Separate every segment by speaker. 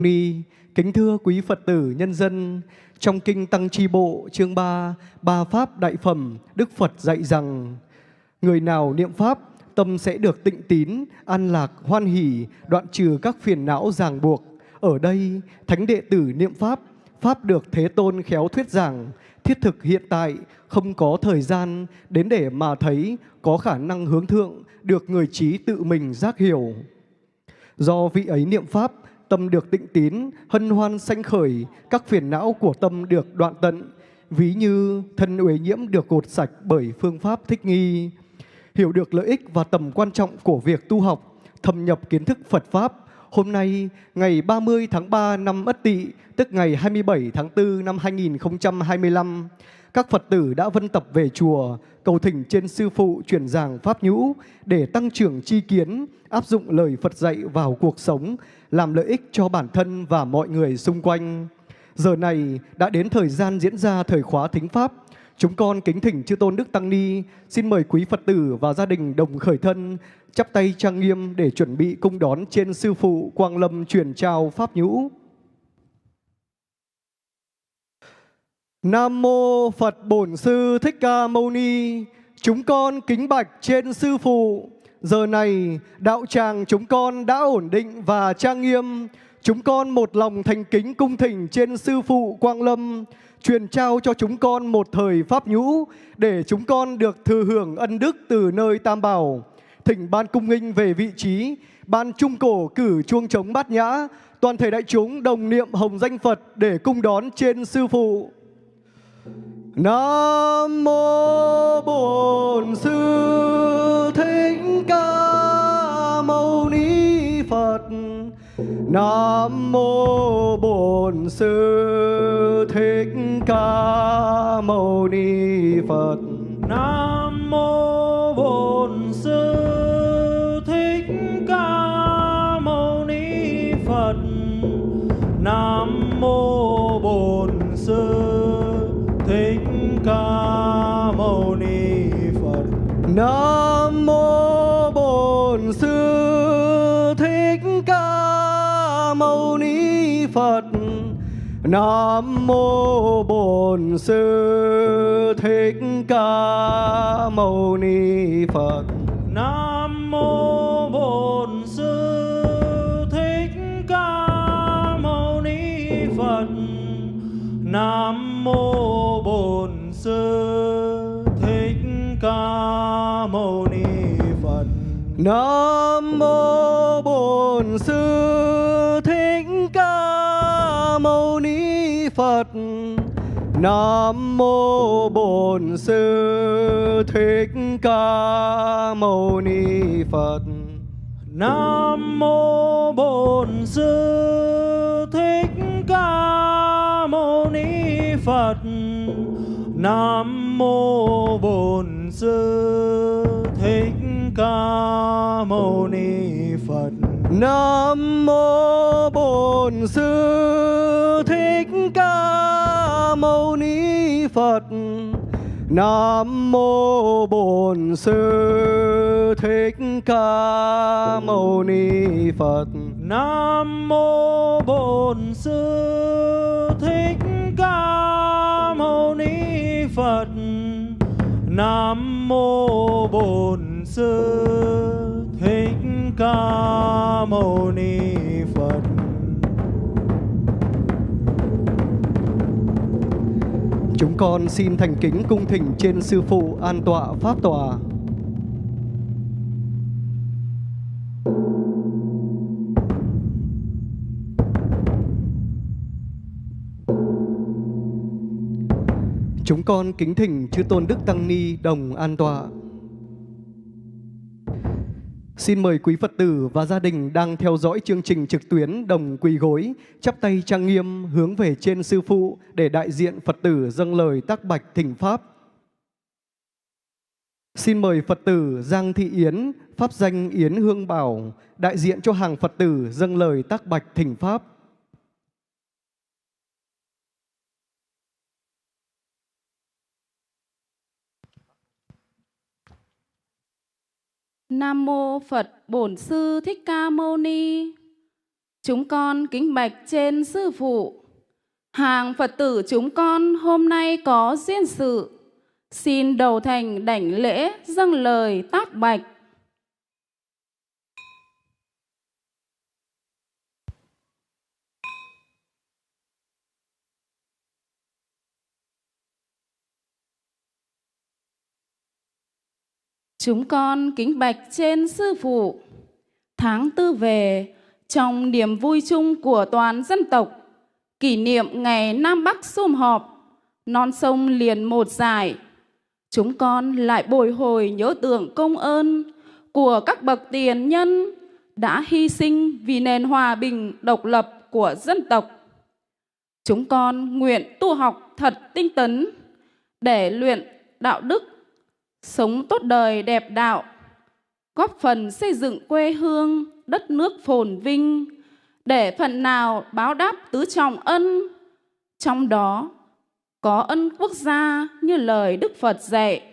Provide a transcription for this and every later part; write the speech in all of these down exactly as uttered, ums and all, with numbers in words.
Speaker 1: Ni, kính thưa quý Phật tử nhân dân, trong Kinh Tăng Chi Bộ chương ba, Ba Pháp Đại Phẩm, Đức Phật dạy rằng: người nào niệm Pháp, tâm sẽ được tịnh tín, an lạc, hoan hỷ, đoạn trừ các phiền não ràng buộc. Ở đây, thánh đệ tử niệm Pháp, Pháp được Thế Tôn khéo thuyết giảng, thiết thực hiện tại, không có thời gian đến để mà thấy, có khả năng hướng thượng, được người trí tự mình giác hiểu. Do vị ấy niệm Pháp, tâm được tịnh tín, hân hoan sanh khởi, các phiền não của tâm được đoạn tận, ví như thân uế nhiễm được gột sạch bởi phương pháp thích nghi. Hiểu được lợi ích và tầm quan trọng của việc tu học, thâm nhập kiến thức Phật Pháp, hôm nay, ngày ba mươi tháng ba năm Ất Tỵ, tức ngày hai mươi bảy tháng tư năm hai nghìn không trăm hai mươi lăm, các Phật tử đã vân tập về chùa, cầu thỉnh trên Sư Phụ truyền giảng Pháp Nhũ để tăng trưởng tri kiến, áp dụng lời Phật dạy vào cuộc sống, làm lợi ích cho bản thân và mọi người xung quanh. Giờ này đã đến thời gian diễn ra thời khóa thính Pháp. Chúng con kính thỉnh Chư Tôn Đức Tăng Ni, xin mời quý Phật tử và gia đình đồng khởi thân, chắp tay trang nghiêm để chuẩn bị cung đón trên Sư Phụ Quang Lâm truyền trao Pháp Nhũ. Nam Mô Phật Bổn Sư Thích Ca Mâu Ni. Chúng con kính bạch trên Sư Phụ. Giờ này đạo tràng chúng con đã ổn định và trang nghiêm. Chúng con một lòng thành kính cung thỉnh trên Sư Phụ Quang Lâm truyền trao cho chúng con một thời Pháp Nhũ để chúng con được thừa hưởng ân đức từ nơi Tam Bảo. Thỉnh ban cung nghinh về vị trí, ban trung cổ cử chuông trống bát nhã, toàn thể đại chúng đồng niệm hồng danh Phật để cung đón trên Sư Phụ. Nam Mô Bổn Sư Thích Ca Mâu Ni Phật. Nam Mô Bổn Sư Thích Ca Mâu Ni Phật.
Speaker 2: Nam Mô Bổn Sư Thích Ca Mâu Ni Phật. Nam Mô Bổn Sư Thích Ca Mâu Ni Phật.
Speaker 1: Nam Mô Bổn Sư Thích Ca Mâu Ni Phật. Nam Mô Bổn Sư Thích Ca Mâu Ni Phật.
Speaker 2: Nam Mô Bổn Sư Thích Ca Mâu Ni Phật. Nam Mô Bổn Sư Thích Ca Mâu Ni Phật.
Speaker 1: Nam Mô Bổn Sư Thích Ca Mâu Ni Phật. Nam Mô Bổn Sư Thích Ca Mâu Ni Phật.
Speaker 2: Nam Mô Bổn Sư Thích Ca Mâu Ni Phật. Nam Mô Bổn Sư Thích Ca Mâu Ni Phật.
Speaker 1: Nam Mô Bổn Sư Thích Ca Mâu Ni Phật. Nam Mô Bổn Sư Thích Ca Mâu Ni Phật.
Speaker 2: Nam Mô Bổn Sư Thích Ca Mâu Ni Phật. Nam Mô Bổn Sư Thích Ca Mâu Ni Phật.
Speaker 1: Chúng con xin thành kính cung thỉnh trên Sư Phụ an tọa pháp tòa. Chúng con kính thỉnh Chư Tôn Đức Tăng Ni đồng an tọa. Xin mời quý Phật tử và gia đình đang theo dõi chương trình trực tuyến đồng quỳ gối, chắp tay trang nghiêm hướng về trên Sư Phụ để đại diện Phật tử dâng lời tác bạch thỉnh Pháp. Xin mời Phật tử Giang Thị Yến, pháp danh Yến Hương Bảo, đại diện cho hàng Phật tử dâng lời tác bạch thỉnh Pháp.
Speaker 3: Nam Mô Phật Bổn Sư Thích Ca Mâu Ni. Chúng con kính bạch trên sư phụ. Hàng Phật tử chúng con hôm nay có duyên sự, xin đầu thành đảnh lễ dâng lời tác bạch. Chúng con kính bạch trên sư phụ. Tháng tư về, trong niềm vui chung của toàn dân tộc, kỷ niệm ngày Nam Bắc sum họp, non sông liền một dải, chúng con lại bồi hồi nhớ tưởng công ơn của các bậc tiền nhân đã hy sinh vì nền hòa bình độc lập của dân tộc. Chúng con nguyện tu học thật tinh tấn để luyện đạo đức, sống tốt đời đẹp đạo, góp phần xây dựng quê hương, đất nước phồn vinh, để phần nào báo đáp tứ trọng ân. Trong đó có ân quốc gia như lời Đức Phật dạy.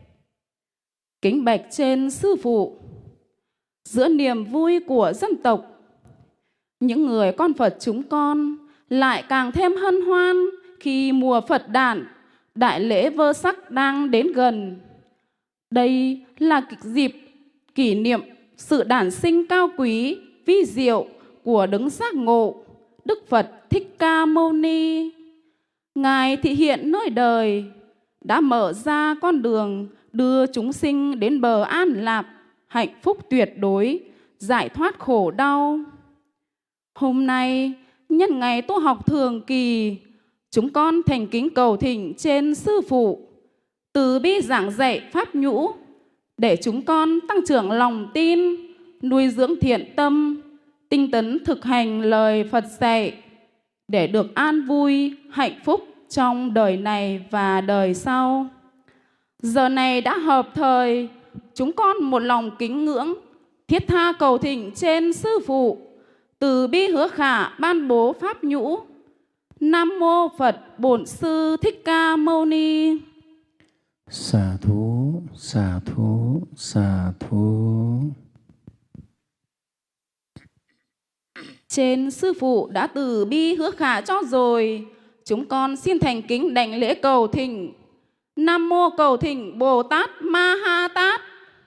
Speaker 3: Kính bạch trên sư phụ, giữa niềm vui của dân tộc, những người con Phật chúng con lại càng thêm hân hoan khi mùa Phật đản, đại lễ Vơ Sắc đang đến gần. Đây là dịp kỷ niệm sự đản sinh cao quý, vi diệu của đấng giác ngộ, Đức Phật Thích Ca Mâu Ni. Ngài thị hiện nơi đời, đã mở ra con đường đưa chúng sinh đến bờ an lạc, hạnh phúc tuyệt đối, giải thoát khổ đau. Hôm nay, nhân ngày tu học thường kỳ, chúng con thành kính cầu thỉnh trên sư phụ, từ bi giảng dạy pháp nhũ, để chúng con tăng trưởng lòng tin, nuôi dưỡng thiện tâm, tinh tấn thực hành lời Phật dạy, để được an vui, hạnh phúc trong đời này và đời sau. Giờ này đã hợp thời, chúng con một lòng kính ngưỡng, thiết tha cầu thỉnh trên sư phụ, từ bi hứa khả ban bố pháp nhũ. Nam mô Phật Bổn Sư Thích Ca Mâu Ni.
Speaker 2: Xà thú, xà thú, xà thú.
Speaker 3: Trên sư phụ đã từ bi hứa khả cho rồi, chúng con xin thành kính đảnh lễ cầu thỉnh. Nam mô cầu thỉnh Bồ Tát Ma Ha Tát.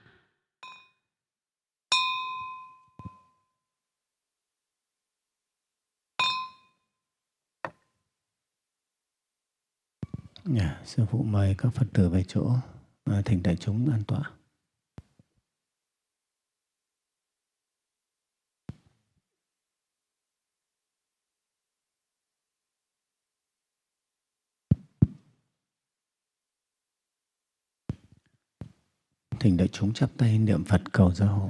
Speaker 2: Yeah, sư phụ mời các Phật tử về chỗ, à, thỉnh đại chúng an tọa. Thỉnh đại chúng chắp tay niệm Phật cầu gia hộ.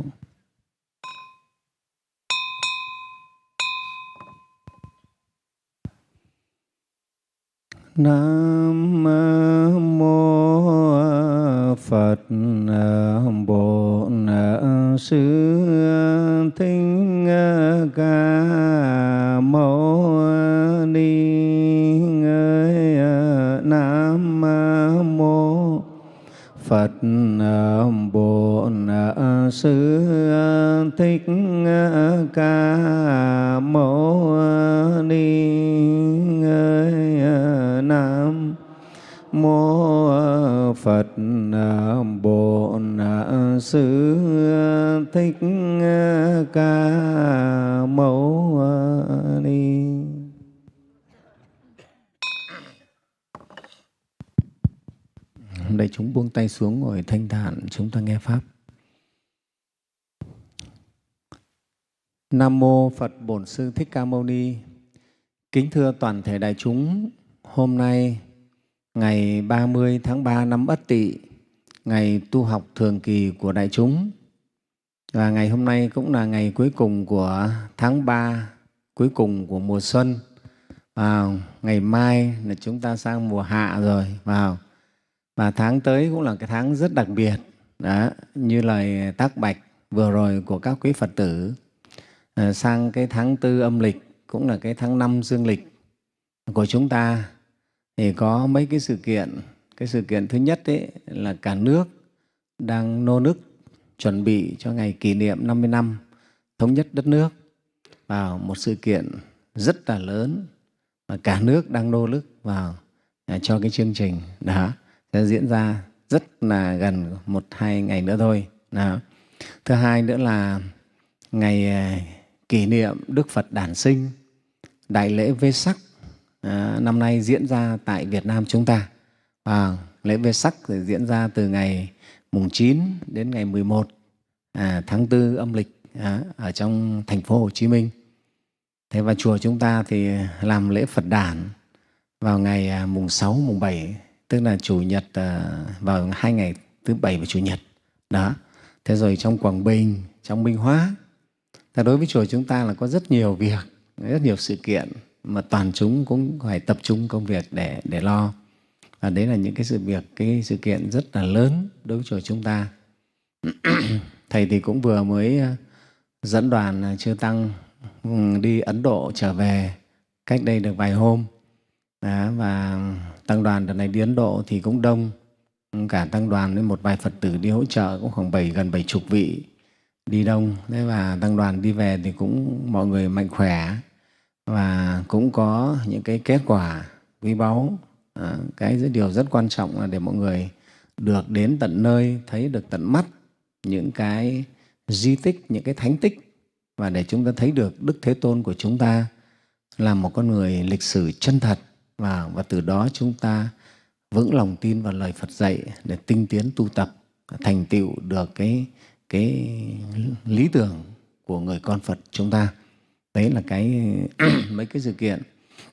Speaker 2: Nam mô Phật Bổn Sư Thích Ca Mâu Ni. Nam mô Phật Bổn Sư Thích Ca Mâu Ni. Nam mô Phật Bổn Sư Thích Ca Mâu Ni. Đây chúng buông tay xuống ngồi thanh thản, chúng ta nghe Pháp. Nam mô Phật Bổn Sư Thích Ca Mâu Ni. Kính thưa toàn thể đại chúng, hôm nay ngày ba mươi tháng ba năm Ất Tỵ, ngày tu học thường kỳ của đại chúng, và ngày hôm nay cũng là ngày cuối cùng của tháng ba, cuối cùng của mùa xuân. Và ngày mai là chúng ta sang mùa hạ rồi. Vào và tháng tới cũng là cái tháng rất đặc biệt. Đó, như lời tác bạch vừa rồi của các quý Phật tử, à, sang cái tháng tư âm lịch cũng là cái tháng năm dương lịch của chúng ta thì có mấy cái sự kiện. Cái sự kiện thứ nhất ấy là cả nước đang nô nức chuẩn bị cho ngày kỷ niệm năm mươi năm thống nhất đất nước. Và vào một sự kiện rất là lớn và cả nước đang nô nức vào à, cho cái chương trình đó sẽ diễn ra rất là gần một hai ngày nữa thôi. Đó. Thứ hai nữa là ngày à, kỷ niệm Đức Phật đản sinh, đại lễ Vê-sắc à, năm nay diễn ra tại Việt Nam chúng ta. À, lễ Vê-sắc thì diễn ra từ ngày mùng chín đến ngày mười một à, tháng tư âm lịch à, ở trong thành phố Hồ Chí Minh. Thế và chùa chúng ta thì làm lễ Phật đản vào ngày à, mùng sáu, mùng bảy, tức là Chủ nhật à, vào hai ngày thứ Bảy và Chủ nhật. Đó. Thế rồi trong Quảng Bình, trong Minh Hóa, thế đối với chùa chúng ta là có rất nhiều việc, rất nhiều sự kiện mà toàn chúng cũng phải tập trung công việc để, để lo. Và đấy là những cái sự việc, cái sự kiện rất là lớn đối với chùa chúng ta. Thầy thì cũng vừa mới dẫn đoàn chư Tăng đi Ấn Độ trở về cách đây được vài hôm. Đó, và Tăng đoàn đợt này đi Ấn Độ thì cũng đông. Cả Tăng đoàn với một vài Phật tử đi hỗ trợ cũng khoảng bảy, gần bảy chục vị đi đông. Thế và Tăng đoàn đi về thì cũng mọi người mạnh khỏe và cũng có những cái kết quả quý báu. À, cái điều rất quan trọng là để mọi người được đến tận nơi, thấy được tận mắt những cái di tích, những cái thánh tích, và để chúng ta thấy được Đức Thế Tôn của chúng ta là một con người lịch sử chân thật, và, và từ đó chúng ta vững lòng tin vào lời Phật dạy để tinh tiến tu tập, thành tựu được cái, cái lý tưởng của người con Phật chúng ta. Đấy là cái mấy cái sự kiện.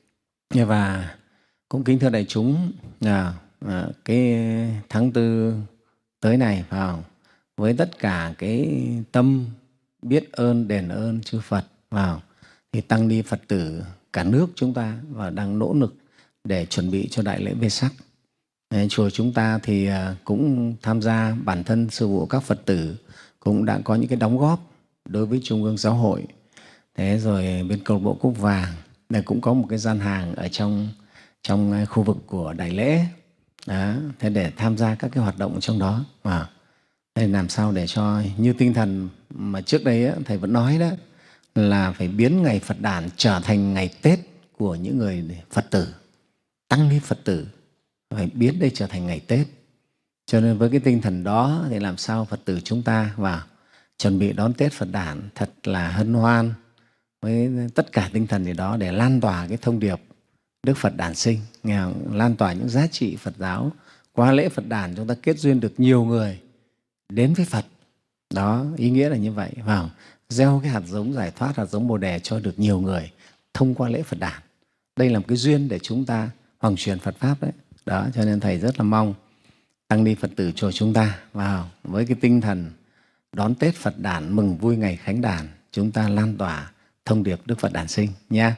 Speaker 2: Và cũng kính thưa đại chúng, à, à, cái tháng tư tới này vào với tất cả cái tâm biết ơn, đền ơn chư Phật vào thì tăng ni Phật tử cả nước chúng ta và đang nỗ lực để chuẩn bị cho đại lễ Vê-sắc. Chùa chúng ta thì cũng tham gia, bản thân sư phụ các Phật tử cũng đã có những cái đóng góp đối với Trung ương Giáo hội. Thế rồi bên câu lạc bộ Cúc Vàng này cũng có một cái gian hàng ở trong trong khu vực của đại lễ. Đó, thế để tham gia các cái hoạt động trong đó. Wow. Thế làm sao để cho như tinh thần mà trước đây á, Thầy vẫn nói đó là phải biến ngày Phật đản trở thành ngày Tết của những người Phật tử, tăng ni Phật tử, phải biến đây trở thành ngày Tết. Cho nên với cái tinh thần đó thì làm sao Phật tử chúng ta vào chuẩn bị đón Tết Phật đản thật là hân hoan với tất cả tinh thần gì đó để lan tỏa cái thông điệp Đức Phật đản sinh, nghe không? Lan tỏa những giá trị Phật giáo. Qua lễ Phật đản chúng ta kết duyên được nhiều người đến với Phật. Đó, ý nghĩa là như vậy. Vào gieo cái hạt giống giải thoát, hạt giống Bồ Đề cho được nhiều người thông qua lễ Phật đản. Đây là một cái duyên để chúng ta hoằng truyền Phật Pháp đấy. Đó, cho nên Thầy rất là mong tăng ni Phật tử chùa chúng ta vào với cái tinh thần đón Tết Phật đản, mừng vui ngày khánh đản, chúng ta lan tỏa thông điệp Đức Phật đản sinh nha.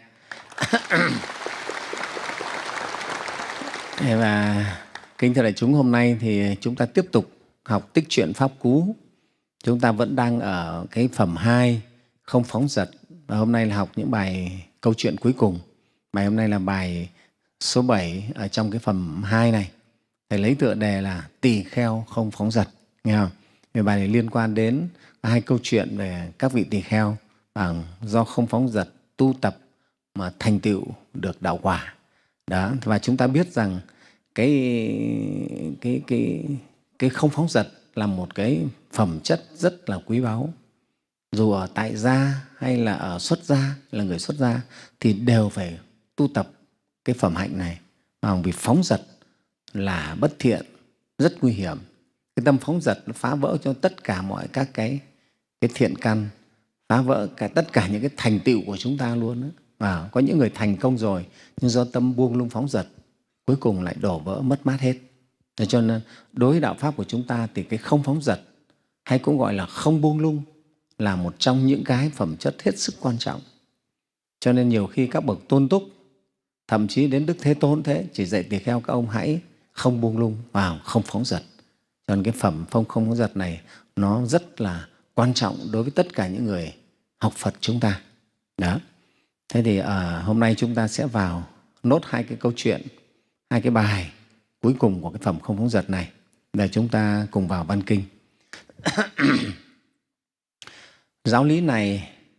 Speaker 2: Và kính thưa đại chúng, hôm nay thì chúng ta tiếp tục học tích truyện Pháp Cú. Chúng ta vẫn đang ở cái phẩm hai, không phóng dật. Và hôm nay là học những bài câu chuyện cuối cùng. Bài hôm nay là bài số bảy ở trong cái phẩm hai này. Thầy lấy tựa đề là Tỳ kheo không phóng dật. Nghe không? Vì bài này liên quan đến hai câu chuyện về các vị tỳ kheo bằng do không phóng dật tu tập mà thành tựu được đạo quả. Đó. Và chúng ta biết rằng cái, cái, cái, cái không phóng dật là một cái phẩm chất rất là quý báu. Dù ở tại gia hay là ở xuất gia, là người xuất gia thì đều phải tu tập cái phẩm hạnh này. Vì phóng dật là bất thiện, rất nguy hiểm. Cái tâm phóng dật nó phá vỡ cho tất cả mọi các cái, cái thiện căn, phá vỡ cả tất cả những cái thành tựu của chúng ta luôn đó. Và có những người thành công rồi nhưng do tâm buông lung phóng dật cuối cùng lại đổ vỡ mất mát hết. Thế cho nên đối với đạo Pháp của chúng ta thì cái không phóng dật hay cũng gọi là không buông lung là một trong những cái phẩm chất hết sức quan trọng. Cho nên nhiều khi các bậc tôn túc, thậm chí đến Đức Thế Tôn thế, chỉ dạy tỳ kheo các ông hãy không buông lung vào, không phóng dật. Cho nên cái phẩm không không phóng dật này nó rất là quan trọng đối với tất cả những người học Phật chúng ta. Đó. Thế thì à, hôm nay chúng ta sẽ vào nốt hai cái câu chuyện, hai cái bài cuối cùng của cái phẩm không phóng dật này để chúng ta cùng vào văn kinh. Giáo lý này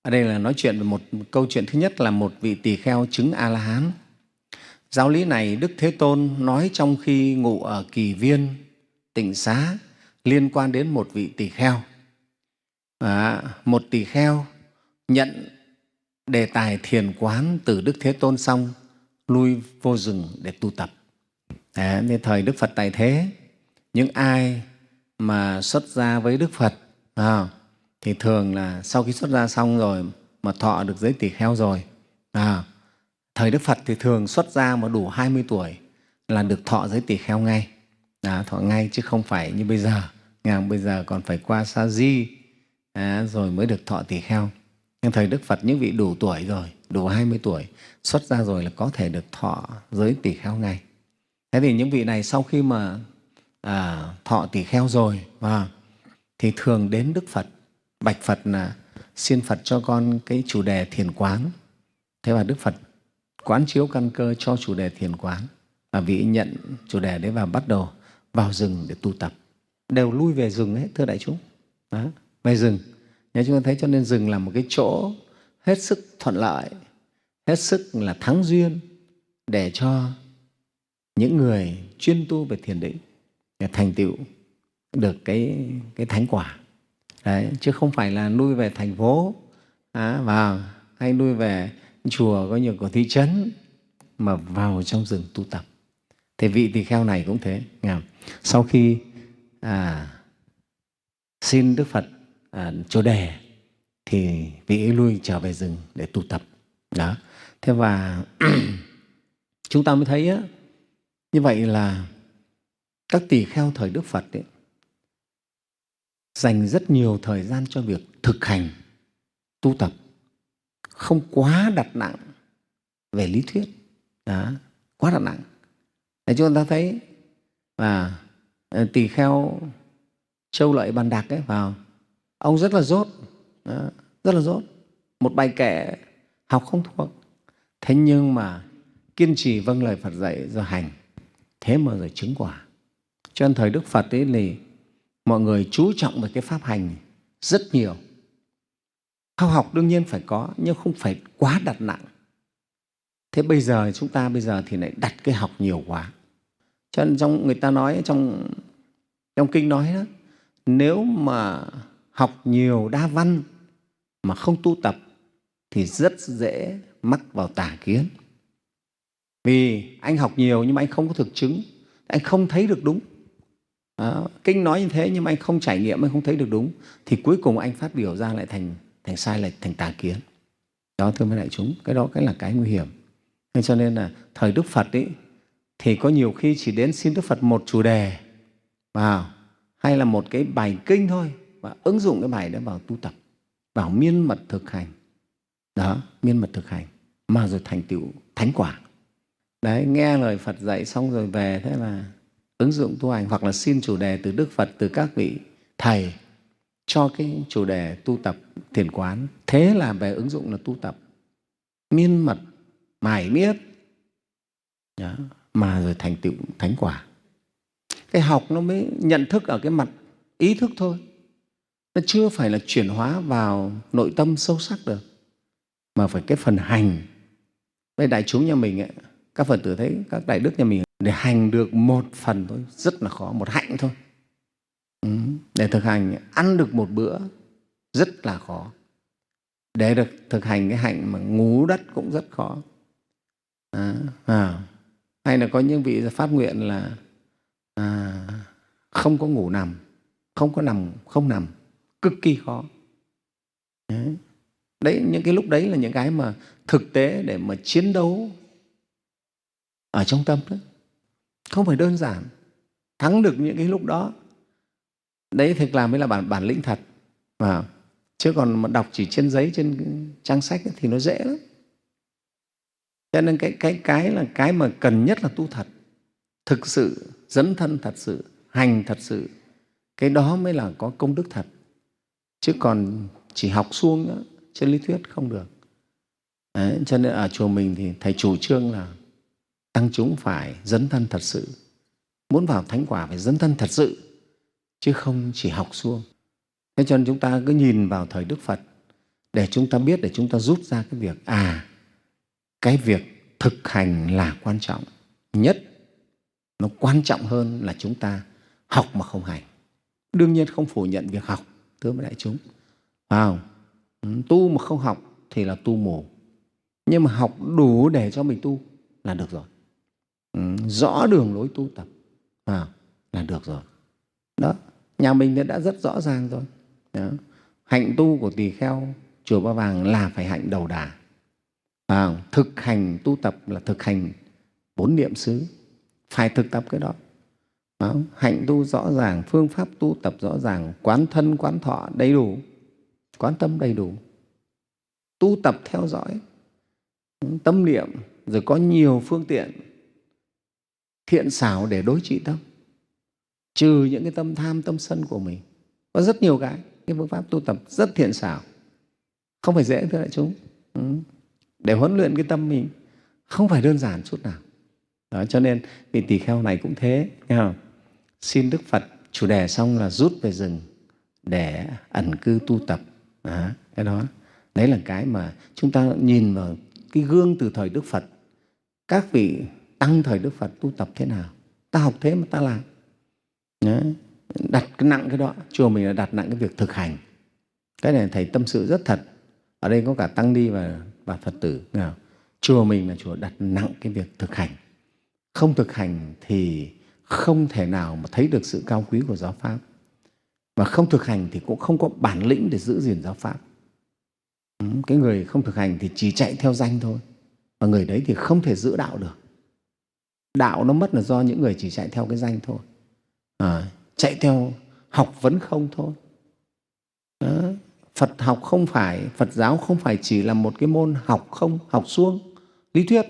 Speaker 2: Ở đây là nói chuyện về một, một câu chuyện thứ nhất là một vị tỳ kheo chứng A-la-hán. Giáo lý này Đức Thế Tôn nói trong khi ngụ ở Kỳ Viên, Tịnh Xá, liên quan đến một vị tỳ kheo. À, một tỳ kheo nhận đề tài thiền quán từ Đức Thế Tôn xong, lui vô rừng để tu tập. À, nên thời Đức Phật tại thế, những ai mà xuất gia với Đức Phật à, thì thường là sau khi xuất gia xong rồi mà thọ được giới tỳ kheo rồi. À, thời Đức Phật thì thường xuất gia mà đủ hai mươi tuổi là được thọ giới tỳ kheo ngay. À, thọ ngay chứ không phải như bây giờ. Ngày bây giờ còn phải qua sa di à, rồi mới được thọ tỳ kheo. Nhưng thời Đức Phật những vị đủ tuổi rồi, đủ hai mươi tuổi, xuất gia rồi là có thể được thọ giới tỳ kheo ngay. Thế thì những vị này sau khi mà à, thọ tỳ kheo rồi à, thì thường đến Đức Phật, bạch Phật là xin Phật cho con cái chủ đề thiền quán. Thế và Đức Phật quán chiếu căn cơ cho chủ đề thiền quán. Và vị nhận chủ đề đấy và bắt đầu vào rừng để tu tập. Đều lui về rừng hết, thưa đại chúng. Đó, về rừng. Nếu chúng ta thấy cho nên rừng là một cái chỗ hết sức thuận lợi, hết sức là thắng duyên để cho những người chuyên tu về thiền định để thành tựu được cái, cái thánh quả. Đấy, chứ không phải là nuôi về thành phố à, vào, hay nuôi về chùa có nhiều của thị trấn mà vào trong rừng tu tập. Thì vị tỳ kheo này cũng thế. Sau khi à, xin Đức Phật à, chủ đề thì vị ấy lui trở về rừng để tu tập. Đó. Thế và chúng ta mới thấy á, như vậy là các tỳ kheo thời Đức Phật ấy, dành rất nhiều thời gian cho việc thực hành, tu tập, không quá đặt nặng về lý thuyết. Đó, quá đặt nặng. Để chúng ta thấy và tỳ kheo Châu Lợi Bàn Đạc ấy, vào ông rất là dốt, đó, rất là dốt, một bài kệ học không thuộc, thế nhưng mà kiên trì vâng lời Phật dạy rồi hành, thế mà rồi chứng quả. Cho nên thời Đức Phật ấy thì mọi người chú trọng về cái pháp hành rất nhiều. Học học đương nhiên phải có, nhưng không phải quá đặt nặng. Thế bây giờ chúng ta bây giờ thì lại đặt cái học nhiều quá. Cho nên trong người ta nói trong trong kinh nói đó, nếu mà học nhiều đa văn mà không tu tập thì rất dễ mắc vào tà kiến. Vì anh học nhiều nhưng mà anh không có thực chứng, anh không thấy được đúng. Đó, kinh nói như thế nhưng mà anh không trải nghiệm, anh không thấy được đúng, thì cuối cùng anh phát biểu ra lại thành thành sai, lại thành tà kiến. Đó, thưa mấy đại chúng, cái đó cái là cái nguy hiểm. Nên cho nên là thời Đức Phật ấy, thì có nhiều khi chỉ đến xin Đức Phật một chủ đề vào, hay là một cái bài kinh thôi, và ứng dụng cái bài đó vào tu tập, vào miên mật thực hành. Đó, miên mật thực hành mà rồi thành tựu thánh quả. Đấy, nghe lời Phật dạy xong rồi về, thế là ứng dụng tu hành, hoặc là xin chủ đề từ Đức Phật, từ các vị thầy cho cái chủ đề tu tập thiền quán. Thế là về ứng dụng là tu tập miên mật, mải miết. Đó, mà rồi thành tựu thánh quả. Cái học nó mới nhận thức ở cái mặt ý thức thôi, nó chưa phải là chuyển hóa vào nội tâm sâu sắc được, mà phải cái phần hành. Với đại chúng nhà mình ấy, các Phật tử thấy các đại đức nhà mình để hành được một phần thôi rất là khó, một hạnh thôi. Ừ. Để thực hành ăn được một bữa rất là khó. Để được thực hành cái hạnh mà ngủ đất cũng rất khó. À, à. Hay là có những vị phát nguyện là à, không có ngủ nằm, không có nằm, không nằm, cực kỳ khó. Đấy. Đấy, những cái lúc đấy là những cái mà thực tế để mà chiến đấu ở trong tâm đó. Không phải đơn giản. Thắng được những cái lúc đó, đấy thực là mới là bản, bản lĩnh thật. À, chứ còn mà đọc chỉ trên giấy, trên trang sách ấy, thì nó dễ lắm. Cho nên cái, cái, cái là cái mà cần nhất là tu thật, thực sự, dấn thân thật sự, hành thật sự. Cái đó mới là có công đức thật. Chứ còn chỉ học suông đó, trên lý thuyết không được. Đấy, cho nên ở chùa mình thì thầy chủ trương là tăng chúng phải dấn thân thật sự. Muốn vào thánh quả phải dấn thân thật sự, chứ không chỉ học suông. Thế cho nên chúng ta cứ nhìn vào thời Đức Phật, để chúng ta biết, để chúng ta rút ra cái việc à, cái việc thực hành là quan trọng nhất. Nó quan trọng hơn là chúng ta học mà không hành. Đương nhiên không phủ nhận việc học, thưa với đại chúng. Phải không? Tu mà không học thì là tu mù. Nhưng mà học đủ để cho mình tu là được rồi. Ừ, rõ đường lối tu tập à, là được rồi. Đó, nhà mình đã rất rõ ràng rồi. Đó. Hạnh tu của tỳ kheo chùa Ba Vàng là phải hạnh đầu đà. À, thực hành tu tập là thực hành bốn niệm xứ, phải thực tập cái đó. Đó. Hạnh tu rõ ràng, phương pháp tu tập rõ ràng, quán thân quán thọ đầy đủ, quán tâm đầy đủ, tu tập theo dõi tâm niệm, rồi có nhiều phương tiện thiện xảo để đối trị tâm, trừ những cái tâm tham tâm sân của mình. Có rất nhiều cái cái phương pháp tu tập rất thiện xảo, không phải dễ, thưa đại chúng. Ừ. Để huấn luyện cái tâm mình không phải đơn giản chút nào. Đó, cho nên vị tỳ kheo này cũng thế, nghe không? Xin Đức Phật chủ đề xong là rút về rừng để ẩn cư tu tập. À, cái đó, đấy là cái mà chúng ta nhìn vào cái gương từ thời Đức Phật. Các vị tăng thời Đức Phật tu tập thế nào? Ta học thế mà ta làm. Đấy. Đặt nặng cái đó, chùa mình là đặt nặng cái việc thực hành. Cái này thầy tâm sự rất thật. Ở đây có cả tăng ni và, và Phật tử. Nào? Chùa mình là chùa đặt nặng cái việc thực hành. Không thực hành thì không thể nào mà thấy được sự cao quý của giáo pháp. Và không thực hành thì cũng không có bản lĩnh để giữ gìn giáo pháp. Cái người không thực hành thì chỉ chạy theo danh thôi. Và người đấy thì không thể giữ đạo được. Đạo nó mất là do những người chỉ chạy theo cái danh thôi. À, chạy theo học vấn không thôi. Đó. Phật học không phải, Phật giáo không phải chỉ là một cái môn học không, học suông, lý thuyết,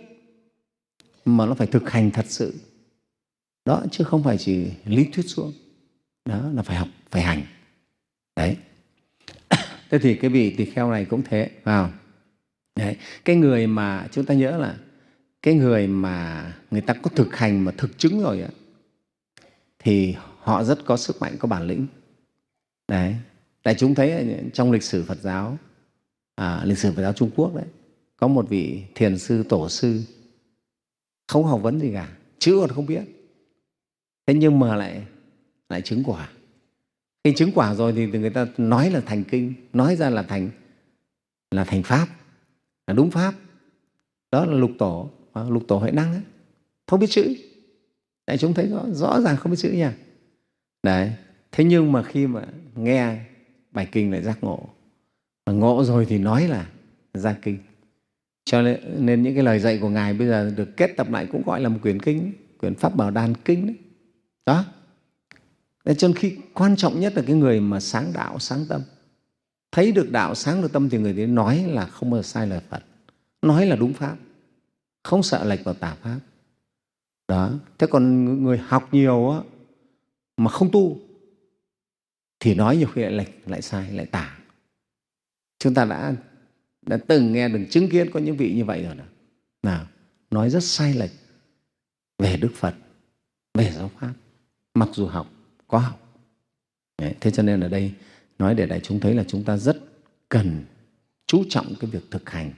Speaker 2: mà nó phải thực hành thật sự. Đó, chứ không phải chỉ lý thuyết suông. Đó là phải học, phải hành. Đấy. Thế thì cái vị tỳ kheo này cũng thế, vào. Đấy. Cái người mà chúng ta nhớ là cái người mà người ta có thực hành mà thực chứng rồi ấy, thì họ rất có sức mạnh, có bản lĩnh. Đấy. Đại chúng thấy trong lịch sử Phật giáo, à, lịch sử Phật giáo Trung Quốc đấy, có một vị thiền sư, tổ sư không học vấn gì cả, chữ còn không biết. Thế nhưng mà lại lại chứng quả. Khi chứng quả rồi thì người ta nói là thành kinh, nói ra là thành là thành pháp, là đúng pháp. Đó là lục tổ, lục tổ Huệ Năng ấy. Không biết chữ. Đại chúng thấy rõ, rõ ràng không biết chữ nha. Đấy. Thế nhưng mà khi mà nghe bài kinh lại giác ngộ, mà ngộ rồi thì nói là ra kinh. Cho nên, nên những cái lời dạy của Ngài bây giờ được kết tập lại cũng gọi là một quyển kinh, quyển Pháp Bảo Đàn Kinh đấy. Đó. Để cho nên khi quan trọng nhất là cái người mà sáng đạo, sáng tâm, thấy được đạo, sáng được tâm thì người đấy nói là không bao giờ sai lời Phật, nói là đúng pháp, không sợ lệch vào tà pháp. Đó. Thế còn người học nhiều á, mà không tu thì nói nhiều khi lại lệch, lại sai, lại tà. Chúng ta đã, đã từng nghe, được chứng kiến có những vị như vậy rồi nào. Nào, nói rất sai lệch về Đức Phật, về giáo pháp, mặc dù học, có học. Đấy, thế cho nên ở đây nói để đại chúng thấy là chúng ta rất cần chú trọng cái việc thực hành.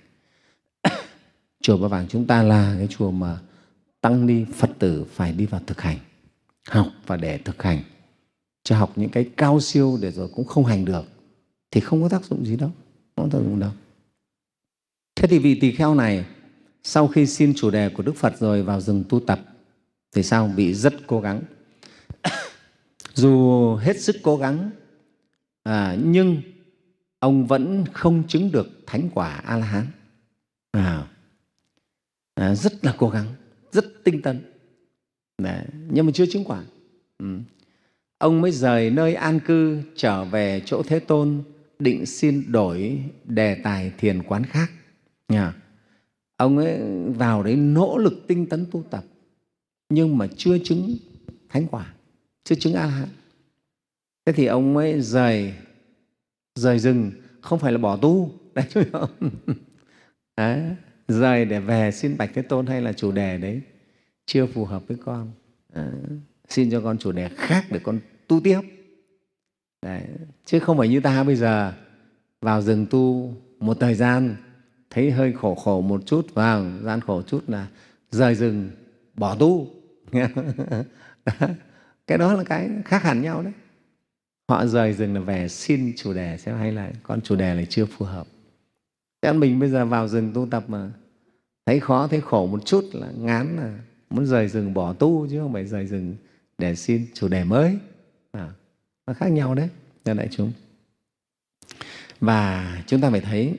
Speaker 2: Chùa Ba Vàng chúng ta là cái chùa mà tăng ni Phật tử phải đi vào thực hành, học và để thực hành. Chứ học những cái cao siêu để rồi cũng không hành được thì không có tác dụng gì đâu, không có tác dụng đâu. Thế thì vị tỳ kheo này sau khi xin chủ đề của Đức Phật rồi vào rừng tu tập thì sao? Vị rất cố gắng. Dù hết sức cố gắng à, nhưng ông vẫn không chứng được thánh quả A-la-hán. À, à, rất là cố gắng, rất tinh tấn. Đấy, nhưng mà chưa chứng quả. Ừ. Ông mới rời nơi an cư trở về chỗ Thế Tôn, định xin đổi đề tài thiền quán khác. Nha. Ông ấy vào đấy nỗ lực tinh tấn tu tập, nhưng mà chưa chứng thánh quả, chưa chứng A-la-hán. Thế thì ông mới rời rời rừng, không phải là bỏ tu, đấy chứ không? Đấy, rời để về xin bạch Thế Tôn, hay là chủ đề đấy chưa phù hợp với con, à, xin cho con chủ đề khác để con tu tiếp. Đấy, chứ không phải như ta bây giờ vào rừng tu một thời gian thấy hơi khổ khổ một chút, vào gian khổ chút là rời rừng bỏ tu. Cái đó là cái khác hẳn nhau đấy. Họ rời rừng là về xin chủ đề xem hay là con chủ đề này chưa phù hợp. Thế mình bây giờ vào rừng tu tập mà thấy khó, thấy khổ một chút là ngán, là muốn rời rừng bỏ tu, chứ không phải rời rừng để xin chủ đề mới. À, nó khác nhau đấy, thưa đại chúng. Và chúng ta phải thấy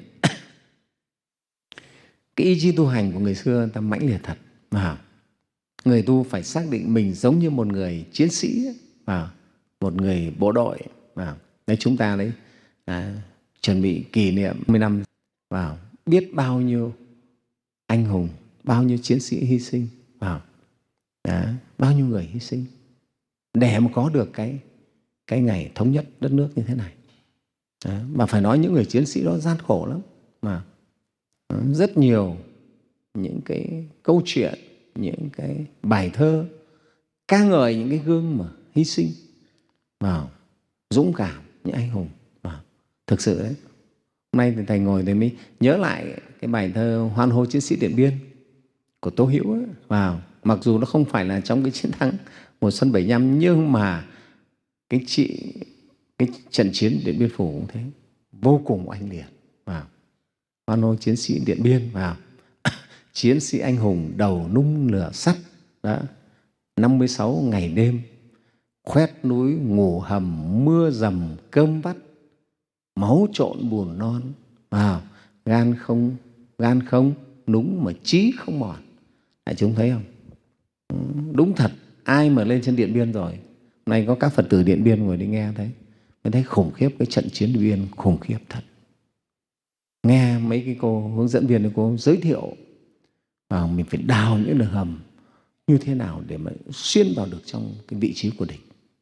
Speaker 2: cái ý chí tu hành của người xưa người ta mãnh liệt thật. À, người tu phải xác định mình giống như một người chiến sĩ, à, một người bộ đội. À, đấy, chúng ta đấy à, chuẩn bị kỷ niệm mười năm, vào biết bao nhiêu anh hùng, bao nhiêu chiến sĩ hy sinh, vào à, bao nhiêu người hy sinh để mà có được cái cái ngày thống nhất đất nước như thế này. À, mà phải nói những người chiến sĩ đó gian khổ lắm, mà à, rất nhiều những cái câu chuyện, những cái bài thơ ca ngợi những cái gương mà hy sinh, vào dũng cảm, những anh hùng. Vào thực sự đấy, hôm nay thì thầy ngồi thì mới nhớ lại cái bài thơ Hoan hô chiến sĩ Điện Biên của Tố Hữu ấy. Vào mặc dù nó không phải là trong cái chiến thắng mùa xuân bảy mươi lăm, nhưng mà cái chị cái trận chiến Điện Biên Phủ cũng thế, vô cùng oanh liệt. Vào hoan hô chiến sĩ Điện Biên, vào chiến sĩ anh hùng đầu nung lửa sắt, đó, năm mươi sáu ngày đêm khoét núi ngủ hầm, mưa dầm cơm vắt, máu trộn bùn non, vào gan không gan không núng mà chí không mòn. Đại chúng thấy không? Đúng thật, ai mà lên trên Điện Biên rồi, hôm nay có các Phật tử Điện Biên ngồi đi nghe thấy, mới thấy khủng khiếp. Cái trận chiến Điện Biên khủng khiếp thật. Nghe mấy cái cô hướng dẫn viên, cô giới thiệu vào mình phải đào những đường hầm như thế nào để mà xuyên vào được trong cái vị trí của địch,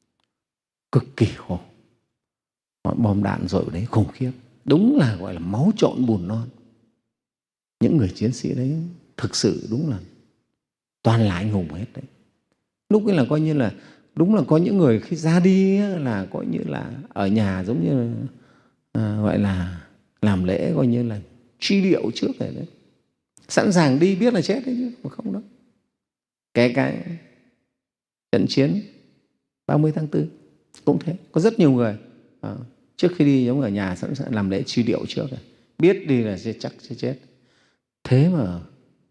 Speaker 2: cực kỳ khổ. Mọi bom đạn rồi ở đấy khủng khiếp, đúng là gọi là máu trộn bùn non. Những người chiến sĩ đấy thực sự đúng là toàn là anh hùng hết đấy. Lúc ấy là coi như là đúng là có những người khi ra đi là coi như là ở nhà giống như là, à, gọi là làm lễ coi như là truy điệu trước rồi đấy, sẵn sàng đi biết là chết đấy chứ mà không đâu. Kể cả trận chiến ba mươi tháng tư cũng thế, có rất nhiều người à, trước khi đi giống ở nhà sẵn sàng làm lễ truy điệu trước rồi, biết đi là sẽ chắc sẽ chết. Thế mà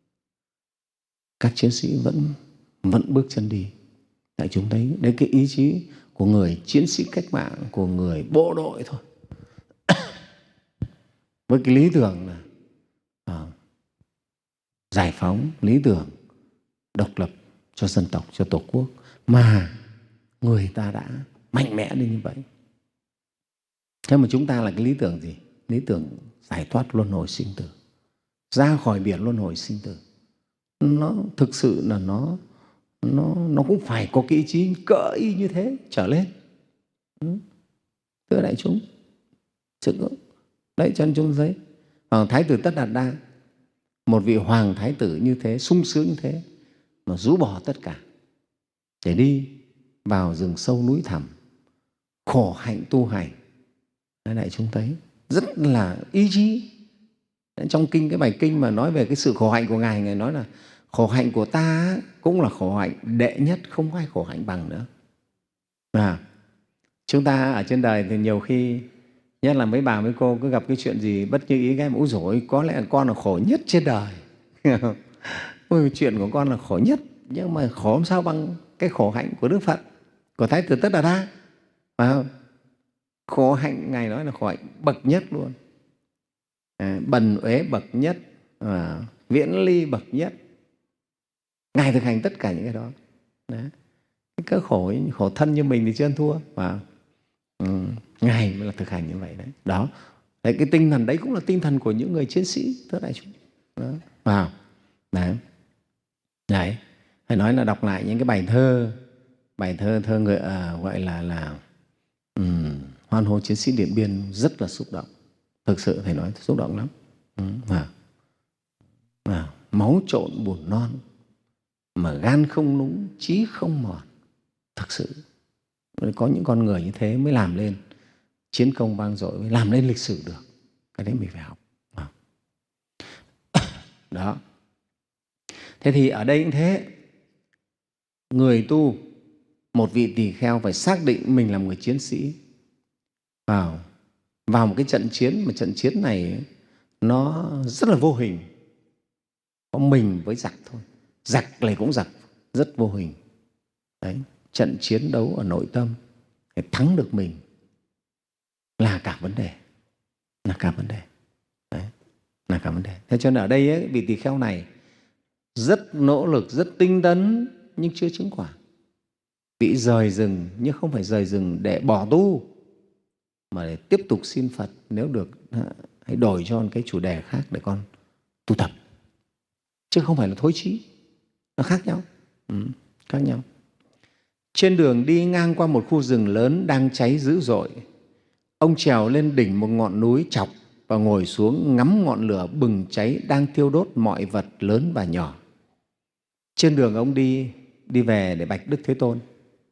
Speaker 2: các chiến sĩ vẫn vẫn bước chân đi. Tại chúng thấy đấy, cái ý chí của người chiến sĩ cách mạng, của người bộ đội thôi. Với cái lý tưởng là à, giải phóng, lý tưởng độc lập cho dân tộc, cho Tổ quốc, mà người ta đã mạnh mẽ đến như vậy. Thế mà chúng ta là cái lý tưởng gì? Lý tưởng giải thoát luân hồi sinh tử, ra khỏi biển luân hồi sinh tử. Nó thực sự là nó nó nó cũng phải có cái ý chí cỡ y như thế trở lên. Thưa đại chúng, sự đấy cho nên chúng thấy Hoàng Thái tử Tất Đạt Đa, một vị hoàng thái tử như thế, sung sướng như thế, mà rũ bỏ tất cả để đi vào rừng sâu núi thẳm, khổ hạnh tu hành. Đấy, đại chúng thấy rất là ý chí. Trong kinh, cái bài kinh mà nói về cái sự khổ hạnh của Ngài, Ngài nói là khổ hạnh của ta cũng là khổ hạnh đệ nhất, không ai khổ hạnh bằng nữa. À, chúng ta ở trên đời thì nhiều khi, nhất là mấy bà mấy cô cứ gặp cái chuyện gì bất như ý cái ôi dồi ôi, có lẽ con là khổ nhất trên đời. Ôi, chuyện của con là khổ nhất, nhưng mà khổ làm sao bằng cái khổ hạnh của Đức Phật, của Thái tử Tất Đạt Đa, phải không? Khổ hạnh Ngài nói là khổ hạnh bậc nhất luôn, à, bần uế bậc nhất, à, viễn ly bậc nhất. Ngài thực hành tất cả những cái đó. Đấy. Cái cỡ khổ, khổ thân như mình thì chưa ăn thua, và ừ, Ngài mới là thực hành như vậy đấy. Đó, đấy, cái tinh thần đấy cũng là tinh thần của những người chiến sĩ, thưa đại chúng. Đó. Wow. Đấy. Đấy, phải nói là đọc lại những cái bài thơ, bài thơ thơ người à, gọi là là um, hoan hô chiến sĩ Điện Biên rất là xúc động. Thực sự thầy nói xúc động lắm. Ừ. Wow. Wow. Máu trộn bùn non mà gan không núng, chí không mòn. Thực sự có những con người như thế mới làm lên chiến công vang dội, mới làm lên lịch sử được. Cái đấy mình phải học. Đó. Thế thì ở đây cũng thế, người tu, một vị tỳ kheo phải xác định mình là một người chiến sĩ vào vào một cái trận chiến, mà trận chiến này nó rất là vô hình, có mình với giặc thôi, giặc này cũng giặc rất vô hình. Đấy, trận chiến đấu ở nội tâm để thắng được mình là cả vấn đề, là cả vấn đề. Đấy, là cả vấn đề. Thế cho nên ở đây ấy, vị tỳ kheo này rất nỗ lực, rất tinh tấn nhưng chưa chứng quả. Bị rời rừng, nhưng không phải rời rừng để bỏ tu, mà để tiếp tục xin Phật, nếu được hãy đổi cho một cái chủ đề khác để con tu tập, chứ không phải là thối chí. Nó khác nhau, ừ, khác nhau. Trên đường đi ngang qua một khu rừng lớn đang cháy dữ dội, ông trèo lên đỉnh một ngọn núi chọc và ngồi xuống ngắm ngọn lửa bừng cháy đang thiêu đốt mọi vật lớn và nhỏ. Trên đường ông đi đi về để bạch Đức Thế Tôn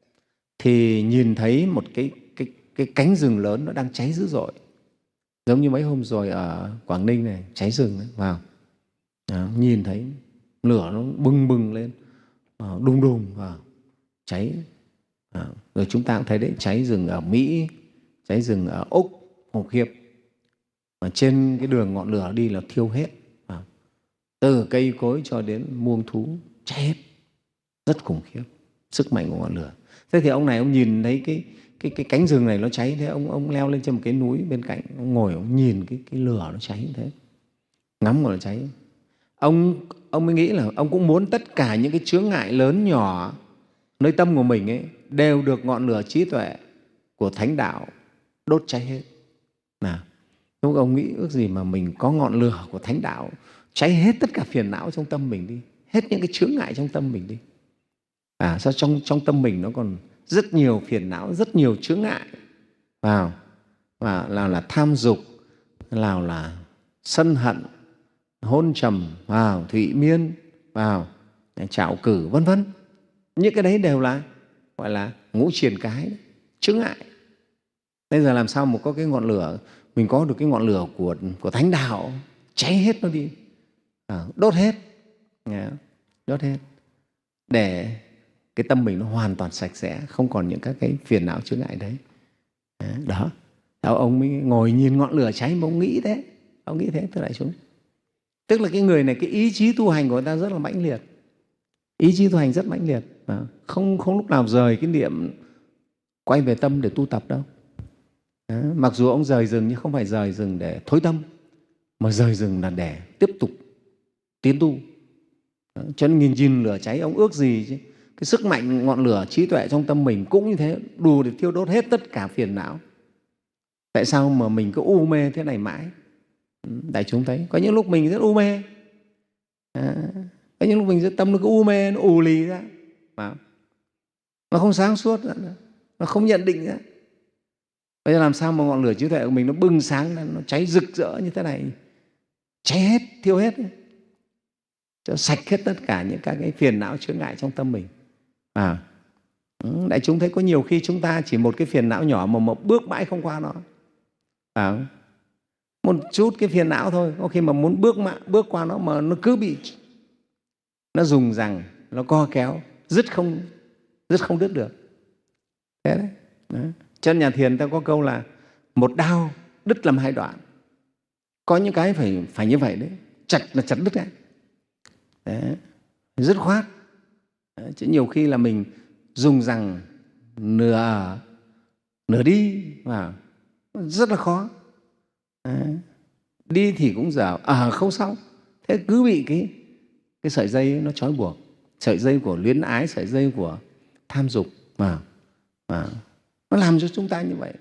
Speaker 2: thì nhìn thấy một cái, cái, cái cánh rừng lớn nó đang cháy dữ dội, giống như mấy hôm rồi ở Quảng Ninh này cháy rừng ấy, vào đó, nhìn thấy lửa nó bừng bừng lên, đùng đùng vào cháy. À, rồi chúng ta cũng thấy đấy, cháy rừng ở Mỹ, cháy rừng ở Úc khủng khiếp, mà trên cái đường ngọn lửa đi là thiêu hết, à, từ cây cối cho đến muông thú cháy hết, rất khủng khiếp sức mạnh của ngọn lửa. Thế thì ông này ông nhìn thấy cái cái cái cánh rừng này nó cháy, thế ông ông leo lên trên một cái núi bên cạnh, ông ngồi ông nhìn cái cái lửa nó cháy như thế, ngắm ngọn lửa cháy. Ông ông mới nghĩ là ông cũng muốn tất cả những cái chướng ngại lớn nhỏ nơi tâm của mình ấy đều được ngọn lửa trí tuệ của thánh đạo đốt cháy hết. Nào, lúc ông nghĩ ước gì mà mình có ngọn lửa của thánh đạo cháy hết tất cả phiền não trong tâm mình đi, hết những cái chướng ngại trong tâm mình đi. À, sao trong trong tâm mình nó còn rất nhiều phiền não, rất nhiều chướng ngại vào, và nào là tham dục, nào là sân hận, hôn trầm, vào thụy miên, vào trạo cử, vân vân. Những cái đấy đều là gọi là ngũ triền cái, chướng ngại. Bây giờ làm sao mà có cái ngọn lửa, mình có được cái ngọn lửa của, của thánh đạo cháy hết nó đi, à, đốt hết, đốt hết, để cái tâm mình nó hoàn toàn sạch sẽ, không còn những các cái phiền não chướng ngại đấy. Đó, đó ông mới ngồi nhìn ngọn lửa cháy mà ông nghĩ thế, ông nghĩ thế thưa đại chúng. Tức là cái người này, cái ý chí tu hành của người ta rất là mãnh liệt, ý chí tu hành rất mãnh liệt, không không lúc nào rời cái niệm quay về tâm để tu tập đâu. Đó, mặc dù ông rời rừng nhưng không phải rời rừng để thối tâm, mà rời rừng là để tiếp tục tiến tu. Đó, cho nên nhìn nhìn lửa cháy, ông ước gì chứ cái sức mạnh ngọn lửa trí tuệ trong tâm mình cũng như thế, đủ để thiêu đốt hết tất cả phiền não. Tại sao mà mình cứ u mê thế này mãi? Đại chúng thấy có những lúc mình rất u mê, à, có những lúc mình rất tâm nó cứ u mê, nó ù lì ra, mà nó không sáng suốt nữa, nó không nhận định nữa. Bây giờ làm sao mà ngọn lửa trí tuệ của mình nó bừng sáng, nó cháy rực rỡ như thế này, cháy hết, thiêu hết, cho sạch hết tất cả những các cái phiền não chướng ngại trong tâm mình. À, đại chúng thấy có nhiều khi chúng ta chỉ một cái phiền não nhỏ mà một bước mãi không qua nó, à, một chút cái phiền não thôi, có khi mà muốn bước mãi, bước qua nó mà nó cứ bị nó dùng rằng nó co kéo, dứt không dứt không đứt được. Thế đấy. Đấy. Trên nhà thiền ta có câu là một đao đứt làm hai đoạn. Có những cái phải phải như vậy đấy, chặt là chặt đứt ngay. Đấy. Dứt khoát. Đấy. Chứ nhiều khi là mình dùng rằng nửa ở, nửa đi, mà rất là khó. Đấy. Đi thì cũng dở, ở à, không xong. Thế cứ bị cái cái sợi dây nó trói buộc, sợi dây của luyến ái, sợi dây của tham dục, mà mà nó làm cho chúng ta như vậy.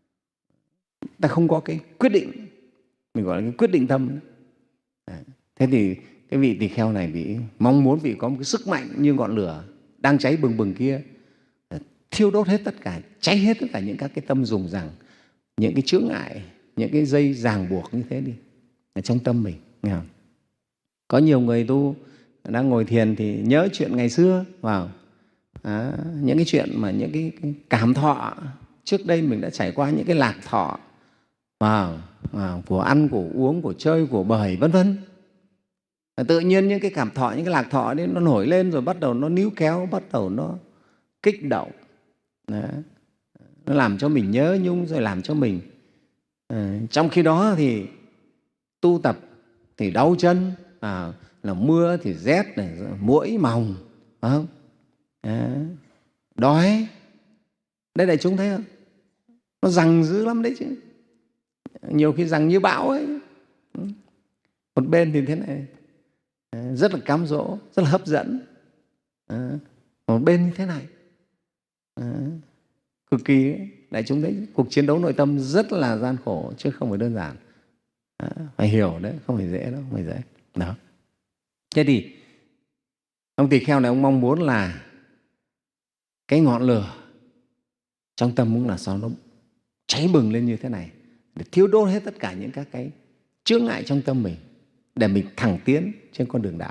Speaker 2: Ta không có cái quyết định, mình gọi là cái quyết định tâm. Đấy. Thế thì cái vị tỳ kheo này bị mong muốn vị có một cái sức mạnh như ngọn lửa đang cháy bừng bừng kia, thiêu đốt hết tất cả, cháy hết tất cả những các cái tâm dùng rằng, những cái chướng ngại, những cái dây ràng buộc như thế đi ở trong tâm mình. Nghe không? Có nhiều người tu đang ngồi thiền thì nhớ chuyện ngày xưa vào, à, những cái chuyện mà những cái, cái cảm thọ trước đây mình đã trải qua, những cái lạc thọ vào, vào của ăn, của uống, của chơi, của bời, vân vân. Tự nhiên những cái cảm thọ, những cái lạc thọ đấy nó nổi lên rồi bắt đầu nó níu kéo, bắt đầu nó kích động. Đó. Nó làm cho mình nhớ nhung, rồi làm cho mình à, trong khi đó thì tu tập thì đau chân, à, là mưa thì rét, này, muỗi mòng, phải không? À, đói. Đây đại chúng thấy không? Nó giằng dữ lắm đấy chứ. Nhiều khi giằng như bão ấy. Một bên thì thế này, rất là cám dỗ, rất là hấp dẫn. À, một bên như thế này, à, cực kỳ ấy. Đại chúng thấy cuộc chiến đấu nội tâm rất là gian khổ chứ không phải đơn giản. À, phải hiểu đấy, không phải dễ đâu, không phải dễ. Đó. Thế thì ông tỳ kheo này ông mong muốn là cái ngọn lửa trong tâm cũng là sao nó cháy bừng lên như thế này, để thiêu đốt hết tất cả những các cái chướng ngại trong tâm mình, để mình thẳng tiến trên con đường đạo.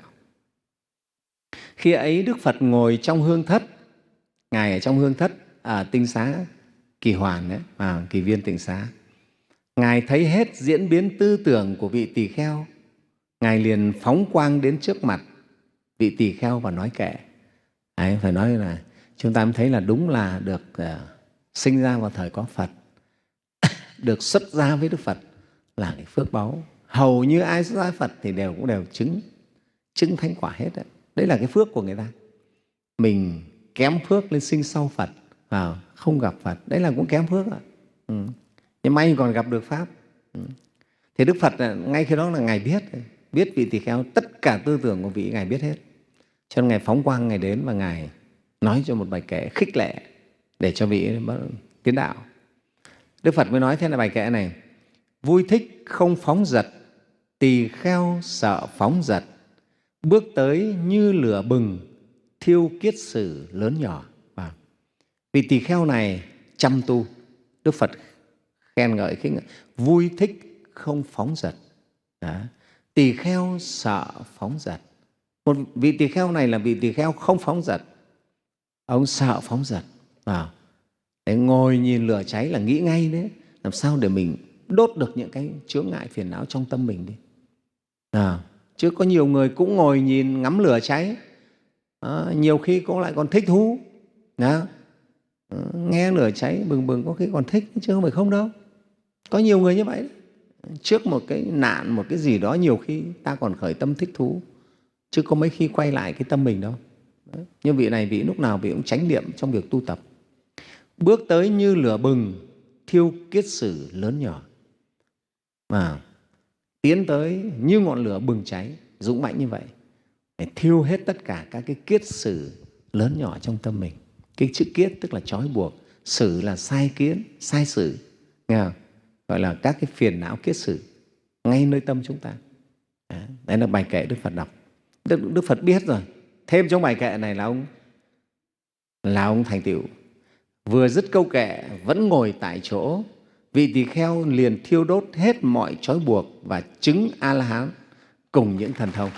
Speaker 2: Khi ấy Đức Phật ngồi trong hương thất, Ngài ở trong hương thất ở tinh xá Kỳ Hoàn đấy, à, Kỳ Viên Tịnh Xá. Ngài thấy hết diễn biến tư tưởng của vị tỳ kheo, Ngài liền phóng quang đến trước mặt vị tỳ kheo và nói kệ. Đấy, phải nói là chúng ta mới thấy là đúng là được uh, sinh ra vào thời có Phật, được xuất gia với Đức Phật là cái phước báu. Hầu như ai xuất gia Phật thì đều cũng đều chứng chứng thánh quả hết đấy. Đấy là cái phước của người ta. Mình kém phước lên sinh sau Phật, à, không gặp Phật, đấy là cũng kém phước ạ. Ừ. Nhưng may còn gặp được Pháp. Ừ. Thì Đức Phật ngay khi đó là Ngài biết, biết vị tỳ kheo, tất cả tư tưởng của vị Ngài biết hết. Cho nên Ngài phóng quang, Ngài đến và Ngài nói cho một bài kệ khích lệ để cho vị tiến đạo. Đức Phật mới nói thế là bài kệ này: vui thích không phóng dật, tỳ kheo sợ phóng dật, bước tới như lửa bừng, thiêu kiết sử lớn nhỏ. Và vị tỳ kheo này chăm tu, Đức Phật khen ngợi khích ngợi, vui thích không phóng dật. Đó. Tỳ kheo sợ phóng dật. Một vị tỳ kheo này là vị tỳ kheo không phóng dật, ông sợ phóng dật. Vào để ngồi nhìn lửa cháy là nghĩ ngay đấy, làm sao để mình đốt được những cái chướng ngại phiền não trong tâm mình đi. À, chứ có nhiều người cũng ngồi nhìn ngắm lửa cháy, à, nhiều khi cũng lại còn thích thú. Đó. À, nghe lửa cháy bừng bừng có khi còn thích chứ không phải không đâu. Có nhiều người như vậy đấy. Trước một cái nạn, một cái gì đó nhiều khi ta còn khởi tâm thích thú, chứ có mấy khi quay lại cái tâm mình đâu. Đấy. Nhưng vị này, vị lúc nào vị cũng chánh niệm trong việc tu tập. Bước tới như lửa bừng, thiêu kiết sử lớn nhỏ. Mà tiến tới như ngọn lửa bừng cháy, dũng mãnh như vậy, để thiêu hết tất cả các cái kiết sử lớn nhỏ trong tâm mình. Cái chữ kiết tức là trói buộc, sử là sai kiến, sai sử, nghe không? Gọi là các cái phiền não kiết sử ngay nơi tâm chúng ta. Đấy là bài kệ Đức Phật đọc. Đức, Đức Phật biết rồi. Thêm trong bài kệ này là ông là ông thành tựu. Vừa dứt câu kệ vẫn ngồi tại chỗ, vị tỳ kheo liền thiêu đốt hết mọi trói buộc và chứng A-la-hán cùng những thần thông.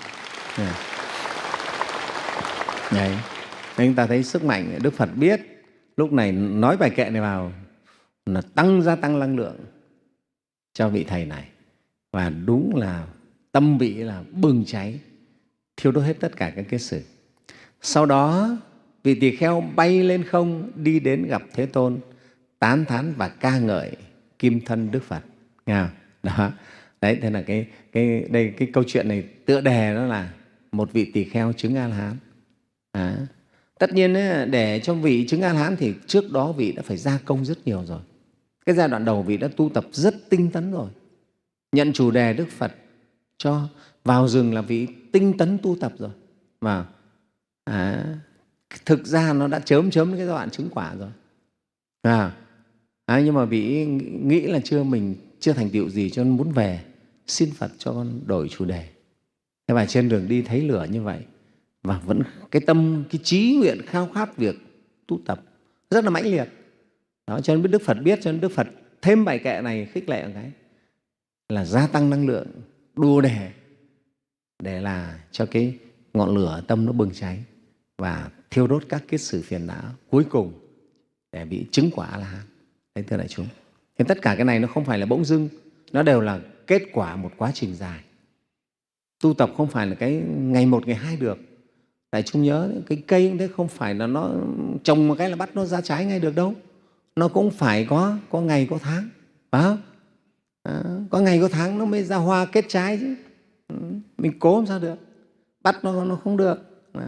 Speaker 2: Đấy. Nên chúng ta thấy sức mạnh. Đức Phật biết lúc này nói bài kệ này vào là tăng gia tăng năng lượng cho vị thầy này, và đúng là tâm vị là bừng cháy, thiêu đốt hết tất cả các kiết sử. Sau đó vị tỳ kheo bay lên không đi đến gặp Thế Tôn, tán thán và ca ngợi kim thân Đức Phật. Nghe không? Đó. Đấy, thế là cái, cái, đây, cái câu chuyện này tựa đề đó là một vị tỳ kheo chứng A-la-hán. À. Tất nhiên ấy, để cho vị chứng A-la-hán thì trước đó vị đã phải gia công rất nhiều rồi. Cái giai đoạn đầu vị đã tu tập rất tinh tấn rồi. Nhận chủ đề Đức Phật cho vào rừng là vị tinh tấn tu tập rồi. Mà à, thực ra nó đã chớm chớm cái giai đoạn chứng quả rồi. À, à, nhưng mà vị nghĩ là chưa mình chưa thành tựu gì cho nên muốn về xin Phật cho con đổi chủ đề. Thế và trên đường đi thấy lửa như vậy, và vẫn cái tâm, cái chí nguyện khao khát việc tu tập rất là mãnh liệt. Đó, cho nên Đức Phật biết, cho nên Đức Phật thêm bài kệ này khích lệ một cái là gia tăng năng lượng đủ để để là cho cái ngọn lửa tâm nó bừng cháy và thiêu đốt các kiết sử phiền não cuối cùng để bị chứng quả A-la-hán. Đấy, thưa đại chúng. Thì tất cả cái này nó không phải là bỗng dưng, nó đều là kết quả một quá trình dài. Tu tập không phải là cái ngày một ngày hai được. Đại chúng nhớ cái cây cũng thế, không phải là nó trồng một cái là bắt nó ra trái ngay được đâu. Nó cũng phải có có ngày có tháng, phải không? À, có ngày có tháng nó mới ra hoa kết trái chứ. Mình cố làm sao được, bắt nó nó không được.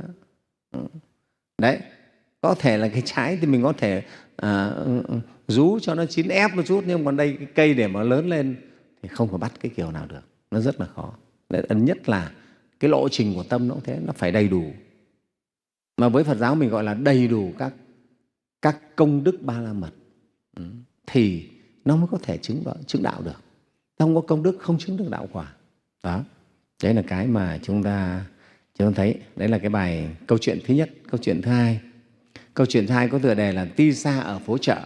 Speaker 2: Đấy, có thể là cái trái thì mình có thể à, rú cho nó chín ép một chút, nhưng còn đây cái cây để mà lớn lên thì không có bắt cái kiểu nào được, nó rất là khó. Đấy, ấn nhất là cái lộ trình của tâm nó cũng thế, nó phải đầy đủ. Mà với Phật giáo mình gọi là đầy đủ các các công đức ba la mật thì nó mới có thể chứng, chứng đạo được. Không có công đức không chứng được đạo quả. Đó, đấy là cái mà chúng ta chúng ta thấy. Đấy là cái bài câu chuyện thứ nhất. Câu chuyện thứ hai, câu chuyện thứ hai có tựa đề là Ti Sa ở phố chợ.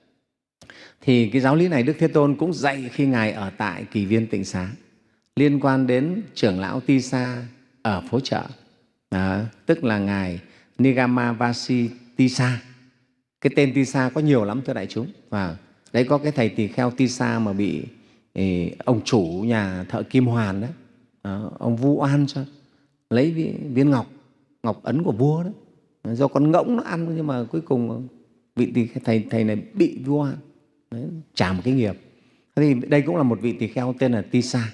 Speaker 2: Thì cái giáo lý này Đức Thế Tôn cũng dạy khi Ngài ở tại Kỳ Viên Tịnh Xá, liên quan đến trưởng lão Ti Sa ở phố chợ. Đó, tức là Ngài Nigamavasi Ti Sa. Cái tên Ti Sa có nhiều lắm thưa đại chúng. Và đấy có cái thầy tỳ kheo Ti Sa mà bị ý, ông chủ nhà thợ kim hoàn đó, đó, ông vu oan cho lấy viên ngọc, ngọc ấn của vua đó, do con ngỗng nó ăn, nhưng mà cuối cùng vị tỳ thầy thầy này bị vu oan, trả một cái nghiệp. Thì đây cũng là một vị tỳ kheo tên là Ti Sa.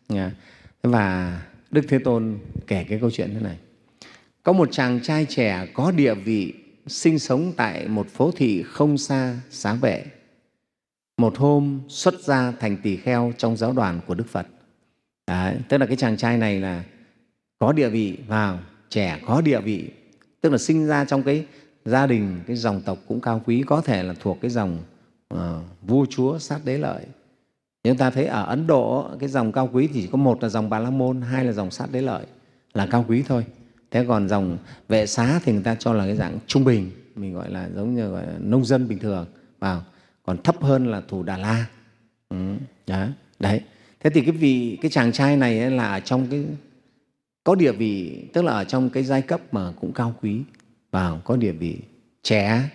Speaker 2: Và Đức Thế Tôn kể cái câu chuyện thế này. Có một chàng trai trẻ có địa vị sinh sống tại một phố thị không xa Xá Vệ. Một hôm xuất gia thành tỳ kheo trong giáo đoàn của Đức Phật. Đấy, tức là cái chàng trai này là có địa vị, vào trẻ có địa vị, tức là sinh ra trong cái gia đình, cái dòng tộc cũng cao quý, có thể là thuộc cái dòng uh, vua chúa Sát Đế Lợi. Chúng ta thấy ở Ấn Độ cái dòng cao quý thì chỉ có một là dòng Bà La Môn, hai là dòng Sát Đế Lợi là cao quý thôi. Thế còn dòng Vệ Xá thì người ta cho là cái dạng trung bình, mình gọi là giống như gọi là nông dân bình thường, vào. Còn thấp hơn là Thủ Đà La. Ừ, đấy, đấy. Thế thì cái vị cái chàng trai này ấy là ở trong cái có địa vị, tức là ở trong cái giai cấp mà cũng cao quý, vào có địa vị, trẻ.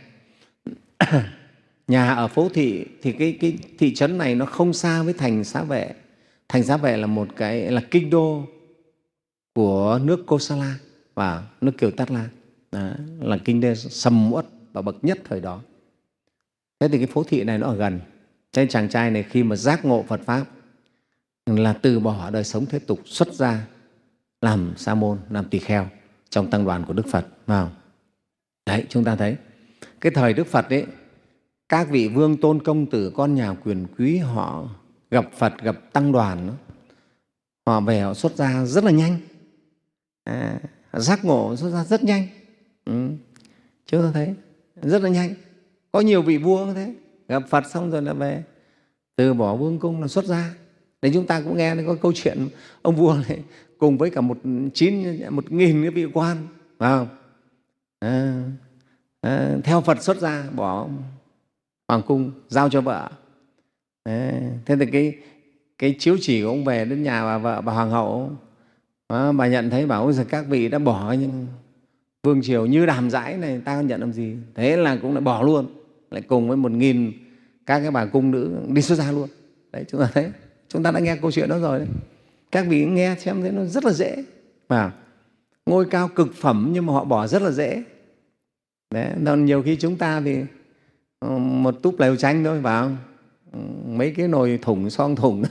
Speaker 2: Nhà ở phố thị thì cái, cái thị trấn này nó không xa với thành Xá Vệ. Thành Xá Vệ là một cái là kinh đô của nước Kosala và nước Kiều Tát La. Đó, là kinh đô sầm uất và bậc nhất thời đó. Thế thì cái phố thị này nó ở gần. Thế chàng trai này khi mà giác ngộ Phật Pháp là từ bỏ đời sống thế tục, xuất gia làm sa môn, làm tỳ kheo trong tăng đoàn của Đức Phật. Vào. Đấy, chúng ta thấy cái thời Đức Phật ấy, các vị vương tôn công tử, con nhà quyền quý họ gặp Phật, gặp tăng đoàn, họ về họ xuất gia rất là nhanh. À, giác ngộ xuất gia rất nhanh. Ừ. Chúng ta thấy rất là nhanh. Có nhiều vị vua như thế, gặp Phật xong rồi là về, từ bỏ vương cung là xuất gia. Đấy, chúng ta cũng nghe có câu chuyện ông vua này cùng với cả một chín một nghìn cái vị quan, phải không? À, à, theo Phật xuất gia, bỏ hoàng cung giao cho vợ. Đấy, thế thì cái cái chiếu chỉ của ông về đến nhà bà vợ, bà hoàng hậu, đó, bà nhận thấy bảo giờ các vị đã bỏ nhưng vương triều như đàm dãi này, ta nhận làm gì? Thế là cũng lại bỏ luôn, lại cùng với một nghìn các cái bà cung nữ đi xuất gia luôn. Đấy, chúng ta thấy, chúng ta đã nghe câu chuyện đó rồi đấy. Các vị nghe xem thấy nó rất là dễ, mà ngôi cao cực phẩm nhưng mà họ bỏ rất là dễ. Đấy, nhiều khi chúng ta thì một túp lều tranh thôi, phải không? Mấy cái nồi thùng, son thùng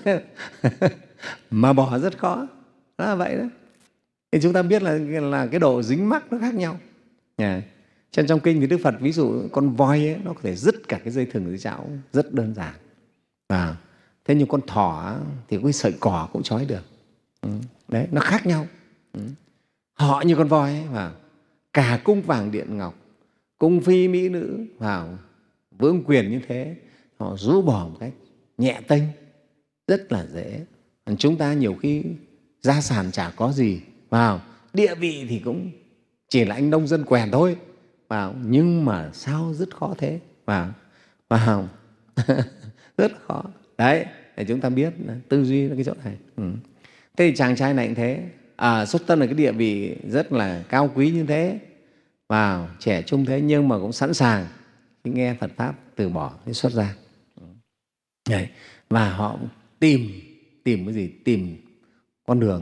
Speaker 2: mà bỏ rất khó. Đó là vậy đó. Thì chúng ta biết là, là cái độ dính mắc nó khác nhau. Yeah. Trên trong kinh thì Đức Phật ví dụ con voi ấy, nó có thể dứt cả cái dây thừng dây chảo, rất đơn giản. À, thế nhưng con thỏ thì cái sợi cỏ cũng trói được. Ừ. Đấy, nó khác nhau. Ừ. Họ như con voi ấy, vào cả cung vàng điện ngọc, cung phi mỹ nữ, vào vương quyền như thế, họ rũ bỏ một cách nhẹ tênh, rất là dễ. Còn chúng ta nhiều khi gia sản chả có gì, vào địa vị thì cũng chỉ là anh nông dân quèn thôi, vào nhưng mà sao rất khó thế, vào vào rất khó. Đấy, để chúng ta biết tư duy là cái chỗ này. Ừ. Thế thì chàng trai này cũng thế, à, xuất thân ở cái địa vị rất là cao quý như thế, vào trẻ trung thế, nhưng mà cũng sẵn sàng khi nghe Phật Pháp từ bỏ cái xuất gia. Đấy. Và họ tìm tìm cái gì? Tìm con đường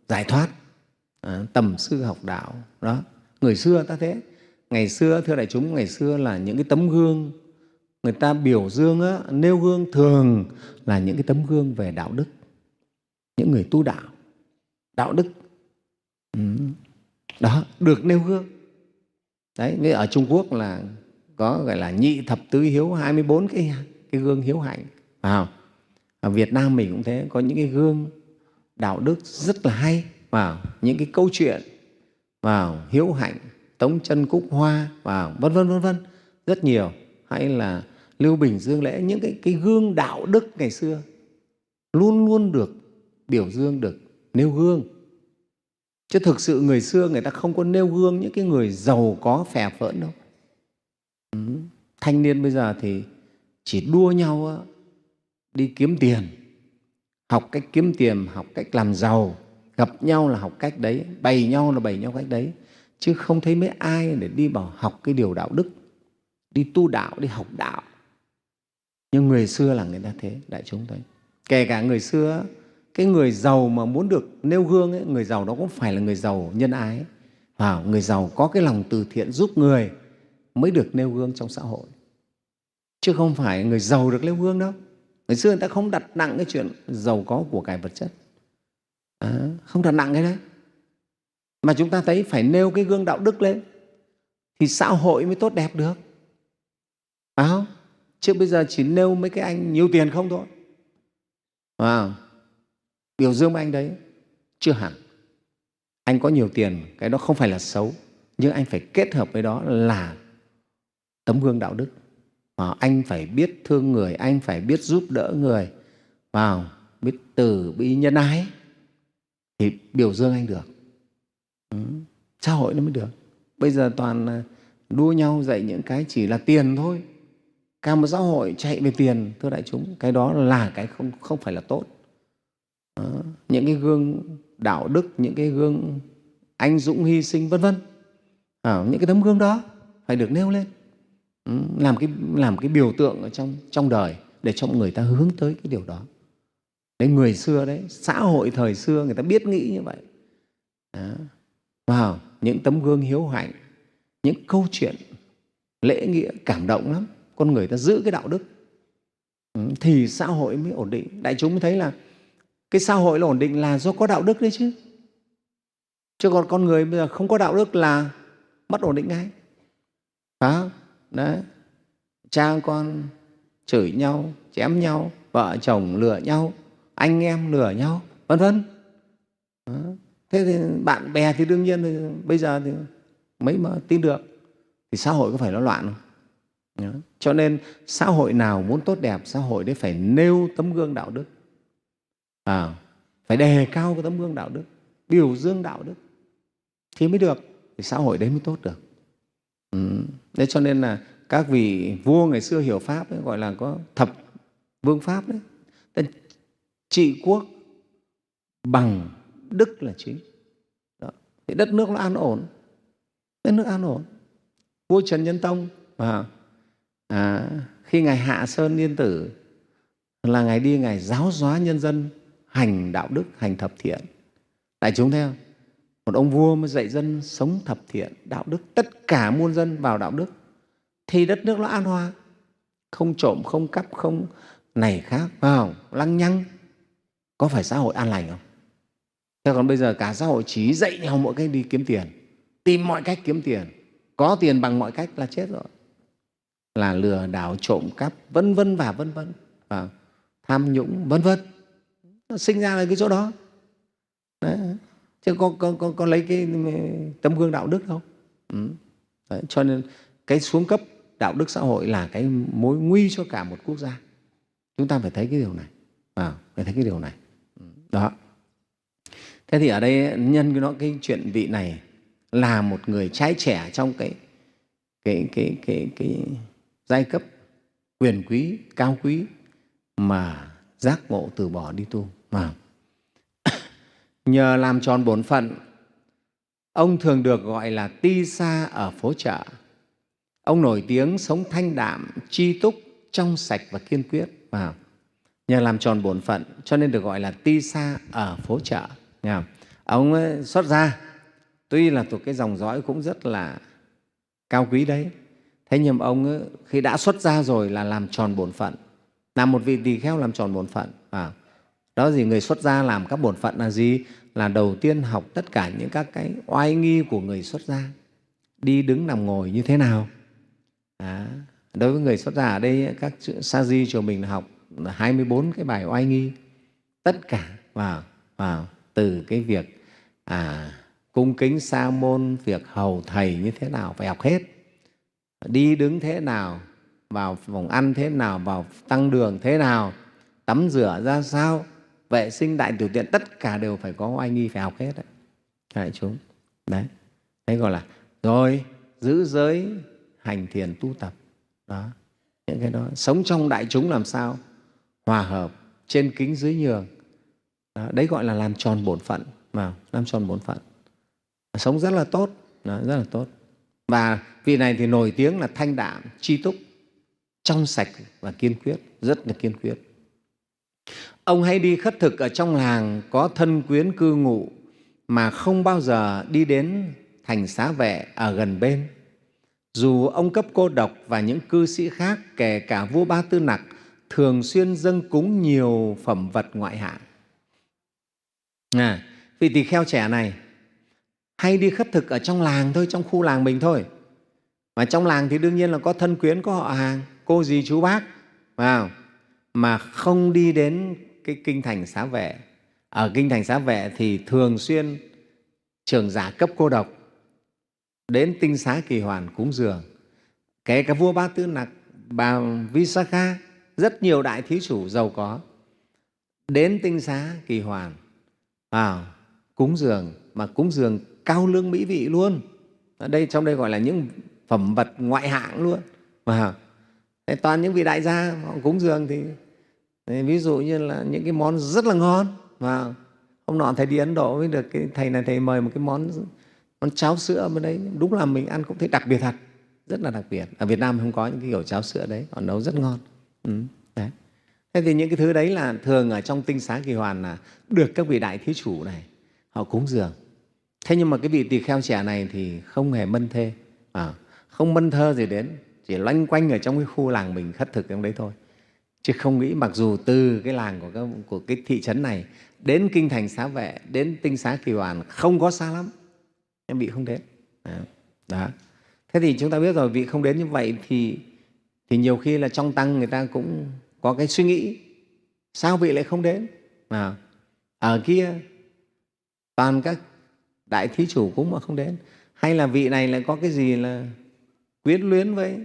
Speaker 2: giải thoát, à, tầm sư học đạo. Đó, người xưa ta thế. Ngày xưa, thưa đại chúng, ngày xưa là những cái tấm gương người ta biểu dương á, nêu gương thường là những cái tấm gương về đạo đức, những người tu đạo, đạo đức. Ừ. Đó, được nêu gương. Đấy, như ở Trung Quốc là có gọi là nhị thập tứ hiếu, hai mươi bốn cái, cái gương hiếu hạnh. Vào ở Việt Nam mình cũng thế, có những cái gương đạo đức rất là hay, vào những cái câu chuyện vào hiếu hạnh, Tống Chân Cúc Hoa, vào vân vân vân vân rất nhiều, hay là Lưu Bình Dương Lễ, những cái, cái gương đạo đức ngày xưa luôn luôn được biểu dương, được nêu gương. Chứ thực sự người xưa người ta không có nêu gương những cái người giàu có phè phỡn đâu. Ừ. Thanh niên bây giờ thì chỉ đua nhau đi kiếm tiền, học cách kiếm tiền, học cách làm giàu, gặp nhau là học cách đấy, bày nhau là bày nhau cách đấy, chứ không thấy mấy ai để đi bảo học cái điều đạo đức, đi tu đạo, đi học đạo. Nhưng người xưa là người ta thế, đại chúng thấy. Kể cả người xưa, cái người giàu mà muốn được nêu gương ấy, người giàu đó cũng phải là người giàu nhân ái, và người giàu có cái lòng từ thiện giúp người mới được nêu gương trong xã hội, chứ không phải người giàu được nêu gương đâu. Người xưa người ta không đặt nặng cái chuyện giàu có của cải vật chất, à, không đặt nặng cái đấy, mà chúng ta thấy phải nêu cái gương đạo đức lên thì xã hội mới tốt đẹp được, phải không? Chứ bây giờ chỉ nêu mấy cái anh nhiều tiền không thôi, à, biểu dương anh đấy chưa hẳn. Anh có nhiều tiền, cái đó không phải là xấu, nhưng anh phải kết hợp với đó là tấm gương đạo đức. À, anh phải biết thương người, anh phải biết giúp đỡ người, vào biết từ bi nhân ái thì biểu dương anh được. Ừ. Xã hội nó mới được. Bây giờ toàn đua nhau dạy những cái chỉ là tiền thôi. Cả một xã hội chạy về tiền, thưa đại chúng, cái đó là cái không, không phải là tốt. Đó. Những cái gương đạo đức, những cái gương anh dũng hy sinh vân vân, à, những cái tấm gương đó phải được nêu lên, ừ, làm cái làm cái biểu tượng ở trong trong đời để cho người ta hướng tới cái điều đó. Đấy, người xưa đấy, xã hội thời xưa người ta biết nghĩ như vậy. Đó. Wow, những tấm gương hiếu hạnh, những câu chuyện lễ nghĩa cảm động lắm. Con người ta giữ cái đạo đức, ừ, thì xã hội mới ổn định. Đại chúng mới thấy là cái xã hội là ổn định là do có đạo đức đấy chứ. Chứ còn con người bây giờ không có đạo đức là mất ổn định ngay. Phải không? Đấy. Cha con chửi nhau, chém nhau, vợ chồng lừa nhau, anh em lừa nhau, vân vân. Thế thì bạn bè thì đương nhiên thì bây giờ thì mấy mà tin được, thì xã hội có phải nó loạn không? Đó. Cho nên xã hội nào muốn tốt đẹp, xã hội đấy phải nêu tấm gương đạo đức, à, phải đề cao cái tấm gương đạo đức, biểu dương đạo đức thì mới được, thì xã hội đấy mới tốt được. Ừ. Đấy, cho nên là các vị vua ngày xưa hiểu Pháp ấy, gọi là có thập vương Pháp đấy. Tên trị quốc bằng đức là chính. Đó. Thì đất nước nó an ổn, đất nước an ổn. Vua Trần Nhân Tông à, à, khi Ngài hạ sơn Yên Tử là Ngài đi Ngài giáo hóa nhân dân hành đạo đức, hành thập thiện. Đại chúng thấy không? Một ông vua mới dạy dân sống thập thiện, đạo đức, tất cả muôn dân vào đạo đức thì đất nước nó an hòa, không trộm, không cắp, không này khác, vào lăng nhăng. Có phải xã hội an lành không? Thế còn bây giờ cả xã hội chỉ dạy nhau mỗi cách đi kiếm tiền, tìm mọi cách kiếm tiền, có tiền bằng mọi cách là chết rồi, là lừa đảo, trộm cắp, vân vân và vân vân, và tham nhũng vân vân. Nó sinh ra là cái chỗ đó. Đấy. Chứ có, có, có, có lấy cái tấm gương đạo đức không? Ừ. Đấy. Cho nên cái xuống cấp đạo đức xã hội là cái mối nguy cho cả một quốc gia. Chúng ta phải thấy cái điều này, à, phải thấy cái điều này. Đó. Thế thì ở đây nhân cái, nó, cái chuyện vị này là một người trai trẻ trong cái, cái, cái, cái, cái giai cấp quyền quý, cao quý mà giác ngộ từ bỏ đi tu. Mà nhờ làm tròn bổn phận, ông thường được gọi là Ti Sa ở phố chợ. Ông nổi tiếng sống thanh đạm, tri túc, trong sạch và kiên quyết. Wow. Nhờ làm tròn bổn phận cho nên được gọi là Ti Sa ở phố chợ. Ông ấy xuất gia, tuy là thuộc cái dòng dõi cũng rất là cao quý đấy, thế nhưng mà ông ấy, khi đã xuất gia rồi là làm tròn bổn phận, làm một vị tỳ kheo làm tròn bổn phận. À, đó gì người xuất gia làm các bổn phận là gì? Là đầu tiên học tất cả những các cái oai nghi của người xuất gia, đi đứng nằm ngồi như thế nào. À, đối với người xuất gia ở đây, các sa di chùa mình học là hai mươi bốn cái bài oai nghi, tất cả vào vào từ cái việc à, cung kính sa môn, việc hầu thầy như thế nào phải học hết, đi đứng thế nào, vào phòng ăn thế nào, vào tăng đường thế nào, tắm rửa ra sao, vệ sinh đại tiểu tiện, tất cả đều phải có oai nghi, phải học hết đấy, đại chúng. Đấy, đấy gọi là rồi giữ giới, hành thiền tu tập. Đó, những cái đó sống trong đại chúng làm sao hòa hợp, trên kính dưới nhường. Đó, đấy gọi là làm tròn bổn phận, vào làm tròn bổn phận, sống rất là tốt. Đó, rất là tốt. Và vị này thì nổi tiếng là thanh đạm, tri túc, trong sạch và kiên quyết, rất là kiên quyết. Ông hay đi khất thực ở trong làng có thân quyến cư ngụ mà không bao giờ đi đến thành xá vệ ở gần bên. Dù ông cấp cô độc và những cư sĩ khác, kể cả vua Ba Tư Nặc, thường xuyên dâng cúng nhiều phẩm vật ngoại hạng. À, vị tỳ kheo trẻ này hay đi khất thực ở trong làng thôi, trong khu làng mình thôi. Mà trong làng thì đương nhiên là có thân quyến, có họ hàng, cô dì chú bác, vào mà không đi đến cái kinh thành xá vệ. Ở kinh thành xá vệ thì thường xuyên trưởng giả cấp cô độc đến tinh xá Kỳ Hoàn cúng dường, kể cả vua Ba Tư Nặc, bà Visakha, rất nhiều đại thí chủ giàu có đến tinh xá Kỳ Hoàn vào cúng dường, mà cúng dường cao lương mỹ vị luôn. Ở đây trong đây gọi là những phẩm vật ngoại hạng luôn. Và toàn những vị đại gia họ cúng dường thì ví dụ như là những cái món rất là ngon. Và hôm nọ thầy đi Ấn Độ mới được cái thầy này, thầy mời một cái món món cháo sữa bên đấy, đúng là mình ăn cũng thấy đặc biệt thật, rất là đặc biệt. Ở Việt Nam không có những cái kiểu cháo sữa đấy, họ nấu rất ngon. Ừ, đấy. Thế thì những cái thứ đấy là thường ở trong tinh xá Kỳ Hoàn là được các vị đại thí chủ này họ cúng dường. Thế nhưng mà cái vị tỳ kheo trẻ này thì không hề mân thê, à, không mân thơ gì đến, chỉ loanh quanh ở trong cái khu làng mình khất thực trong đấy thôi, chứ không nghĩ mặc dù từ cái làng của cái, của cái thị trấn này đến kinh thành xá vệ, đến tinh xá Kỳ Hoàn không có xa lắm, em vị không đến. Đó. Thế thì chúng ta biết rồi, vị không đến như vậy thì, thì nhiều khi là trong tăng người ta cũng có cái suy nghĩ sao vị lại không đến. À, ở kia toàn các đại thí chủ cũng mà không đến, hay là vị này lại có cái gì là quyến luyến với,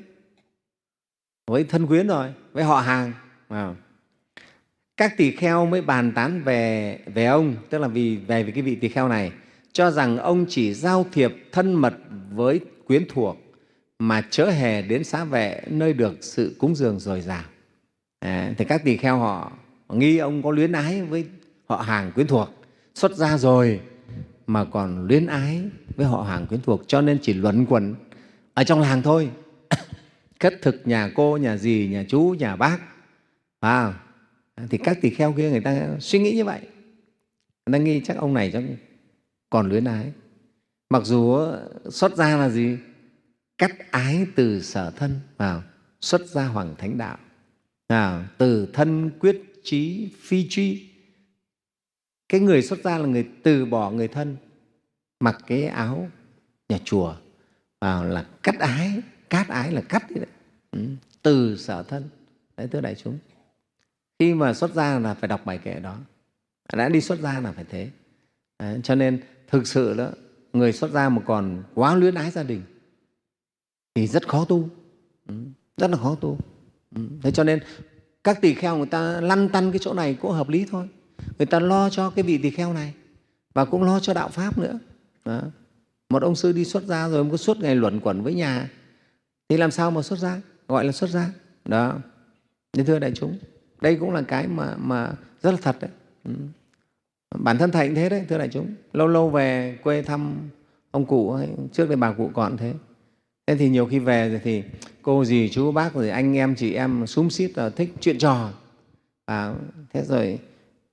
Speaker 2: với thân quyến rồi, với họ hàng. À, các tỳ kheo mới bàn tán về, về ông, tức là vì về cái vị tỳ kheo này, cho rằng ông chỉ giao thiệp thân mật với quyến thuộc mà chớ hề đến xá vệ nơi được sự cúng dường dồi dào. À, thì các tỳ kheo họ, họ nghi ông có luyến ái với họ hàng quyến thuộc, xuất gia rồi mà còn luyến ái với họ hàng quyến thuộc, cho nên chỉ luẩn quẩn ở trong làng thôi, khất thực nhà cô, nhà dì, nhà chú, nhà bác. À, thì các tỳ kheo kia người ta suy nghĩ như vậy, người ta nghi chắc ông này chắc còn luyến ái. Mặc dù xuất gia là gì? Cắt ái từ sở thân, vào xuất gia hoàng thánh đạo, à, từ thân quyết chí phi truy. Cái người xuất gia là người từ bỏ người thân, mặc cái áo nhà chùa, vào là cắt ái, cát ái là cắt đấy, ừ, từ sở thân. Đấy, thưa đại chúng, khi mà xuất gia là phải đọc bài kệ đó, đã đi xuất gia là phải thế. Đấy, cho nên thực sự đó, người xuất gia mà còn quá luyến ái gia đình thì rất khó tu, ừ, rất là khó tu. Ừ, thế cho nên các tỳ kheo người ta lăn tăn cái chỗ này cũng hợp lý thôi. Người ta lo cho cái vị tỳ kheo này và cũng lo cho đạo Pháp nữa. Đó. Một ông sư đi xuất gia rồi ông cứ suốt ngày luẩn quẩn với nhà thì làm sao mà xuất gia, gọi là xuất gia. Đó. Nên thưa đại chúng, đây cũng là cái mà, mà rất là thật đấy. Ừ. Bản thân thầy cũng thế đấy, thưa đại chúng. Lâu lâu về quê thăm ông cụ, trước đây bà cụ còn thế. Thế thì nhiều khi về rồi thì cô dì chú bác rồi anh em chị em xúm xít thích chuyện trò. À, thế rồi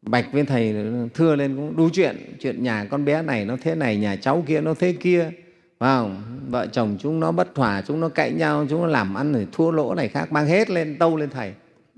Speaker 2: bạch với thầy thưa lên cũng đủ chuyện, chuyện nhà con bé này nó thế này, nhà cháu kia nó thế kia, phải không? Vợ chồng chúng nó bất hòa, chúng nó cãi nhau, chúng nó làm ăn rồi thua lỗ này khác, mang hết lên tâu lên thầy.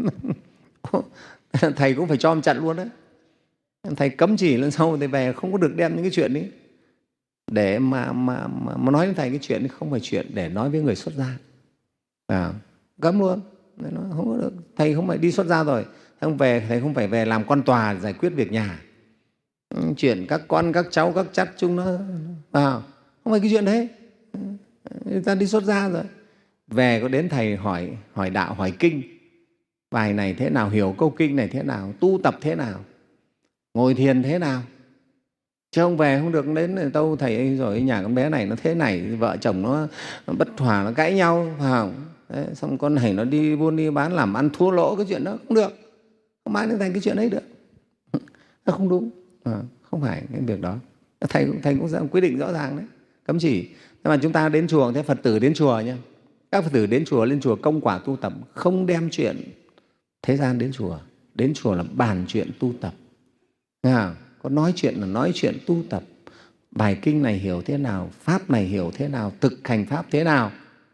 Speaker 2: Thầy cũng phải cho một trận luôn đấy. Thầy cấm chỉ lần sau thì về không có được đem những cái chuyện ấy để mà, mà, mà, mà nói với thầy cái chuyện ấy, không phải chuyện để nói với người xuất gia. À, cấm luôn. Nó không có được. Thầy không phải đi xuất gia rồi, không về, thầy không phải về làm quan tòa giải quyết việc nhà. Chuyện các con, các cháu, các chắt chúng nó à, không phải cái chuyện đấy. Người ta đi xuất gia rồi. Về có đến thầy hỏi, hỏi đạo, hỏi kinh. Bài này thế nào, hiểu câu kinh này thế nào, tu tập thế nào, ngồi thiền thế nào. Chứ không về không được đến tâu thầy ấy rồi nhà con bé này nó thế này, vợ chồng nó, nó bất hòa, nó cãi nhau, phải không? Đấy, xong con này nó đi buôn đi bán làm ăn thua lỗ, cái chuyện đó không được, không mang đến thành cái chuyện đấy được. Nó không đúng, à, không phải cái việc đó. Thầy, thầy cũng quyết định rõ ràng đấy, cấm chỉ. Nhưng mà chúng ta đến chùa, thế Phật tử đến chùa nhé, các Phật tử đến chùa, lên chùa công quả tu tập, không đem chuyện thế gian đến chùa. Đến chùa là bàn chuyện tu tập. Nghe không? Có nói chuyện là nói chuyện tu tập. Bài kinh này hiểu thế nào, pháp này hiểu thế nào, thực hành pháp thế nào,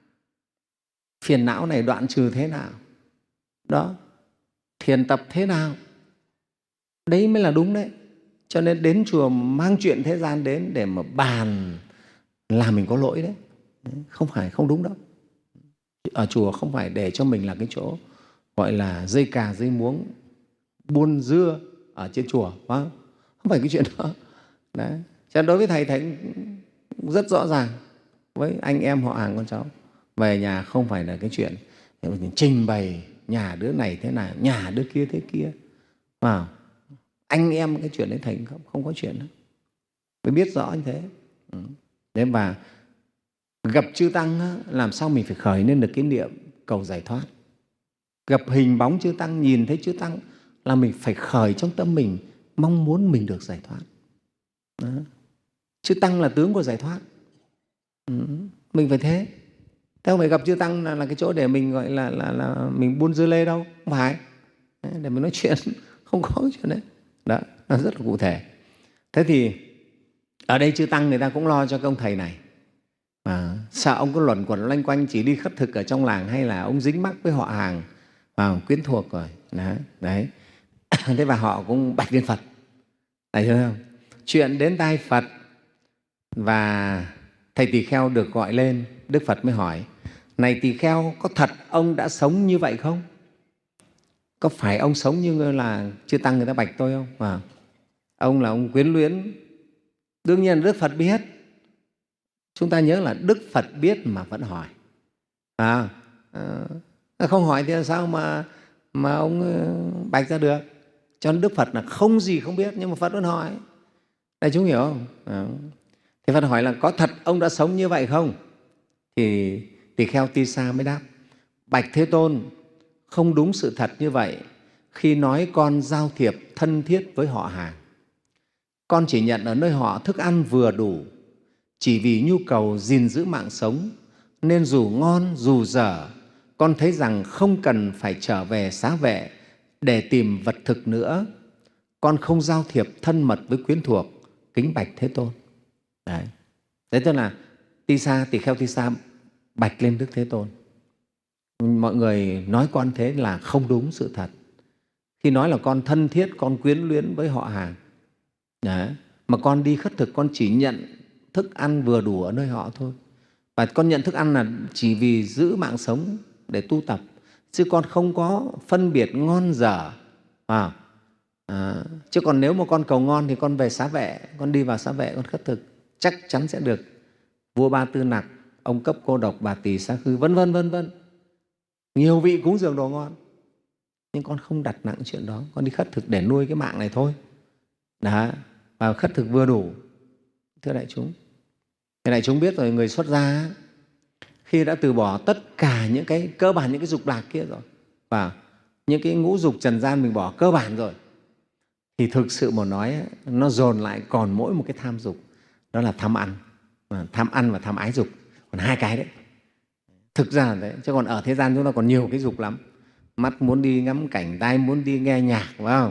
Speaker 2: phiền não này đoạn trừ thế nào, đó, thiền tập thế nào. Đấy mới là đúng đấy. Cho nên đến chùa mang chuyện thế gian đến để mà bàn là mình có lỗi đấy. Không phải, không đúng đâu. Ở chùa không phải để cho mình là cái chỗ gọi là dây cà dây muống, buôn dưa ở trên chùa, phải không? Không phải cái chuyện đó. Đấy. Cho nên đối với thầy, thầy rất rõ ràng với anh em họ hàng con cháu. Về nhà không phải là cái chuyện trình bày nhà đứa này thế nào, nhà đứa kia thế kia. À, anh em cái chuyện đấy thầy không, không có chuyện đó. Phải biết rõ như thế. Đấy, và gặp chư Tăng á, làm sao mình phải khởi lên được cái niệm cầu giải thoát. Gặp hình bóng chư Tăng, nhìn thấy chư Tăng là mình phải khởi trong tâm mình mong muốn mình được giải thoát. Đó. Chư Tăng là tướng của giải thoát. Ừ. Mình phải thế. Thế không phải gặp chư Tăng là, là cái chỗ để mình gọi là, là, là mình buôn dưa lê đâu. Không phải. Đấy, để mình nói chuyện. Không có cái chuyện đấy. Đó, nó rất là cụ thể. Thế thì ở đây chư Tăng người ta cũng lo cho cái ông thầy này. À, sợ ông có luẩn quẩn loanh quanh chỉ đi khất thực ở trong làng, hay là ông dính mắc với họ hàng à, quyến thuộc rồi. Đấy. Đấy. Thế và họ cũng bạch lên Phật. Thấy không? Chuyện đến tai Phật và thầy Tỳ Kheo được gọi lên, Đức Phật mới hỏi: này Tỳ Kheo, có thật ông đã sống như vậy không? Có phải ông sống như là chư Tăng người ta bạch tôi không? À, ông là ông quyến luyến. Đương nhiên Đức Phật biết. Chúng ta nhớ là Đức Phật biết mà vẫn hỏi. À, à, không hỏi thì sao mà, mà ông bạch ra được? Cho nên Đức Phật là không gì không biết, nhưng mà Phật vẫn hỏi. Đại chúng hiểu không? À. Thì Phật hỏi là có thật ông đã sống như vậy không? Thì Tỳ Kheo Ti Sa mới đáp: bạch Thế Tôn, không đúng sự thật như vậy. Khi nói con giao thiệp thân thiết với họ hàng, con chỉ nhận ở nơi họ thức ăn vừa đủ, chỉ vì nhu cầu gìn giữ mạng sống, nên dù ngon dù dở, con thấy rằng không cần phải trở về xá vệ để tìm vật thực nữa. Con không giao thiệp thân mật với quyến thuộc, kính bạch Thế Tôn. Đấy, thế tức là Ti Sa, Tỳ Kheo Ti Sa bạch lên Đức Thế Tôn. Mọi người nói con thế là không đúng sự thật. Khi nói là con thân thiết, con quyến luyến với họ hàng, đấy, mà con đi khất thực, con chỉ nhận thức ăn vừa đủ ở nơi họ thôi. Và con nhận thức ăn là chỉ vì giữ mạng sống để tu tập, chứ con không có phân biệt ngon dở. À, à, chứ còn nếu mà con cầu ngon thì con về xá vệ, con đi vào xá vệ, con khất thực, chắc chắn sẽ được vua Ba Tư Nặc, ông Cấp Cô Độc, bà Tỳ Xá Khư, vân vân vân vân, nhiều vị cúng dường đồ ngon. Nhưng con không đặt nặng chuyện đó, con đi khất thực để nuôi cái mạng này thôi. Đó, và khất thực vừa đủ. Thưa đại chúng, thì đại chúng biết rồi, người xuất gia khi đã từ bỏ tất cả những cái cơ bản, những cái dục lạc kia rồi, và những cái ngũ dục trần gian mình bỏ cơ bản rồi, thì thực sự mà nói nó dồn lại còn mỗi một cái tham dục, đó là tham ăn. Tham ăn và tham ái dục, còn hai cái đấy. Thực ra là đấy, chứ còn ở thế gian chúng ta còn nhiều cái dục lắm. Mắt muốn đi ngắm cảnh, tai muốn đi nghe nhạc, phải không?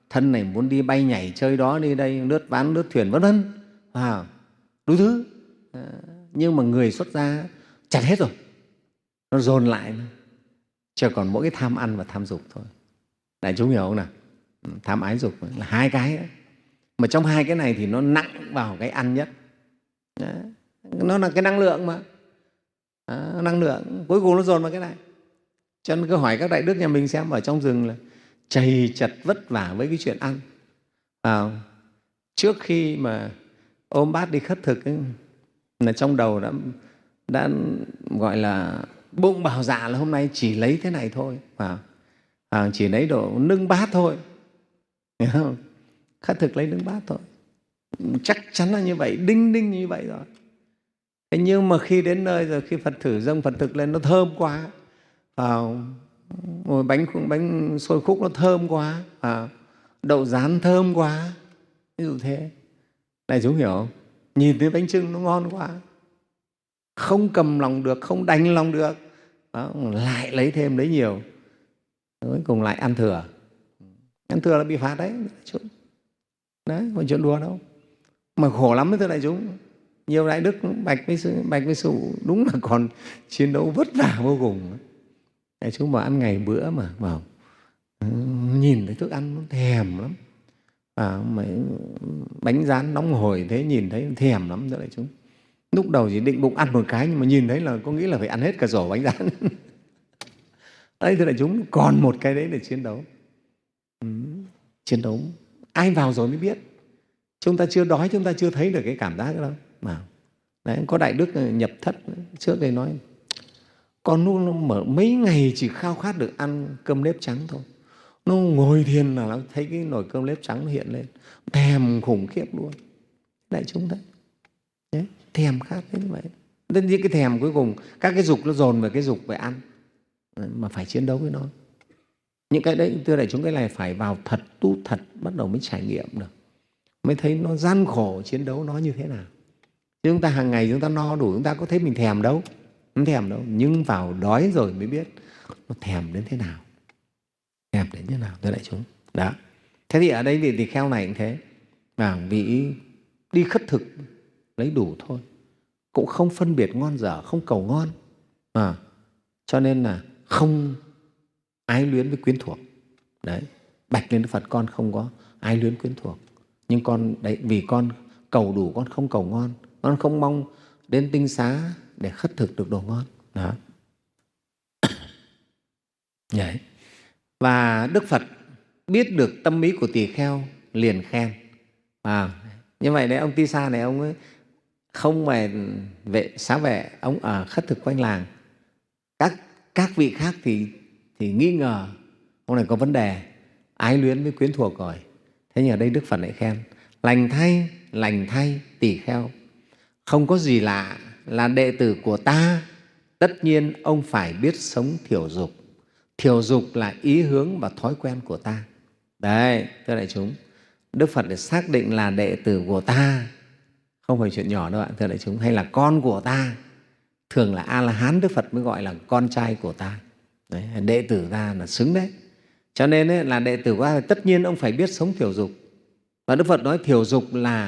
Speaker 2: thân này muốn đi bay nhảy chơi đó đi đây, lướt ván lướt thuyền vân vân, à, đủ thứ. À, nhưng mà người xuất gia chặt hết rồi, nó dồn lại, chỉ còn mỗi cái tham ăn và tham dục thôi. Đại chúng hiểu không nào? Tham ái dục là hai cái ấy. Mà trong hai cái này thì nó nặng vào cái ăn nhất. Đấy. Nó là cái năng lượng mà, à, năng lượng cuối cùng nó dồn vào cái này. Cho nên cứ hỏi các đại đức nhà mình xem, ở trong rừng là chầy chật vất vả với cái chuyện ăn. À, trước khi mà ôm bát đi khất thực ấy, là trong đầu đã, đã gọi là bụng bảo dạ là hôm nay chỉ lấy thế này thôi, à, à, chỉ lấy đồ nâng bát thôi, hiểu không? Khất thực lấy nâng bát thôi, chắc chắn là như vậy, đinh đinh như vậy rồi. Thế nhưng mà khi đến nơi rồi, khi Phật thử dâng Phật thực lên nó thơm quá, à, bánh bánh xôi khúc nó thơm quá, à, đậu rán thơm quá, ví dụ thế. Đại chúng hiểu không? Nhìn thấy bánh chưng nó ngon quá, không cầm lòng được, không đành lòng được, đó, lại lấy thêm, lấy nhiều, cuối cùng lại ăn thừa. Ăn thừa là bị phạt đấy. Đấy, không chuyện đùa đâu. Mà khổ lắm đấy thưa đại chúng. Nhiều đại đức bạch với sư, bạch với sư đúng là còn chiến đấu vất vả vô cùng. Đại chúng mà ăn ngày bữa mà vào nhìn thấy thức ăn nó thèm lắm. À, mà bánh rán nóng hổi thế nhìn thấy thèm lắm thưa đại chúng. Lúc đầu chỉ định bụng ăn một cái, nhưng mà nhìn thấy là có nghĩ là phải ăn hết cả rổ bánh rán. Đấy thưa đại chúng, còn một cái đấy để chiến đấu. Ừ, chiến đấu. Ai vào rồi mới biết. Chúng ta chưa đói, chúng ta chưa thấy được cái cảm giác đó đâu. Mà đấy, có đại đức nhập thất trước đây nói, con nó mở mấy ngày chỉ khao khát được ăn cơm nếp trắng thôi. Nó ngồi thiền là nó thấy cái nồi cơm nếp trắng nó hiện lên, thèm khủng khiếp luôn. Đại chúng đấy, đấy thèm khát thế như vậy. Nên những cái thèm cuối cùng, các cái dục nó dồn về cái dục về ăn, mà phải chiến đấu với nó. Những cái đấy thưa đại chúng, cái này phải vào thật, tu thật, bắt đầu mới trải nghiệm được, mới thấy nó gian khổ chiến đấu nó như thế nào. Chứ chúng ta hàng ngày chúng ta no đủ, chúng ta có thấy mình thèm đâu, không thèm đâu. Nhưng vào đói rồi mới biết nó thèm đến thế nào, thèm đến thế nào thưa đại chúng. Đó. Thế thì ở đây vị tỳ kheo này cũng thế, và vị đi khất thực lấy đủ thôi, cũng không phân biệt ngon dở, không cầu ngon, à, cho nên là không ái luyến với quyến thuộc. Đấy, bạch lên Đức Phật, con không có ái luyến quyến thuộc, nhưng con đấy vì con cầu đủ, con không cầu ngon, con không mong đến tinh xá để khất thực được đồ ngon. Đó. Đấy. Và Đức Phật biết được tâm ý của tỳ kheo liền khen. À, như vậy đấy, ông Ti Sa này ông ấy không về vệ xá vệ, ông ở khất thực quanh làng. Các các vị khác thì thì nghi ngờ ông này có vấn đề ái luyến với quyến thuộc rồi. Thế nhưng ở đây Đức Phật lại khen, lành thay, lành thay tỳ kheo, không có gì lạ, là đệ tử của ta, tất nhiên ông phải biết sống thiểu dục. Thiểu dục là ý hướng và thói quen của ta. Đấy, thưa đại chúng, Đức Phật để xác định là đệ tử của ta, không phải chuyện nhỏ đâu ạ, thưa đại chúng, hay là con của ta. Thường là A-la-hán Đức Phật mới gọi là con trai của ta. Đấy, đệ tử ta là xứng đấy. Cho nên ấy, là đệ tử của ta, tất nhiên ông phải biết sống thiểu dục. Và Đức Phật nói thiểu dục là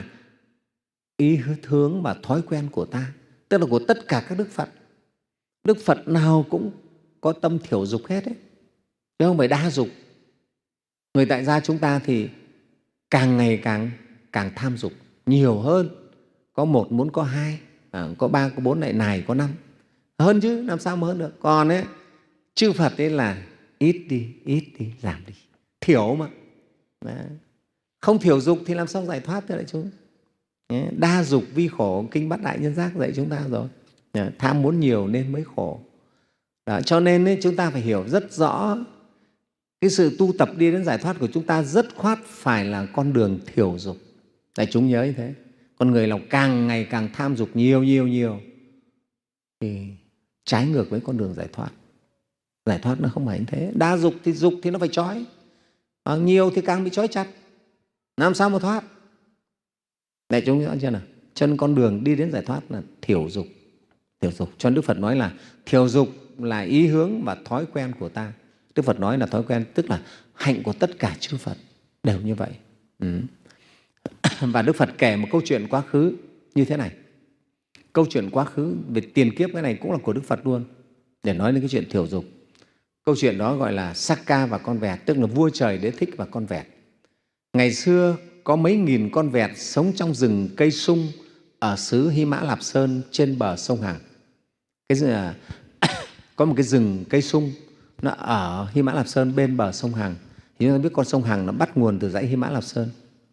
Speaker 2: ý hướng và thói quen của ta, tức là của tất cả các Đức Phật. Đức Phật nào cũng có tâm thiểu dục hết ấy, chứ không phải đa dục. Người tại gia chúng ta thì càng ngày càng càng tham dục nhiều hơn. Có một muốn có hai, à, có ba, có bốn, lại nài có năm. Hơn chứ, làm sao mà hơn được. Còn ấy, chư Phật ấy là ít đi, ít đi, giảm đi, thiểu mà. Đấy. Không thiểu dục thì làm sao giải thoát thưa đại chúng. Đa dục vi khổ, Kinh Bát Đại Nhân Giác dạy chúng ta rồi. Tham muốn nhiều nên mới khổ. Đó, cho nên ấy, chúng ta phải hiểu rất rõ cái sự tu tập đi đến giải thoát của chúng ta rất khoát phải là con đường thiểu dục. Đại chúng nhớ như thế. Con người nào càng ngày càng tham dục nhiều nhiều nhiều thì trái ngược với con đường giải thoát. Giải thoát nó không phải như thế. Đa dục thì dục thì nó phải trói, à, nhiều thì càng bị trói chặt, làm sao mà thoát. Đại chúng rõ chưa nào? Cho nên con đường đi đến giải thoát là thiểu dục. Thiểu dục. Cho nên Đức Phật nói là thiểu dục là ý hướng và thói quen của ta. Đức Phật nói là thói quen, tức là hạnh của tất cả chư Phật. đều như vậy. Ừ. Và Đức Phật kể một câu chuyện quá khứ như thế này. Câu chuyện quá khứ về tiền kiếp, cái này cũng là của Đức Phật luôn, để nói đến cái chuyện thiểu dục. Câu chuyện đó gọi là Sakka và con vẹt, tức là vua trời Đế Thích và con vẹt. Ngày xưa có mấy nghìn con vẹt sống trong rừng cây sung ở xứ Hy Mã Lạp Sơn trên bờ sông Hằng. Cái là có một cái rừng cây sung nó ở Hy Mã Lạp Sơn bên bờ sông Hằng. Thì chúng ta biết con sông Hằng nó bắt nguồn từ dãy Hy Mã Lạp Sơn.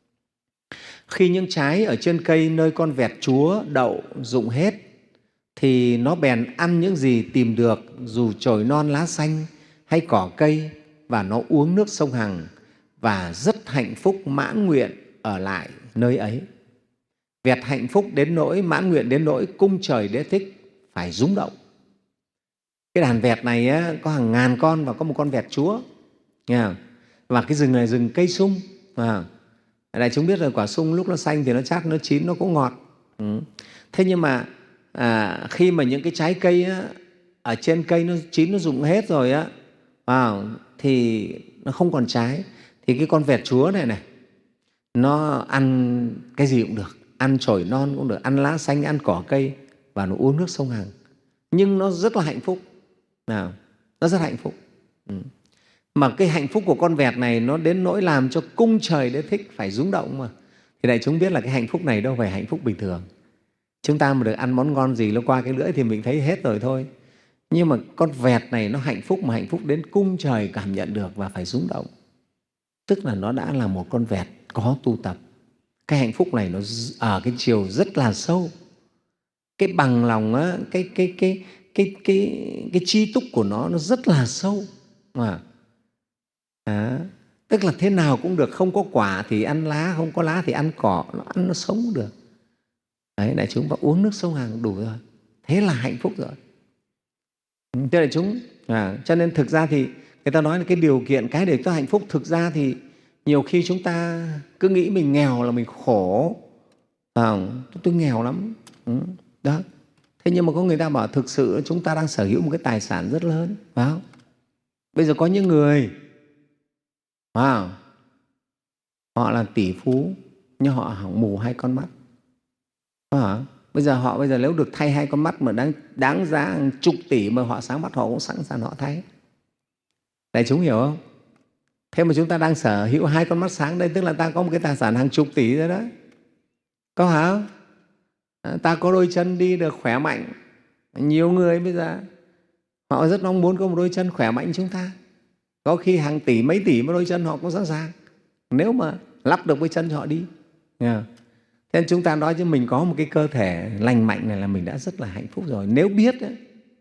Speaker 2: Khi những trái ở trên cây nơi con vẹt chúa đậu rụng hết thì nó bèn ăn những gì tìm được, dù chồi non lá xanh hay cỏ cây, và nó uống nước sông Hằng và rất hạnh phúc mãn nguyện ở lại nơi ấy. Vẹt hạnh phúc đến nỗi, mãn nguyện đến nỗi cung trời Đế Thích phải rúng động. Cái đàn vẹt này á, có hàng ngàn con và có một con vẹt chúa. Nghe không? Và cái rừng này rừng cây sung. À, đại chúng biết rồi, quả sung lúc nó xanh thì nó chát, nó chín nó cũng ngọt. Ừ. Thế nhưng mà à, khi mà những cái trái cây á, ở trên cây nó chín, nó rụng hết rồi á, à, thì nó không còn trái, thì cái con vẹt chúa này này nó ăn cái gì cũng được, ăn chồi non cũng được, ăn lá xanh, ăn cỏ cây, và nó uống nước sông Hằng. Nhưng nó rất là hạnh phúc. Nào, nó rất hạnh phúc. Ừ. Mà cái hạnh phúc của con vẹt này nó đến nỗi làm cho cung trời Đế Thích phải rúng động mà. Thì đại chúng biết là cái hạnh phúc này đâu phải hạnh phúc bình thường. Chúng ta mà được ăn món ngon gì nó qua cái lưỡi thì mình thấy hết rồi thôi. Nhưng mà con vẹt này nó hạnh phúc, mà hạnh phúc đến cung trời cảm nhận được và phải rúng động. Tức là nó đã là một con vẹt có tu tập. Cái hạnh phúc này nó ở cái chiều rất là sâu. Cái bằng lòng á, cái cái cái cái cái cái tri túc của nó nó rất là sâu mà. À, tức là thế nào cũng được, không có quả thì ăn lá, không có lá thì ăn cỏ, nó ăn nó sống cũng được. Đấy, đại chúng bảo uống nước sông Hằng đủ rồi, thế là hạnh phúc rồi. Thế đại chúng, à, cho nên thực ra thì người ta nói là cái điều kiện, cái để cho hạnh phúc, thực ra thì nhiều khi chúng ta cứ nghĩ mình nghèo là mình khổ. À, tôi nghèo lắm. Ừ, đó. Thế nhưng mà có người ta bảo thực sự chúng ta đang sở hữu một cái tài sản rất lớn. Phải không? Bây giờ có những người wow, họ là tỷ phú nhưng họ hỏng mù hai con mắt. À, bây giờ họ bây giờ nếu được thay hai con mắt mà đáng, đáng giá hàng chục tỷ mà họ sáng mắt, họ cũng sẵn sàng họ thay. Đại chúng hiểu không? Thế mà chúng ta đang sở hữu hai con mắt sáng đây, tức là ta có một cái tài sản hàng chục tỷ rồi đó. Có hả không? À, ta có đôi chân đi được khỏe mạnh. Nhiều người bây giờ họ rất mong muốn có một đôi chân khỏe mạnh như chúng ta. Có khi hàng tỷ, mấy tỷ một đôi chân họ cũng sẵn sàng, nếu mà lắp được với chân cho họ đi. Yeah. Thế nên chúng ta nói chứ mình có một cái cơ thể lành mạnh này là mình đã rất là hạnh phúc rồi. Nếu biết đấy,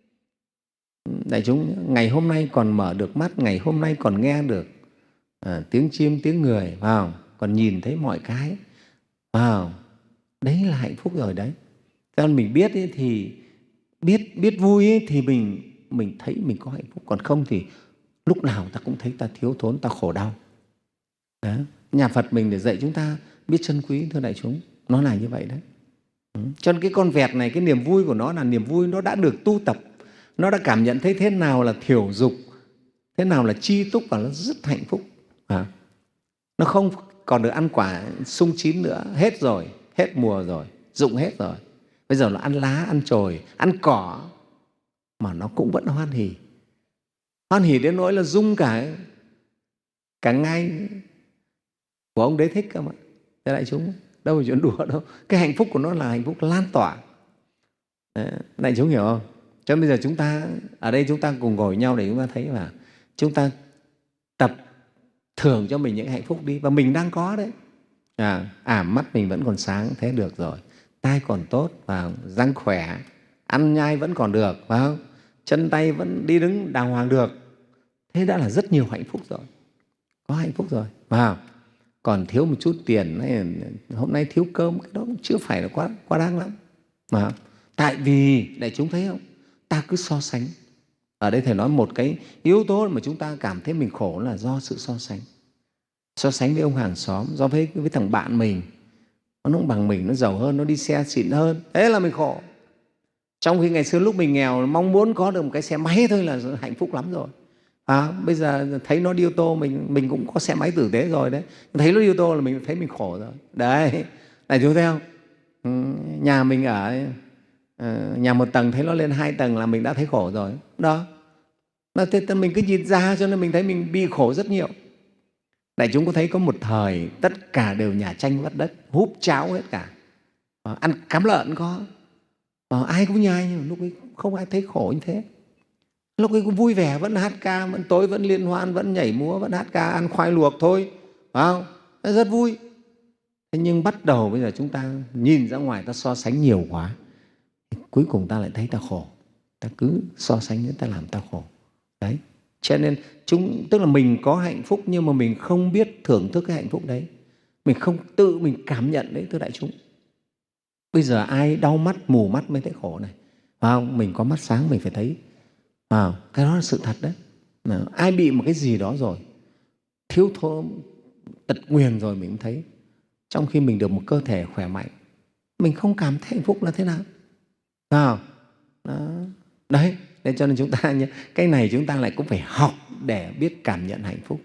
Speaker 2: đại chúng ngày hôm nay còn mở được mắt, ngày hôm nay còn nghe được à, tiếng chim, tiếng người, vào còn nhìn thấy mọi cái, vào đấy là hạnh phúc rồi đấy. Cho nên mình biết ấy, thì biết biết vui ấy, thì mình mình thấy mình có hạnh phúc, còn không thì lúc nào ta cũng thấy ta thiếu thốn, ta khổ đau. Đó. Nhà Phật mình để dạy chúng ta biết trân quý, thưa đại chúng, nó là như vậy đấy. Ừ. Cho nên cái con vẹt này, cái niềm vui của nó là niềm vui nó đã được tu tập, nó đã cảm nhận thấy thế nào là thiểu dục, thế nào là chi túc, và nó rất hạnh phúc. À. Nó không còn được ăn quả sung chín nữa, hết rồi, hết mùa rồi, rụng hết rồi. Bây giờ nó ăn lá, ăn chồi, ăn cỏ mà nó cũng vẫn hoan hỉ. Hoan hỉ đến nỗi là rung cả cả ngai của ông Đế Thích cơ mà. Thế đại chúng, đâu phải chuyện đùa đâu. Cái hạnh phúc của nó là hạnh phúc lan tỏa. Đấy, đại chúng hiểu không? Cho nên bây giờ chúng ta, ở đây chúng ta cùng ngồi nhau để chúng ta thấy là chúng ta tập thưởng cho mình những hạnh phúc đi. Và mình đang có đấy. À, à mắt mình vẫn còn sáng, thế được rồi. Tai còn tốt, và răng khỏe, ăn nhai vẫn còn được, phải không? Chân tay vẫn đi đứng đàng hoàng được. Thế đã là rất nhiều hạnh phúc rồi. Có hạnh phúc rồi. Và còn thiếu một chút tiền, hôm nay thiếu cơm, cái đó cũng chưa phải là quá, quá đáng lắm. Mà tại vì, đại chúng thấy không? Ta cứ so sánh. Ở đây Thầy nói một cái yếu tố mà chúng ta cảm thấy mình khổ là do sự so sánh. So sánh với ông hàng xóm, do với, với thằng bạn mình. Nó cũng bằng mình, nó giàu hơn, nó đi xe xịn hơn. Thế là mình khổ. Trong khi ngày xưa lúc mình nghèo, mong muốn có được một cái xe máy thôi là hạnh phúc lắm rồi. À, bây giờ thấy nó đi ô tô, mình mình cũng có xe máy tử tế rồi đấy, thấy nó đi ô tô là mình thấy mình khổ rồi đấy. Này chú thấy không? Ừ, nhà mình ở uh, nhà một tầng, thấy nó lên hai tầng là mình đã thấy khổ rồi đó. Nó thế mình cứ nhìn ra cho nên mình thấy mình bị khổ rất nhiều. Đại chúng có thấy có một thời tất cả đều nhà tranh vắt đất, húp cháo hết cả, à, ăn cám lợn có, à, ai cũng nhai, nhưng mà lúc ấy không ai thấy khổ như thế. Lúc ấy cũng vui vẻ, vẫn hát ca, vẫn tối vẫn liên hoan, vẫn nhảy múa, vẫn hát ca, ăn khoai luộc thôi, phải không? Rất vui. Thế nhưng bắt đầu bây giờ chúng ta nhìn ra ngoài, ta so sánh nhiều quá, cuối cùng ta lại thấy ta khổ. Ta cứ so sánh với ta làm ta khổ. Đấy. Cho nên chúng tức là mình có hạnh phúc nhưng mà mình không biết thưởng thức cái hạnh phúc đấy. Mình không tự mình cảm nhận đấy, thưa đại chúng. Bây giờ ai đau mắt, mù mắt mới thấy khổ này, phải không? Mình có mắt sáng mình phải thấy. À, cái đó là sự thật đấy. À, ai bị một cái gì đó rồi, thiếu thốn, tật nguyền rồi mình cũng thấy. Trong khi mình được một cơ thể khỏe mạnh, mình không cảm thấy hạnh phúc là thế nào. À, đó. Đấy, nên cho nên chúng ta, cái này chúng ta lại cũng phải học để biết cảm nhận hạnh phúc.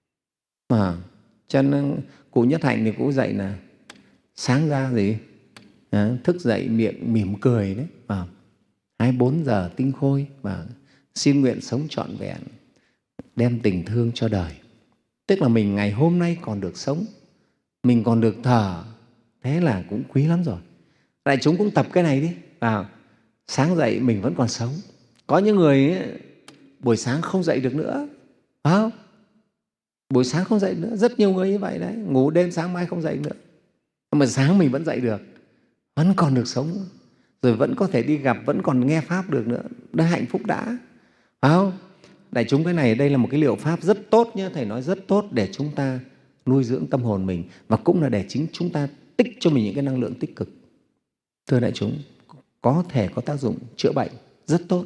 Speaker 2: À, cho nên cụ Nhất Hạnh thì cũng dạy là sáng ra gì? À, thức dậy miệng mỉm cười đấy. À, hai mươi bốn giờ tinh khôi và xin nguyện sống trọn vẹn, đem tình thương cho đời. Tức là mình ngày hôm nay còn được sống, mình còn được thở, thế là cũng quý lắm rồi. Đại chúng cũng tập cái này đi. À, sáng dậy mình vẫn còn sống. Có những người ấy, buổi sáng không dậy được nữa, phải không? Buổi sáng không dậy nữa, rất nhiều người như vậy đấy, ngủ đêm sáng mai không dậy nữa. Nhưng mà sáng mình vẫn dậy được, vẫn còn được sống, rồi vẫn có thể đi gặp, vẫn còn nghe Pháp được nữa. Đã hạnh phúc đã, phải không? Đại chúng, cái này đây là một cái liệu pháp rất tốt nhé, Thầy nói rất tốt để chúng ta nuôi dưỡng tâm hồn mình, và cũng là để chính chúng ta tích cho mình những cái năng lượng tích cực. Thưa đại chúng, có thể có tác dụng chữa bệnh rất tốt.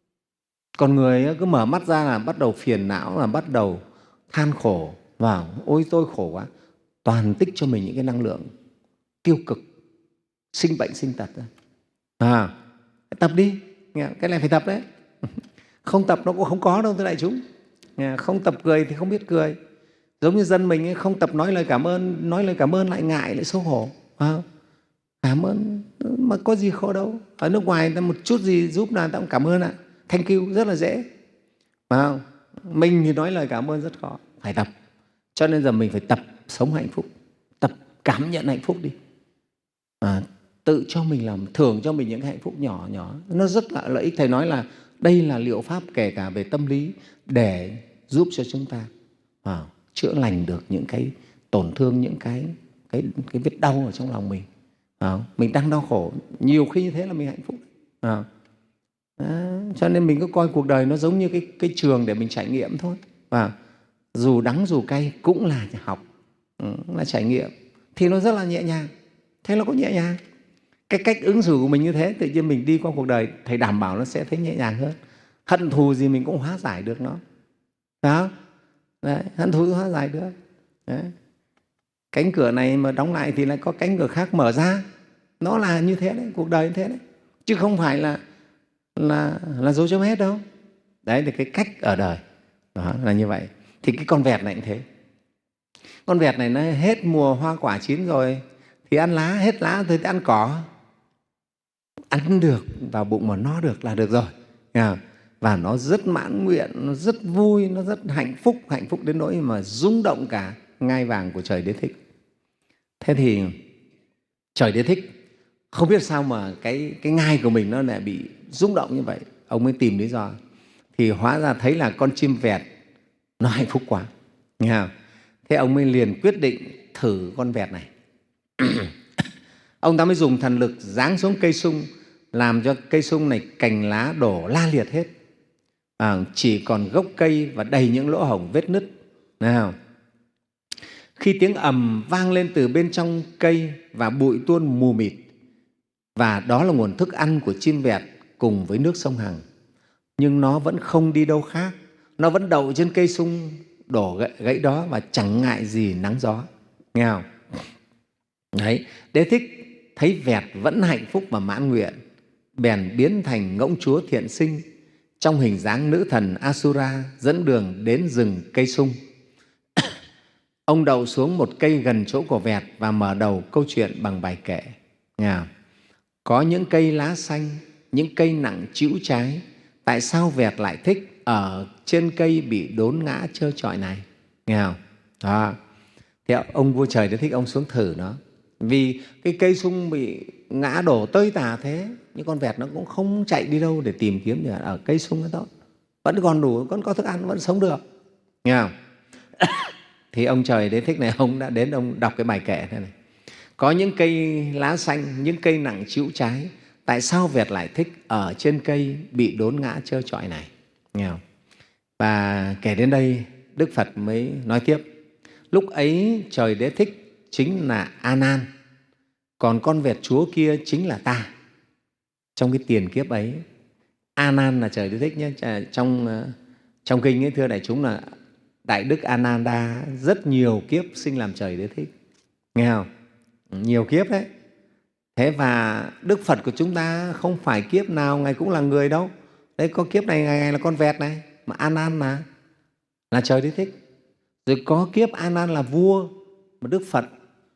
Speaker 2: Còn người cứ mở mắt ra là bắt đầu phiền não, là bắt đầu than khổ, vào ôi tôi khổ quá, toàn tích cho mình những cái năng lượng tiêu cực, sinh bệnh sinh tật. À, tập đi, cái này phải tập đấy. Không tập nó cũng không có đâu, thưa đại chúng. Không tập cười thì không biết cười. Giống như dân mình ấy, không tập nói lời cảm ơn, nói lời cảm ơn lại ngại, lại xấu hổ. À, cảm ơn mà có gì khổ đâu. Ở nước ngoài ta một chút gì giúp là ta cũng cảm ơn ạ, à. Thank you rất là dễ, phải không? Mình thì nói lời cảm ơn rất khó, phải tập. Cho nên giờ mình phải tập sống hạnh phúc, tập cảm nhận hạnh phúc đi. À, tự cho mình làm, thưởng cho mình những hạnh phúc nhỏ nhỏ, nó rất là lợi ích. Thầy nói là đây là liệu pháp kể cả về tâm lý để giúp cho chúng ta à, chữa lành được những cái tổn thương, những cái cái cái vết đau ở trong lòng mình. À, mình đang đau khổ, nhiều khi như thế là mình hạnh phúc. À, à, cho nên mình cứ coi cuộc đời nó giống như cái, cái trường để mình trải nghiệm thôi. Và dù đắng dù cay cũng là học, là trải nghiệm, thì nó rất là nhẹ nhàng. Thế nó có nhẹ nhàng. Cái cách ứng xử của mình như thế, tự nhiên mình đi qua cuộc đời, Thầy đảm bảo nó sẽ thấy nhẹ nhàng hơn. Hận thù gì mình cũng hóa giải được nó. Đó. Đấy, hận thù hóa giải được. Đấy. Cánh cửa này mà đóng lại thì lại có cánh cửa khác mở ra. Nó là như thế đấy, cuộc đời như thế đấy. Chứ không phải là là, là dấu chấm hết đâu. Đấy là cái cách ở đời. Đó, là như vậy. Thì cái con vẹt này cũng thế. Con vẹt này nó hết mùa hoa quả chín rồi thì ăn lá, hết lá thì ăn cỏ. Ăn được vào bụng mà no được là được rồi. Và nó rất mãn nguyện, nó rất vui, nó rất hạnh phúc, hạnh phúc đến nỗi mà rung động cả ngai vàng của trời Đế Thích. Thế thì trời Đế Thích không biết sao mà cái, cái ngai của mình nó lại bị rung động như vậy. Ông mới tìm lý do. Thì hóa ra thấy là con chim vẹt nó hạnh phúc quá. Nghe không? Thế ông mới liền quyết định thử con vẹt này. Ông ta mới dùng thần lực giáng xuống cây sung, làm cho cây sung này cành lá đổ la liệt hết. À, chỉ còn gốc cây và đầy những lỗ hổng vết nứt. Nào. Khi tiếng ầm vang lên từ bên trong cây và bụi tuôn mù mịt, và đó là nguồn thức ăn của chim vẹt cùng với nước sông Hằng, nhưng nó vẫn không đi đâu khác. Nó vẫn đậu trên cây sung đổ gãy, gãy đó và chẳng ngại gì nắng gió. Nghe không? Đấy, Đế Thích thấy vẹt vẫn hạnh phúc và mãn nguyện, bèn biến thành ngỗng chúa thiện sinh, trong hình dáng nữ thần Asura dẫn đường đến rừng cây sung. Ông đậu xuống một cây gần chỗ của vẹt và mở đầu câu chuyện bằng bài kệ. Nghe không? Có những cây lá xanh, những cây nặng trĩu trái, tại sao vẹt lại thích ở trên cây bị đốn ngã trơ trọi này? Nghe không? Đó. Thì ông vua trời Đế Thích ông xuống thử nó. Vì cái cây sung bị ngã đổ tơi tả thế, nhưng con vẹt nó cũng không chạy đi đâu để tìm kiếm gì ở cây sung đó, vẫn còn đủ, vẫn có thức ăn, vẫn sống được. Nghe không? Thì ông trời Đế Thích này, ông đã đến, ông đọc cái bài kệ thế này. Có những cây lá xanh, những cây nặng trĩu trái, tại sao vẹt lại thích ở trên cây bị đốn ngã trơ trọi này? Nghe không? Và kể đến đây, Đức Phật mới nói tiếp. Lúc ấy trời Đế Thích chính là A Nan, còn con vẹt chúa kia chính là ta. Trong cái tiền kiếp ấy, A Nan là trời Đế Thích nhé. Trong, trong kinh ấy, thưa đại chúng, là Đại Đức A Nan Đa rất nhiều kiếp sinh làm trời Đế Thích. Nghe không? Nhiều kiếp đấy. Thế và Đức Phật của chúng ta không phải kiếp nào Ngài cũng là người đâu. Đấy, có kiếp này Ngài, Ngài là con vẹt này, mà A Nan mà là trời Đế Thích. Rồi có kiếp A Nan là vua, mà Đức Phật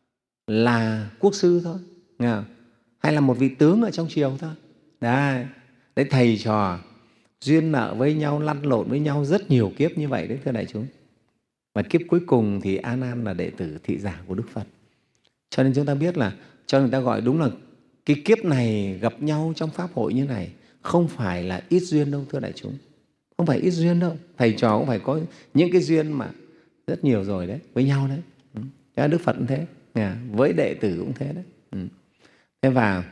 Speaker 2: là quốc sư thôi. Nghe không? Hay là một vị tướng ở trong triều thôi. Đấy, đấy, thầy trò duyên nợ với nhau, lăn lộn với nhau rất nhiều kiếp như vậy đấy, thưa đại chúng. Và kiếp cuối cùng thì A Nan là đệ tử thị giả của Đức Phật. Cho nên chúng ta biết là, cho nên người ta gọi đúng là cái kiếp này gặp nhau trong pháp hội như này không phải là ít duyên đâu, thưa đại chúng. Không phải ít duyên đâu. Thầy trò cũng phải có những cái duyên mà rất nhiều rồi đấy, với nhau đấy. Cho Đức Phật cũng thế, với đệ tử cũng thế đấy. Thế và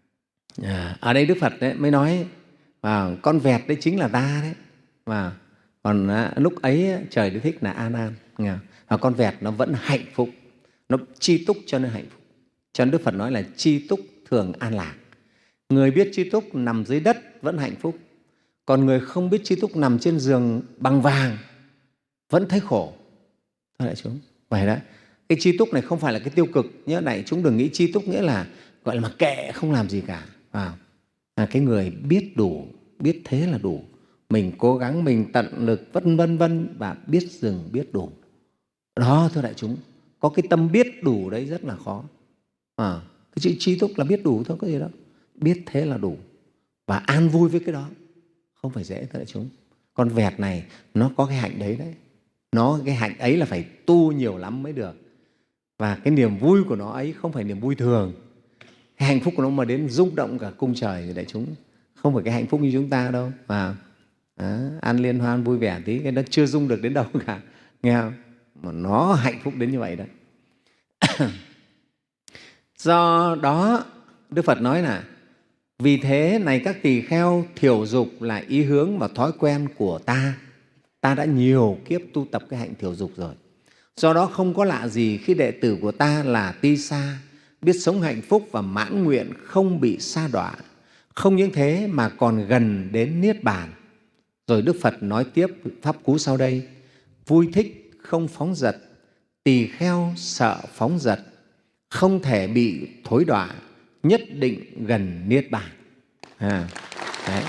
Speaker 2: ở đây Đức Phật đấy mới nói và con vẹt đấy chính là ta đấy. Và còn lúc ấy trời Đế Thích là A Nan, và con vẹt nó vẫn hạnh phúc, nó chi túc cho nên hạnh phúc. Cho nên Đức Phật nói là chi túc thường an lạc. Người biết chi túc nằm dưới đất vẫn hạnh phúc, còn người không biết chi túc nằm trên giường bằng vàng vẫn thấy khổ. Thôi đại chúng, vậy đó. Cái chi túc này không phải là cái tiêu cực nhớ, đại chúng đừng nghĩ chi túc nghĩa là gọi là mặc kệ không làm gì cả. À, à, cái người biết đủ, biết thế là đủ, mình cố gắng, mình tận lực, vân vân vân, và biết dừng, biết đủ. Đó, thưa đại chúng, có cái tâm biết đủ đấy rất là khó. À, cái chữ chi túc là biết đủ thôi, có gì đâu. Biết thế là đủ và an vui với cái đó không phải dễ, thưa đại chúng. Con vẹt này nó có cái hạnh đấy đấy. Nó cái hạnh ấy là phải tu nhiều lắm mới được. Và cái niềm vui của nó ấy không phải niềm vui thường. Cái hạnh phúc của nó mà đến rung động cả cung trời thì đại chúng, không phải cái hạnh phúc như chúng ta đâu. Và à, ăn liên hoan vui vẻ tí, cái đó chưa rung được đến đâu cả. Nghe không? Mà nó hạnh phúc đến như vậy đó. Do đó Đức Phật nói là vì thế này các tỳ kheo, thiểu dục là ý hướng và thói quen của ta. Ta đã nhiều kiếp tu tập cái hạnh thiểu dục rồi. Do đó không có lạ gì khi đệ tử của ta là Ti Sa biết sống hạnh phúc và mãn nguyện, không bị sa đọa. Không những thế mà còn gần đến Niết Bàn. Rồi Đức Phật nói tiếp pháp cú sau đây. Vui thích không phóng dật, tỳ kheo sợ phóng dật, không thể bị thối đọa, nhất định gần Niết Bàn. À, đấy.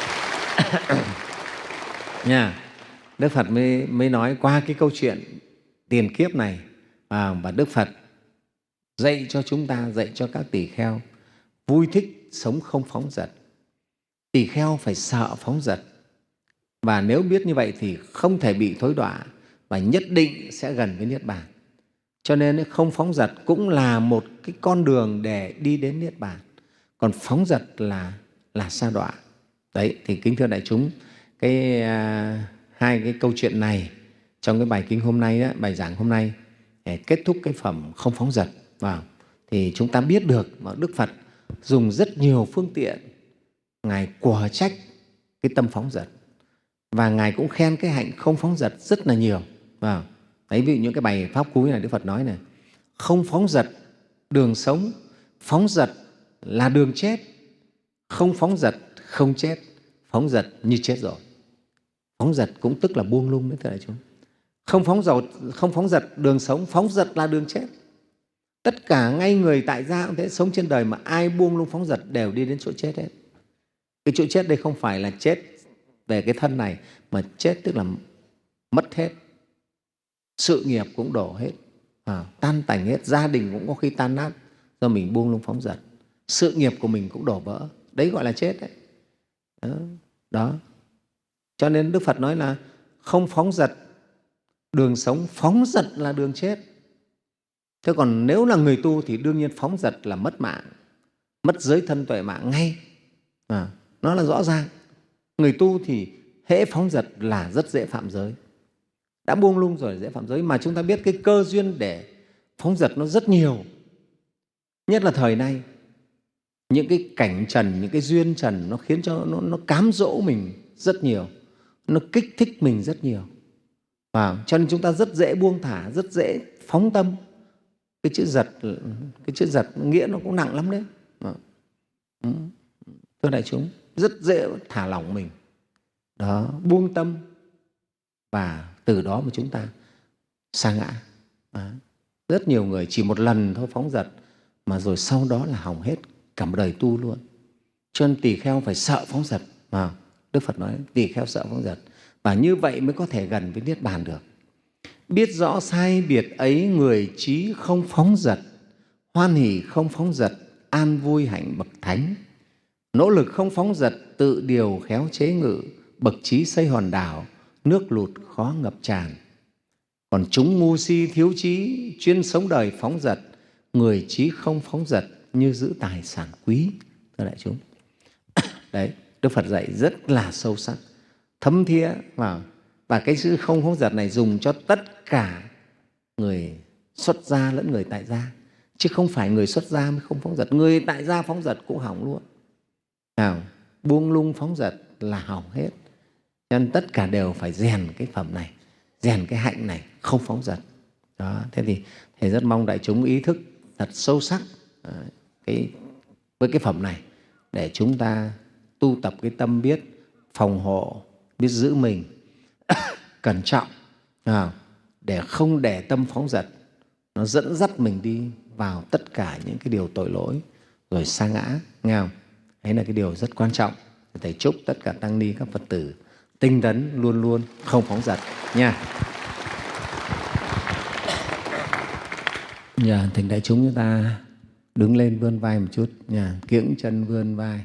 Speaker 2: Nha. Đức Phật mới, mới nói qua cái câu chuyện tiền kiếp này, à, và Đức Phật dạy cho chúng ta, dạy cho các tỳ kheo vui thích sống không phóng dật. Tỳ kheo phải sợ phóng dật, và nếu biết như vậy thì không thể bị thối đọa và nhất định sẽ gần với Niết Bàn. Cho nên không phóng dật cũng là một cái con đường để đi đến Niết Bàn, còn phóng dật là, là sa đọa. Đấy, thì kính thưa đại chúng, cái à, hai cái câu chuyện này trong cái bài kinh hôm nay đó, bài giảng hôm nay để kết thúc cái phẩm không phóng dật vào, thì chúng ta biết được mà Đức Phật dùng rất nhiều phương tiện Ngài quở trách cái tâm phóng dật, và Ngài cũng khen cái hạnh không phóng dật rất là nhiều. Vào đấy, ví dụ những cái bài pháp cú này Đức Phật nói này: không phóng dật đường sống, phóng dật là đường chết, không phóng dật không chết, phóng dật như chết rồi. Phóng dật cũng tức là buông lung đấy, thưa đại chúng. Không phóng dật, không phóng dật đường sống, phóng dật là đường chết. Tất cả ngay người tại gia cũng thế, sống trên đời mà ai buông lung phóng dật đều đi đến chỗ chết hết. Cái chỗ chết đây không phải là chết về cái thân này, mà chết tức là mất hết, sự nghiệp cũng đổ hết, à, tan tành hết, gia đình cũng có khi tan nát do mình buông lung phóng dật, sự nghiệp của mình cũng đổ vỡ, đấy gọi là chết đấy. Đó. Đó. Cho nên Đức Phật nói là không phóng dật đường sống, phóng dật là đường chết. Thế còn nếu là người tu thì đương nhiên phóng dật là mất mạng, mất giới thân tuệ mạng ngay, à, nó là rõ ràng. Người tu thì hễ phóng dật là rất dễ phạm giới, đã buông lung rồi dễ phạm giới. Mà chúng ta biết cái cơ duyên để phóng dật nó rất nhiều, nhất là thời nay. Những cái cảnh trần, những cái duyên trần nó khiến cho nó, nó cám dỗ mình rất nhiều, nó kích thích mình rất nhiều, và cho nên chúng ta rất dễ buông thả, rất dễ phóng tâm. Cái chữ giật, cái chữ giật nghĩa nó cũng nặng lắm đấy. Thưa đại chúng, rất dễ thả lỏng mình, đó, buông tâm, và từ đó mà chúng ta sa ngã. Đó. Rất nhiều người chỉ một lần thôi phóng dật mà rồi sau đó là hỏng hết cả một đời tu luôn. Cho nên tỳ kheo phải sợ phóng dật. À, Đức Phật nói tỳ kheo sợ phóng dật, và như vậy mới có thể gần với Niết Bàn được. Biết rõ sai biệt ấy, người trí không phóng dật, hoan hỷ không phóng dật, an vui hạnh bậc thánh. Nỗ lực không phóng dật, tự điều khéo chế ngự, bậc trí xây hòn đảo, nước lụt khó ngập tràn. Còn chúng ngu si thiếu trí, chuyên sống đời phóng dật, người trí không phóng dật như giữ tài sản quý. Thưa đại chúng, đấy, Đức Phật dạy rất là sâu sắc, thấm thía vào. Và cái chữ không phóng dật này dùng cho tất cả người xuất gia lẫn người tại gia, chứ không phải người xuất gia mới không phóng dật. Người tại gia phóng dật cũng hỏng luôn. Nào, buông lung phóng dật là hỏng hết. Cho nên tất cả đều phải rèn cái phẩm này, rèn cái hạnh này, không phóng dật. Đó, thế thì Thầy rất mong đại chúng ý thức thật sâu sắc cái, với cái phẩm này, để chúng ta tu tập cái tâm biết phòng hộ, biết giữ mình cẩn trọng, à, để không để tâm phóng dật nó dẫn dắt mình đi vào tất cả những cái điều tội lỗi rồi sa ngã, nghe không? Đấy là cái điều rất quan trọng. Thầy chúc tất cả tăng ni các Phật tử tinh tấn, luôn luôn không phóng dật nha. Nhà thỉnh đại chúng chúng ta đứng lên vươn vai một chút nha, kiễng chân vươn vai.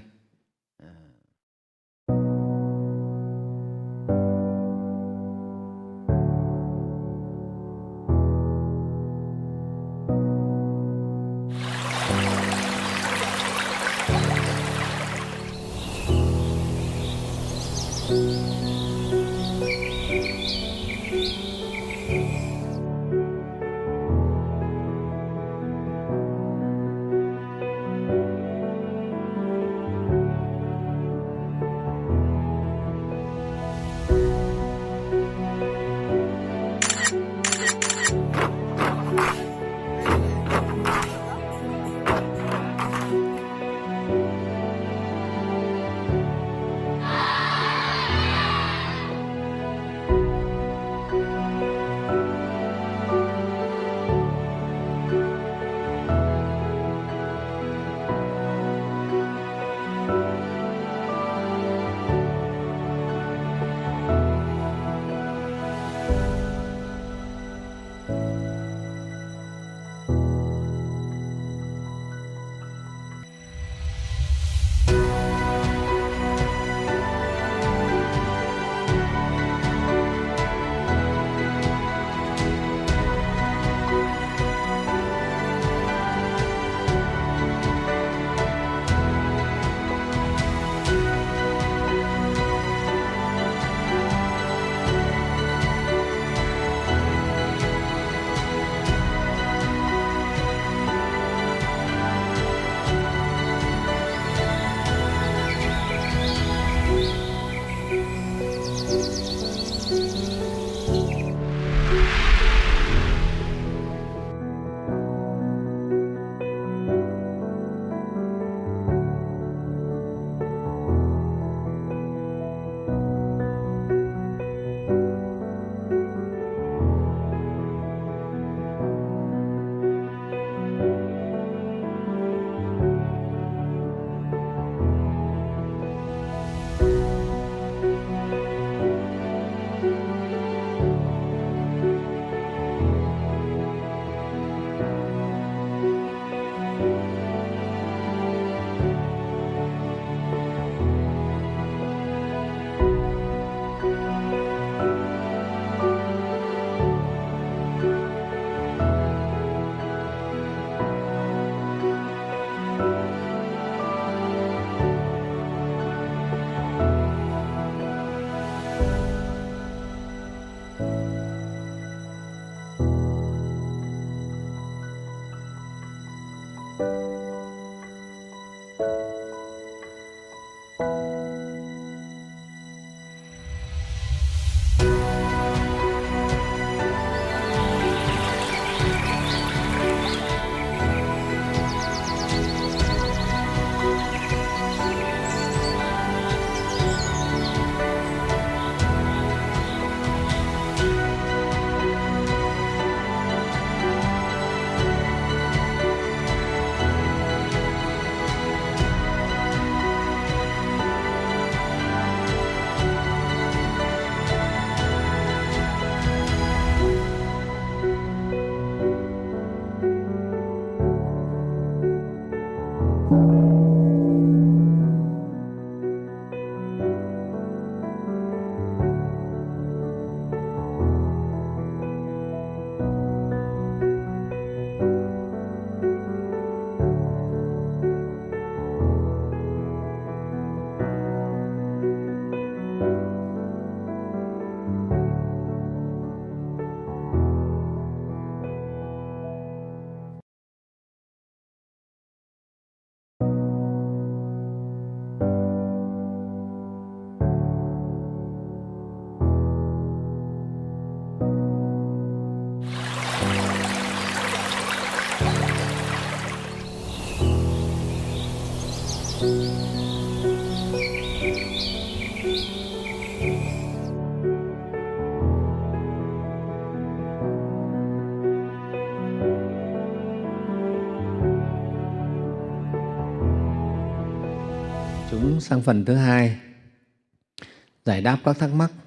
Speaker 2: Chúng sang phần thứ hai, giải đáp các thắc mắc.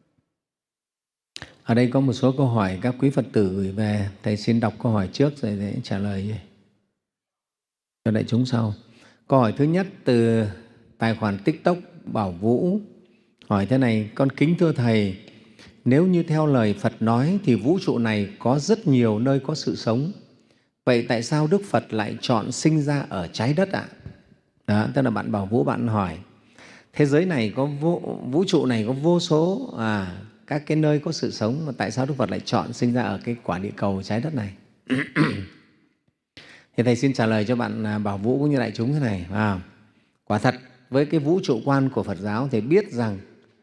Speaker 2: Ở đây có một số câu hỏi các quý Phật tử gửi về, Thầy xin đọc câu hỏi trước rồi để trả lời cho đại chúng sau. Câu hỏi thứ nhất từ tài khoản TikTok Bảo Vũ hỏi thế này: con kính thưa Thầy, nếu như theo lời Phật nói thì vũ trụ này có rất nhiều nơi có sự sống. Vậy tại sao Đức Phật lại chọn sinh ra ở trái đất ạ? Đó, tức là bạn Bảo Vũ bạn hỏi thế giới này có vô, vũ trụ này có vô số à, các cái nơi có sự sống, mà tại sao Đức Phật lại chọn sinh ra ở cái quả địa cầu trái đất này? Thì Thầy xin trả lời cho bạn Bảo Vũ cũng như đại chúng thế này. À, quả thật với cái vũ trụ quan của Phật giáo thì biết rằng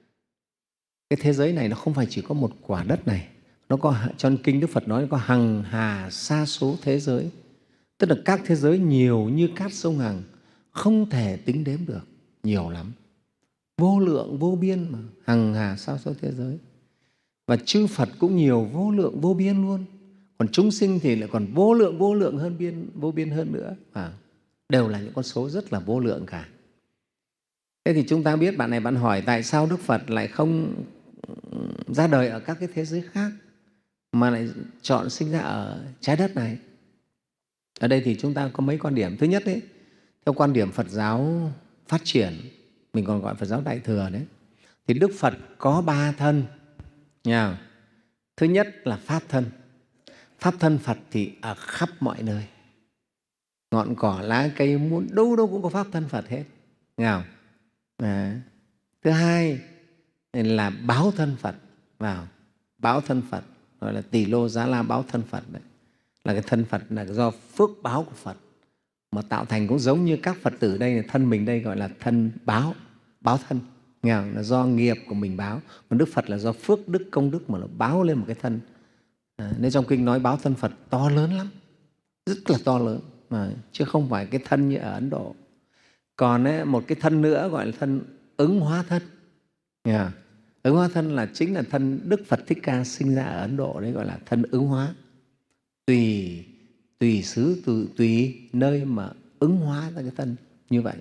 Speaker 2: cái thế giới này nó không phải chỉ có một quả đất này, nó có, trong kinh Đức Phật nói có hằng hà sa số thế giới, tức là các thế giới nhiều như cát sông Hằng, không thể tính đếm được, nhiều lắm, vô lượng vô biên mà, hằng hà sa số thế giới. Và chư Phật cũng nhiều, vô lượng vô biên luôn. Còn chúng sinh thì lại còn vô lượng vô lượng hơn biên, vô biên hơn nữa. À, đều là những con số rất là vô lượng cả. Thế thì chúng ta biết bạn này bạn hỏi tại sao Đức Phật lại không ra đời ở các cái thế giới khác mà lại chọn sinh ra ở trái đất này. Ở đây thì chúng ta có mấy quan điểm. Thứ nhất ấy, theo quan điểm Phật giáo phát triển, mình còn gọi Phật giáo Đại Thừa đấy, thì Đức Phật có ba thân nha. Thứ nhất là Pháp thân. Pháp thân Phật thì ở khắp mọi nơi, ngọn cỏ lá cây muốn đâu đâu cũng có Pháp thân Phật hết, nghe không? À. Thứ hai là báo thân Phật, vào báo thân Phật gọi là Tỳ Lô Giá La báo thân Phật đấy, là cái thân Phật là do phước báo của Phật mà tạo thành, cũng giống như các Phật tử đây, thân mình đây gọi là thân báo, báo thân, nghe không? Là do nghiệp của mình báo, còn Đức Phật là do phước đức công đức mà nó báo lên một cái thân. À, nên trong kinh nói báo thân Phật to lớn lắm, rất là to lớn mà, chứ không phải cái thân như ở Ấn Độ. Còn ấy, một cái thân nữa gọi là thân ứng hóa thân. Yeah. Ứng hóa thân là chính là thân Đức Phật Thích Ca sinh ra ở Ấn Độ, đấy gọi là thân ứng hóa. Tùy tùy xứ, tùy, tùy nơi mà ứng hóa ra cái thân như vậy.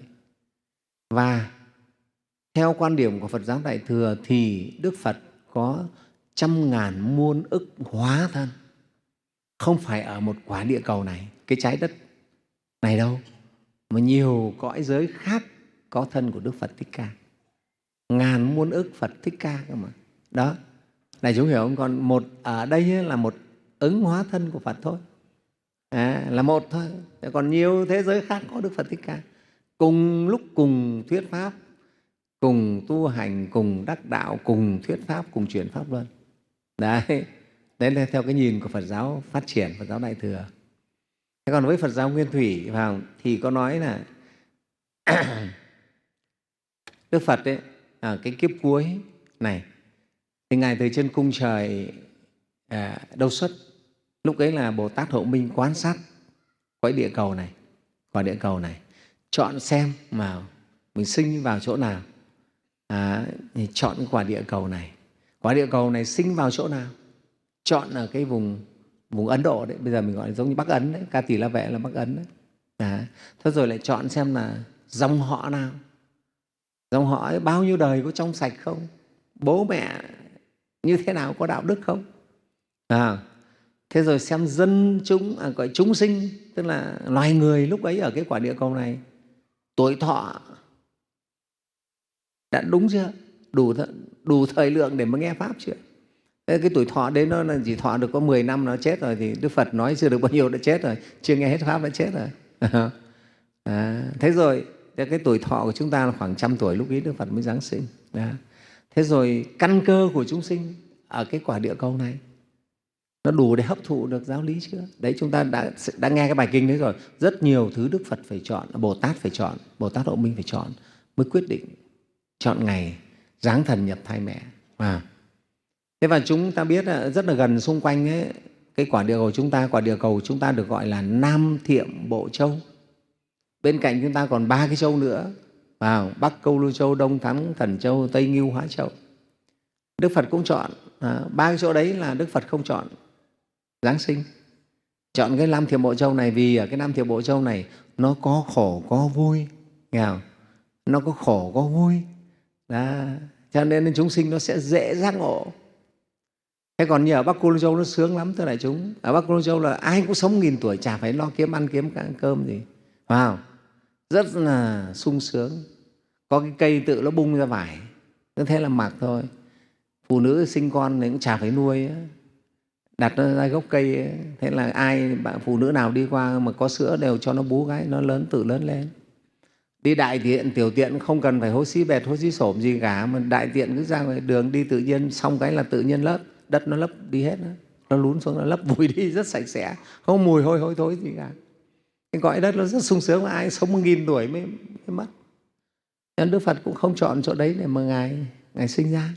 Speaker 2: Và theo quan điểm của Phật giáo Đại Thừa thì Đức Phật có trăm ngàn muôn ức hóa thân, không phải ở một quả địa cầu này, cái trái đất này đâu, mà nhiều cõi giới khác có thân của Đức Phật Thích Ca, ngàn muôn ức Phật Thích Ca cơ mà. Đó, này chúng hiểu không? Còn một ở đây là một ứng hóa thân của Phật thôi, à, là một thôi. Còn nhiều thế giới khác có Đức Phật Thích Ca, cùng lúc cùng thuyết pháp, cùng tu hành, cùng đắc đạo, cùng thuyết pháp, cùng truyền pháp luân. Đấy, đấy là theo cái nhìn của Phật giáo phát triển, Phật giáo Đại Thừa. Thế còn với Phật giáo Nguyên Thủy vào thì có nói là Đức Phật ấy, ở cái kiếp cuối này thì Ngài từ trên cung trời à, Đâu Xuất, lúc ấy là Bồ Tát Hậu Minh quan sát cõi địa cầu này, quả địa cầu này, chọn xem mà mình sinh vào chỗ nào, à, thì chọn quả địa cầu này. Quả địa cầu này sinh vào chỗ nào? Chọn ở cái vùng vùng Ấn Độ đấy, bây giờ mình gọi là giống như Bắc Ấn đấy, Ca Tỳ La Vệ là Bắc Ấn đấy. À, thế rồi lại chọn xem là dòng họ nào, dòng họ ấy bao nhiêu đời có trong sạch không, bố mẹ như thế nào, có đạo đức không. À, thế rồi xem dân chúng, à, gọi chúng sinh, tức là loài người lúc ấy ở cái quả địa cầu này, tuổi thọ đã đúng chưa, đủ đủ thời lượng để mà nghe pháp chưa. Thế cái tuổi thọ đấy nó là chỉ thọ được có mười năm nó chết rồi, thì Đức Phật nói chưa được bao nhiêu đã chết rồi, chưa nghe hết pháp đã chết rồi. À, thế rồi cái tuổi thọ của chúng ta là khoảng trăm tuổi, lúc ấy Đức Phật mới giáng sinh. Đó. Thế rồi căn cơ của chúng sinh ở cái quả địa cầu này nó đủ để hấp thụ được giáo lý chưa? Đấy, chúng ta đã, đã nghe cái bài kinh đấy rồi. Rất nhiều thứ Đức Phật phải chọn, Bồ Tát phải chọn, Bồ Tát Hậu Minh phải chọn mới quyết định chọn ngày giáng thần nhập thai mẹ. À. Thế và chúng ta biết là rất là gần xung quanh ấy, cái quả địa cầu chúng ta, quả địa cầu chúng ta được gọi là Nam Thiệm Bộ Châu. Bên cạnh chúng ta còn ba cái châu nữa, vào Bắc Câu Lưu Châu, Đông Thắng Thần Châu, Tây Ngưu Hóa Châu. Đức Phật cũng chọn à, ba cái chỗ đấy là Đức Phật không chọn Giáng sinh. Chọn cái Nam Thiểm Bộ Châu này vì ở cái Nam Thiểm Bộ Châu này nó có khổ có vui, nghe không? Nó có khổ có vui. Đó. Cho nên chúng sinh nó sẽ dễ giác ngộ. Thế còn như ở Bắc Cô Lô Châu nó sướng lắm, thưa đại chúng. Ở Bắc Cô Lô Châu là ai cũng sống nghìn tuổi, chả phải lo kiếm ăn kiếm cơm gì. Wow. Rất là sung sướng. Có cái cây tự nó bung ra vải, cứ thế là mặc thôi. Phụ nữ sinh con thì cũng chả phải nuôi, đặt nó ra gốc cây. Thế là ai bạn phụ nữ nào đi qua mà có sữa đều cho nó bú cái, nó lớn tự lớn lên. Đi đại tiện tiểu tiện không cần phải hối xí bẹt hối xí xổm gì cả, mà đại tiện cứ ra ngoài đường đi tự nhiên, xong cái là tự nhiên lấp đất, nó lấp đi hết đó. Nó lún xuống, nó lấp bụi đi rất sạch sẽ, không mùi hôi hôi thối gì cả. Cái cõi đất nó rất sung sướng, mà ai sống một nghìn tuổi mới, mới mất. Nên Đức Phật cũng không chọn chỗ đấy để mà ngài ngài sinh ra.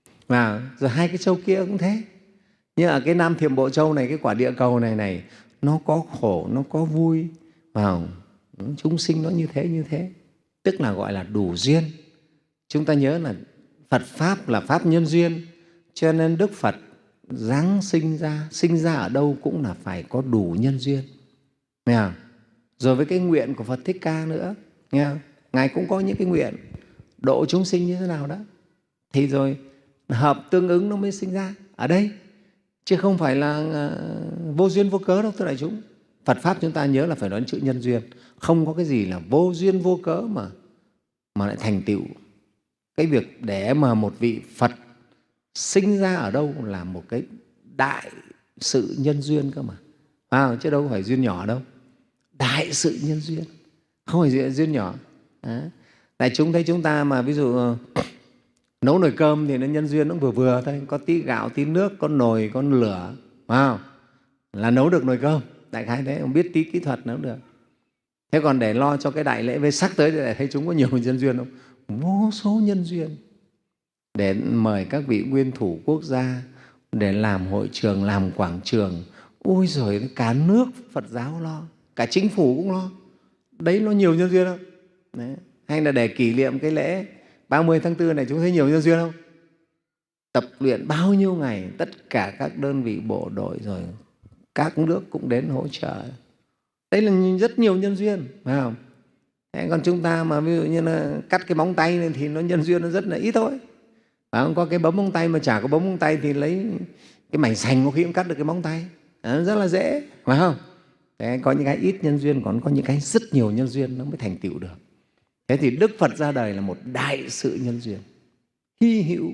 Speaker 2: Và rồi hai cái châu kia cũng thế. Nhưng ở cái Nam Thiểm Bộ Châu này, cái quả địa cầu này này, nó có khổ, nó có vui. Vào chúng sinh nó như thế như thế, tức là gọi là đủ duyên. Chúng ta nhớ là Phật Pháp là Pháp nhân duyên, cho nên Đức Phật giáng sinh ra, sinh ra ở đâu cũng là phải có đủ nhân duyên. Nghe không? Rồi với cái nguyện của Phật Thích Ca nữa, nghe không? Ngài cũng có những cái nguyện độ chúng sinh như thế nào đó, thì rồi hợp tương ứng nó mới sinh ra ở đây, chứ không phải là vô duyên vô cớ đâu, thưa đại chúng. Phật Pháp chúng ta nhớ là phải nói chữ nhân duyên, không có cái gì là vô duyên vô cớ mà, mà lại thành tựu. Cái việc để mà một vị Phật sinh ra ở đâu là một cái đại sự nhân duyên cơ mà, à, chứ đâu phải duyên nhỏ đâu. Đại sự nhân duyên, không phải duyên nhỏ. À, đại chúng thấy chúng ta mà ví dụ nấu nồi cơm thì nó nhân duyên nó vừa vừa thôi, có tí gạo, tí nước, có nồi, có lửa, à, là nấu được nồi cơm. Đại khái thế, không biết tí kỹ thuật nấu được. Thế còn để lo cho cái đại lễ Vê Sắc tới để thấy chúng có nhiều nhân duyên không? Vô số nhân duyên. Để mời các vị nguyên thủ quốc gia, để làm hội trường, làm quảng trường. Ôi giời, cả nước Phật giáo lo, cả chính phủ cũng lo. Đấy nó nhiều nhân duyên không? Đấy. Hay là để kỷ niệm cái lễ ba mươi tháng tư này, chúng thấy nhiều nhân duyên không? Tập luyện bao nhiêu ngày, tất cả các đơn vị bộ đội rồi các nước cũng đến hỗ trợ. Đấy là rất nhiều nhân duyên, phải không? Thế còn chúng ta mà ví dụ như là cắt cái móng tay này thì nó nhân duyên nó rất là ít thôi. Phải không? Có cái bấm móng tay mà chả có bấm móng tay thì lấy cái mảnh sành có khi cũng cắt được cái móng tay. Đó, rất là dễ, phải không? Thế có những cái ít nhân duyên, còn có những cái rất nhiều nhân duyên nó mới thành tựu được. Thế thì Đức Phật ra đời là một đại sự nhân duyên, hy hữu,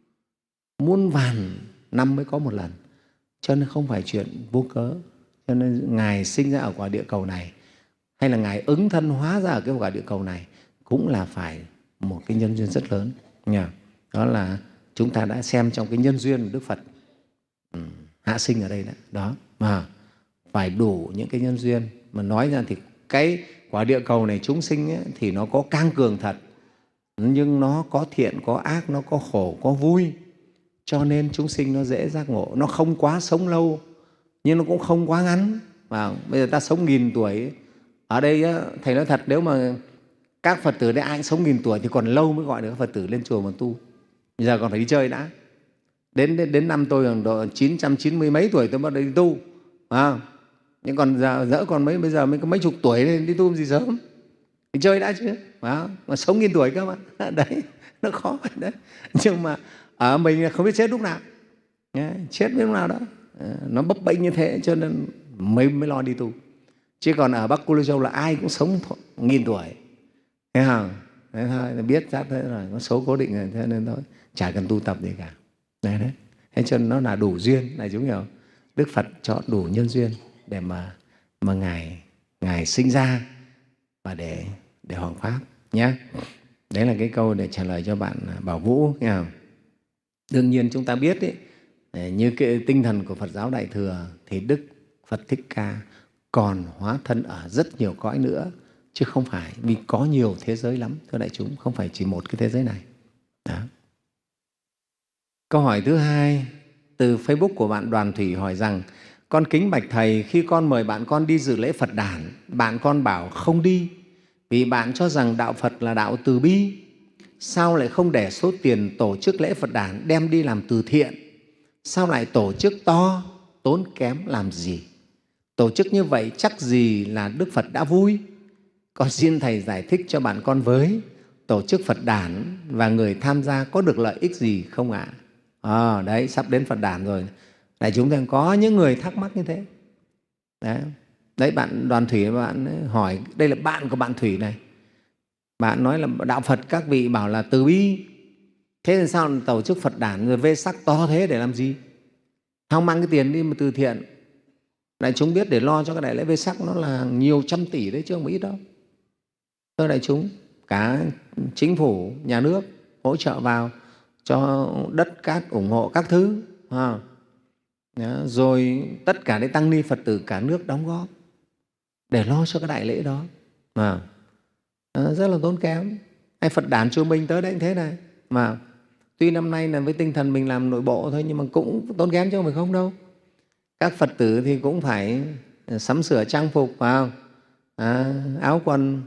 Speaker 2: muôn vàn năm mới có một lần, cho nên không phải chuyện vô cớ. Cho nên Ngài sinh ra ở quả địa cầu này, hay là Ngài ứng thân hóa ra ở cái quả địa cầu này, cũng là phải một cái nhân duyên rất lớn. Đó là chúng ta đã xem trong cái nhân duyên của Đức Phật ừ, hạ sinh ở đây đó. Đó mà phải đủ những cái nhân duyên. Mà nói ra thì cái quả địa cầu này chúng sinh ấy, thì nó có cang cường thật, nhưng nó có thiện có ác, nó có khổ có vui, cho nên chúng sinh nó dễ giác ngộ. Nó không quá sống lâu, nhưng nó cũng không quá ngắn. Và bây giờ ta sống nghìn tuổi ở đây á, thầy nói thật, nếu mà các Phật tử đây ai cũng sống nghìn tuổi thì còn lâu mới gọi được các Phật tử lên chùa mà tu. Bây giờ còn phải đi chơi đã. Đến đến, đến năm tôi độ chín trăm chín mươi mấy tuổi tôi bắt đầu đi tu, à, nhưng còn giờ dỡ còn mấy bây giờ mới có mấy chục tuổi nên đi tu làm gì sớm, đi chơi đã chứ, à, mà sống nghìn tuổi cơ mà. Đấy, nó khó vậy đấy. Nhưng mà ở mình không biết chết lúc nào, chết biết lúc nào đó, nó bấp bênh như thế cho nên mới mới lo đi tu. Chứ còn ở Bắc Cô Lô Châu là ai cũng sống nghìn tuổi, thấy không? Thế thôi, biết chắc thế rồi, có số cố định rồi, thế nên thôi, chả cần tu tập gì cả. Đấy, đấy. Thế cho nên nó là đủ duyên, này chúng hiểu. Đức Phật chọn đủ nhân duyên để mà mà ngài ngài sinh ra và để để hoằng pháp nhé. Đấy là cái câu để trả lời cho bạn Bảo Vũ, nghe không? Đương nhiên chúng ta biết ấy, như cái tinh thần của Phật giáo Đại Thừa thì Đức Phật Thích Ca còn hóa thân ở rất nhiều cõi nữa, chứ không phải, vì có nhiều thế giới lắm, thưa đại chúng, không phải chỉ một cái thế giới này. Đó. Câu hỏi thứ hai từ Facebook của bạn Đoàn Thủy hỏi rằng: con kính bạch Thầy, khi con mời bạn con đi dự lễ Phật đản, bạn con bảo không đi vì bạn cho rằng đạo Phật là đạo từ bi. sao lại không để số tiền tổ chức lễ Phật đản đem đi làm từ thiện? Sao lại tổ chức to, tốn kém làm gì? Tổ chức như vậy chắc gì là Đức Phật đã vui. Con xin Thầy giải thích cho bạn con với, tổ chức Phật đản và người tham gia có được lợi ích gì không ạ? À? À, đấy, sắp đến Phật đản rồi. Đại chúng đang có những người thắc mắc như thế. Đấy, đấy bạn Đoàn Thủy, bạn hỏi, đây là bạn của bạn Thủy này. Bạn nói là đạo Phật các vị bảo là từ bi. Thế thì sao tổ chức Phật đản rồi vê sắc to thế để làm gì? Không mang cái tiền đi mà từ thiện. Đại chúng biết để lo cho cái đại lễ vê sắc nó là nhiều trăm tỷ đấy chứ không ít đâu. Thưa đại chúng, cả chính phủ, nhà nước hỗ trợ vào cho đất cát ủng hộ các thứ. À, rồi tất cả những tăng ni Phật tử cả nước đóng góp để lo cho cái đại lễ đó. À, rất là tốn kém. Hay Phật đản chùa mình tới đấy cũng thế này. Mà tuy năm nay là với tinh thần mình làm nội bộ thôi nhưng mà cũng tốn kém chứ không phải không đâu. Các Phật tử thì cũng phải sắm sửa trang phục vào, à, áo quần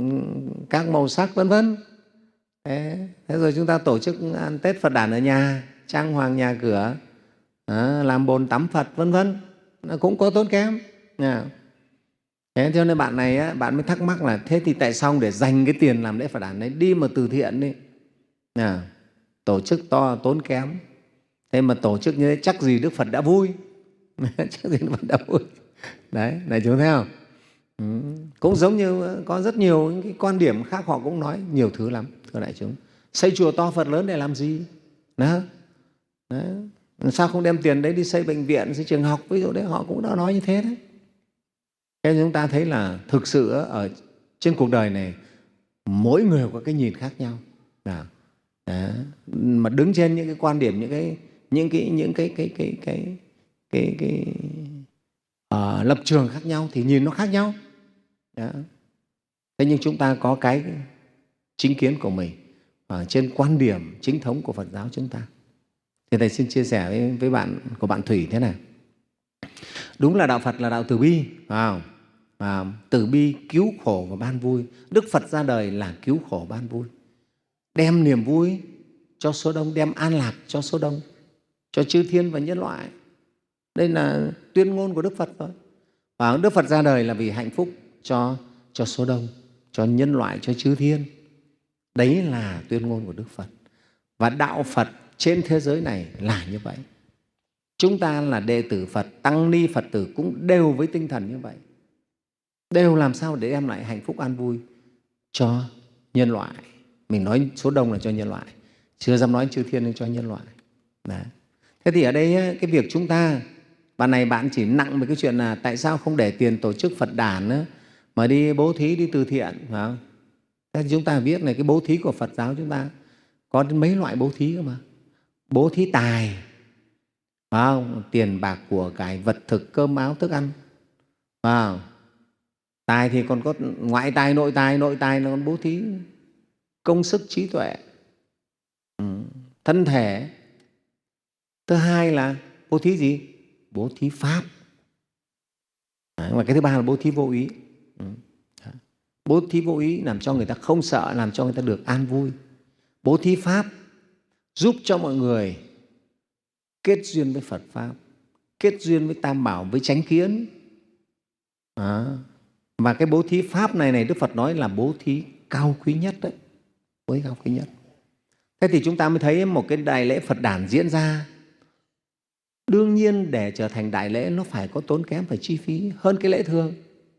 Speaker 2: các màu sắc vân vân. Thế, thế rồi chúng ta tổ chức ăn Tết Phật đản ở nhà, trang hoàng nhà cửa, à, làm bồn tắm Phật vân vân, nó cũng có tốn kém. À. Thế cho nên bạn này á, bạn mới thắc mắc là thế thì tại sao để dành cái tiền làm lễ Phật đản đấy đi mà từ thiện đi, à, tổ chức to tốn kém. Thế mà tổ chức như thế chắc gì Đức Phật đã vui. Chắc gì Đức Phật đã vui. Đấy, này chúng thấy không? Ừ. Cũng giống như có rất nhiều những cái quan điểm khác, họ cũng nói nhiều thứ lắm. Thưa đại chúng, xây chùa to Phật lớn để làm gì? Đó. Đấy. Sao không đem tiền đấy đi xây bệnh viện, xây trường học, ví dụ đấy, họ cũng đã nói như thế đấy. Thế chúng ta thấy là thực sự ở trên cuộc đời này mỗi người có cái nhìn khác nhau. Đó. Đó. Mà đứng trên những cái quan điểm, những cái những cái những cái cái cái cái cái, cái, cái uh, lập trường khác nhau thì nhìn nó khác nhau. Đó. Thế nhưng chúng ta có cái chính kiến của mình ở trên quan điểm chính thống của Phật giáo chúng ta. Thì Thầy xin chia sẻ với, với bạn của bạn Thủy thế này. Đúng là đạo Phật là đạo từ bi, phải không? À, từ bi cứu khổ và ban vui. Đức Phật ra đời là cứu khổ ban vui, đem niềm vui cho số đông, đem an lạc cho số đông, cho chư thiên và nhân loại. Đây là tuyên ngôn của Đức Phật thôi. Và Đức Phật ra đời là vì hạnh phúc cho, cho số đông, cho nhân loại, cho chư thiên. Đấy là tuyên ngôn của Đức Phật. Và đạo Phật trên thế giới này là như vậy. Chúng ta là đệ tử Phật, tăng ni Phật tử cũng đều với tinh thần như vậy. Đều làm sao để đem lại hạnh phúc an vui cho nhân loại. Mình nói số đông là cho nhân loại, chưa dám nói chư thiên cho nhân loại. Đấy. Thế thì ở đây cái việc chúng ta, bạn này bạn chỉ nặng về cái chuyện là tại sao không để tiền tổ chức Phật đản nữa, mà đi bố thí, đi từ thiện. Phải không? Thế chúng ta biết là cái bố thí của Phật giáo chúng ta có đến mấy loại bố thí cơ mà. Bố thí tài, phải không? Tiền bạc của cải, vật thực, cơm áo, thức ăn. Phải không? Tài thì còn có ngoại tài, nội tài. Nội tài là còn bố thí công sức, trí tuệ, thân thể. Thứ hai là bố thí gì? Bố thí pháp. Và cái thứ ba là bố thí vô ý. Bố thí vô ý làm cho người ta không sợ, làm cho người ta được an vui. Bố thí pháp giúp cho mọi người kết duyên với Phật Pháp, kết duyên với Tam Bảo, với chánh kiến. À, và cái bố thí pháp này này Đức Phật nói là bố thí cao quý nhất đấy, bố thí cao quý nhất. Thế thì chúng ta mới thấy một cái đại lễ Phật đản diễn ra. Đương nhiên để trở thành đại lễ nó phải có tốn kém, phải chi phí hơn cái lễ thường.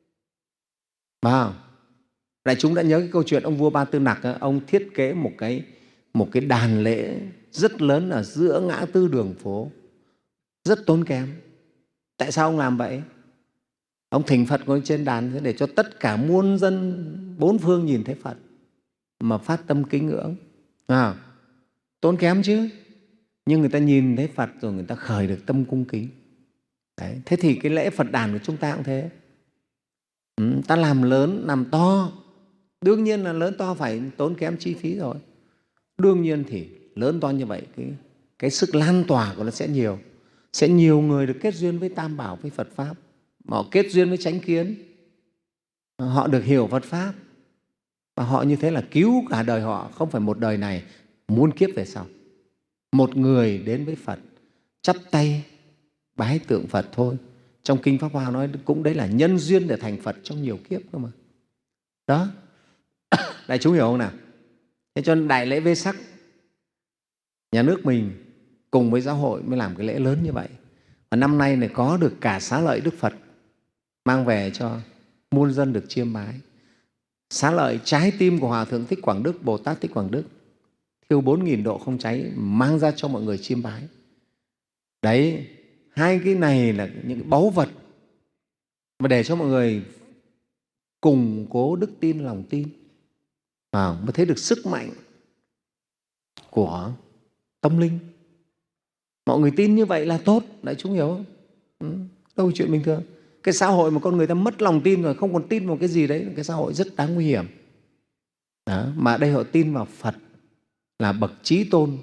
Speaker 2: Mà đại chúng đã nhớ cái câu chuyện ông vua Ba Tư Nặc, ông thiết kế một cái, một cái đàn lễ rất lớn ở giữa ngã tư đường phố, rất tốn kém. Tại sao ông làm vậy? Ông thỉnh Phật ngồi trên đàn để cho tất cả muôn dân bốn phương nhìn thấy Phật mà phát tâm kính ngưỡng. À, tốn kém chứ, nhưng người ta nhìn thấy Phật rồi người ta khởi được tâm cung kính. Đấy. Thế thì cái lễ Phật đản của chúng ta cũng thế. Ừ, ta làm lớn, làm to, đương nhiên là lớn to phải tốn kém chi phí rồi. Đương nhiên thì lớn to như vậy, cái, cái sức lan tỏa của nó sẽ nhiều. Sẽ nhiều người được kết duyên với Tam Bảo, với Phật Pháp. Họ kết duyên với chánh kiến, họ được hiểu Phật Pháp. Và họ như thế là cứu cả đời họ, không phải một đời này, muôn kiếp về sau. Một người đến với Phật, chắp tay bái tượng Phật thôi. Trong Kinh Pháp Hoa nói cũng đấy là nhân duyên để thành Phật trong nhiều kiếp cơ mà. Đó, đại chúng hiểu không nào? Thế cho nên đại lễ Vê-sắc, nhà nước mình cùng với giáo hội mới làm cái lễ lớn như vậy. Và năm nay này có được cả xá lợi Đức Phật mang về cho muôn dân được chiêm bái. Xá lợi trái tim của Hòa Thượng Thích Quảng Đức, Bồ Tát Thích Quảng Đức, thiêu bốn nghìn độ không cháy, mang ra cho mọi người chiêm bái. Đấy, hai cái này là những cái báu vật mà để cho mọi người củng cố đức tin, lòng tin, à, mới thấy được sức mạnh của tâm linh. Mọi người tin như vậy là tốt, đại chúng hiểu không? Ừ, đâu chuyện bình thường. Cái xã hội mà con người ta mất lòng tin rồi, không còn tin vào cái gì đấy, cái xã hội rất đáng nguy hiểm. Đó, mà ở đây họ tin vào Phật là bậc trí tôn,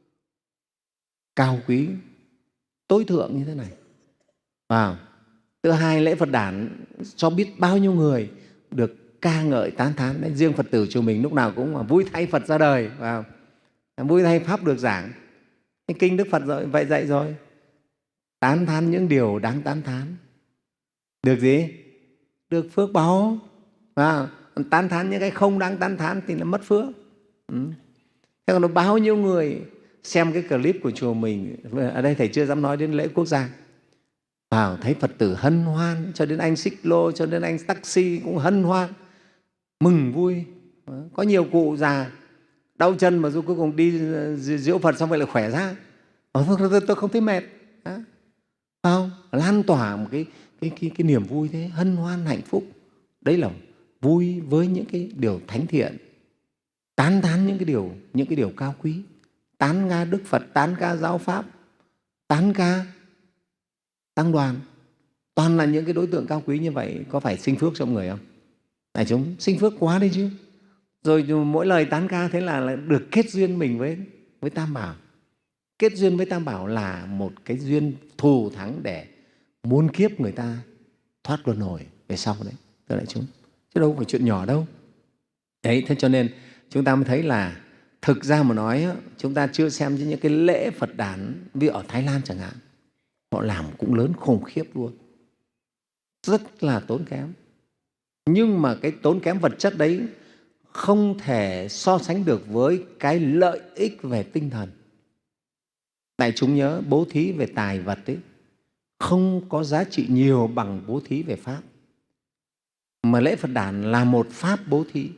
Speaker 2: cao quý, tối thượng như thế này. Và thứ hai, lễ Phật đản cho biết bao nhiêu người được ca ngợi tán thán. Đấy, riêng Phật tử chùa mình lúc nào cũng là vui thay Phật ra đời, và vui thay Pháp được giảng. Cái kinh Đức Phật rồi, vậy dạy rồi, tán thán những điều đáng tán thán. Được gì? Được phước báu. À, tán thán những cái không đáng tán thán thì là mất phước. Ừ. Thế còn bao nhiêu người xem cái clip của chùa mình, ở đây Thầy chưa dám nói đến lễ quốc gia, vào thấy Phật tử hân hoan, cho đến anh xích lô, cho đến anh taxi cũng hân hoan, mừng vui. Có nhiều cụ già đau chân mà dù cuối cùng đi diễu Phật xong vậy là khỏe ra. Tôi, tôi không thấy mệt. Đó. Không? Lan tỏa một cái, cái, cái, cái niềm vui thế, hân hoan, hạnh phúc. Đấy là vui với những cái điều thánh thiện, tán thán những cái điều, những cái điều cao quý, tán ca Đức Phật, tán ca giáo Pháp, tán ca tăng đoàn. Toàn là những cái đối tượng cao quý như vậy, có phải sinh phước trong người không? Này chúng sinh phước quá đi chứ. Rồi mỗi lời tán ca thế là, là được kết duyên mình với, với Tam Bảo. Kết duyên với Tam Bảo là một cái duyên thù thắng để muôn kiếp người ta thoát luân hồi về sau đấy, thưa đại chúng. Chứ đâu phải chuyện nhỏ đâu. Đấy, thế cho nên chúng ta mới thấy là thực ra mà nói, chúng ta chưa xem những cái lễ Phật đản, ví dụ ở Thái Lan chẳng hạn, họ làm cũng lớn khủng khiếp luôn, rất là tốn kém. Nhưng mà cái tốn kém vật chất đấy không thể so sánh được với cái lợi ích về tinh thần. Đại chúng nhớ, bố thí về tài vật ấy không có giá trị nhiều bằng bố thí về Pháp. Mà lễ Phật đản là một Pháp bố thí,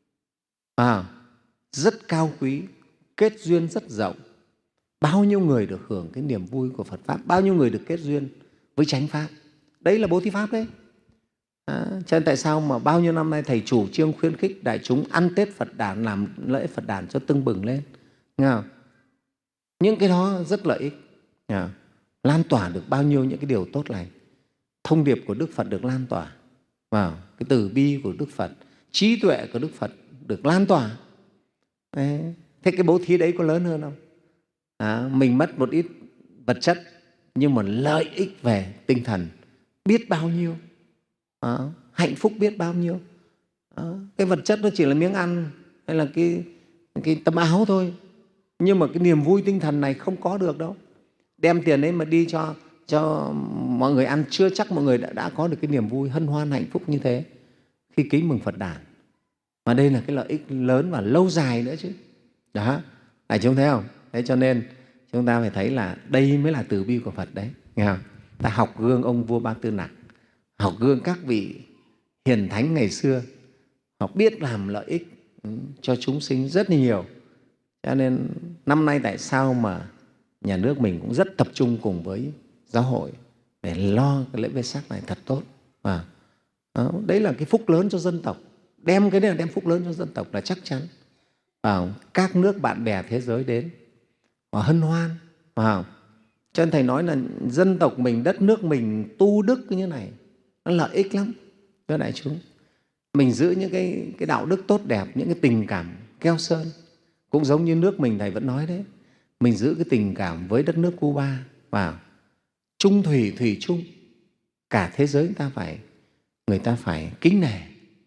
Speaker 2: à, rất cao quý, kết duyên rất rộng. Bao nhiêu người được hưởng cái niềm vui của Phật Pháp, bao nhiêu người được kết duyên với chánh Pháp. Đấy là bố thí Pháp đấy. À, cho nên tại sao mà bao nhiêu năm nay Thầy chủ trương khuyến khích đại chúng ăn Tết Phật đản, làm lễ Phật đản cho tưng bừng lên. Nghe không? Những cái đó rất lợi ích. À, lan tỏa được bao nhiêu những cái điều tốt lành. Thông điệp của Đức Phật được lan tỏa. Vào cái từ bi của Đức Phật, trí tuệ của Đức Phật được lan tỏa. Đấy. Thế cái bố thí đấy có lớn hơn không? À, mình mất một ít vật chất nhưng mà lợi ích về tinh thần biết bao nhiêu, à, hạnh phúc biết bao nhiêu. À, cái vật chất nó chỉ là miếng ăn hay là cái, cái tấm áo thôi, nhưng mà cái niềm vui tinh thần này không có được đâu. Đem tiền đấy mà đi cho, cho mọi người ăn, chưa chắc mọi người đã, đã có được cái niềm vui hân hoan hạnh phúc như thế khi kính mừng Phật đản. Mà đây là cái lợi ích lớn và lâu dài nữa chứ. Đó, đại chúng thấy không? Thế cho nên chúng ta phải thấy là đây mới là từ bi của Phật đấy. Nghe không? Ta học gương ông vua Ba Tư Nặc, học gương các vị hiền thánh ngày xưa, học biết làm lợi ích cho chúng sinh rất nhiều. Cho nên năm nay tại sao mà nhà nước mình cũng rất tập trung cùng với giáo hội để lo cái lễ Vê-sắc này thật tốt. Và đó, đấy là cái phúc lớn cho dân tộc. Đem cái đấy là đem phúc lớn cho dân tộc là chắc chắn. Và các nước bạn bè thế giới đến và hân hoan. Và cho nên Thầy nói là dân tộc mình, đất nước mình tu đức như này nó lợi ích lắm cho đại chúng. Mình giữ những cái, cái đạo đức tốt đẹp, những cái tình cảm keo sơn. Cũng giống như nước mình Thầy vẫn nói đấy, mình giữ cái tình cảm với đất nước Cuba và trung thủy thủy chung, cả thế giới người ta phải người ta phải kính nể,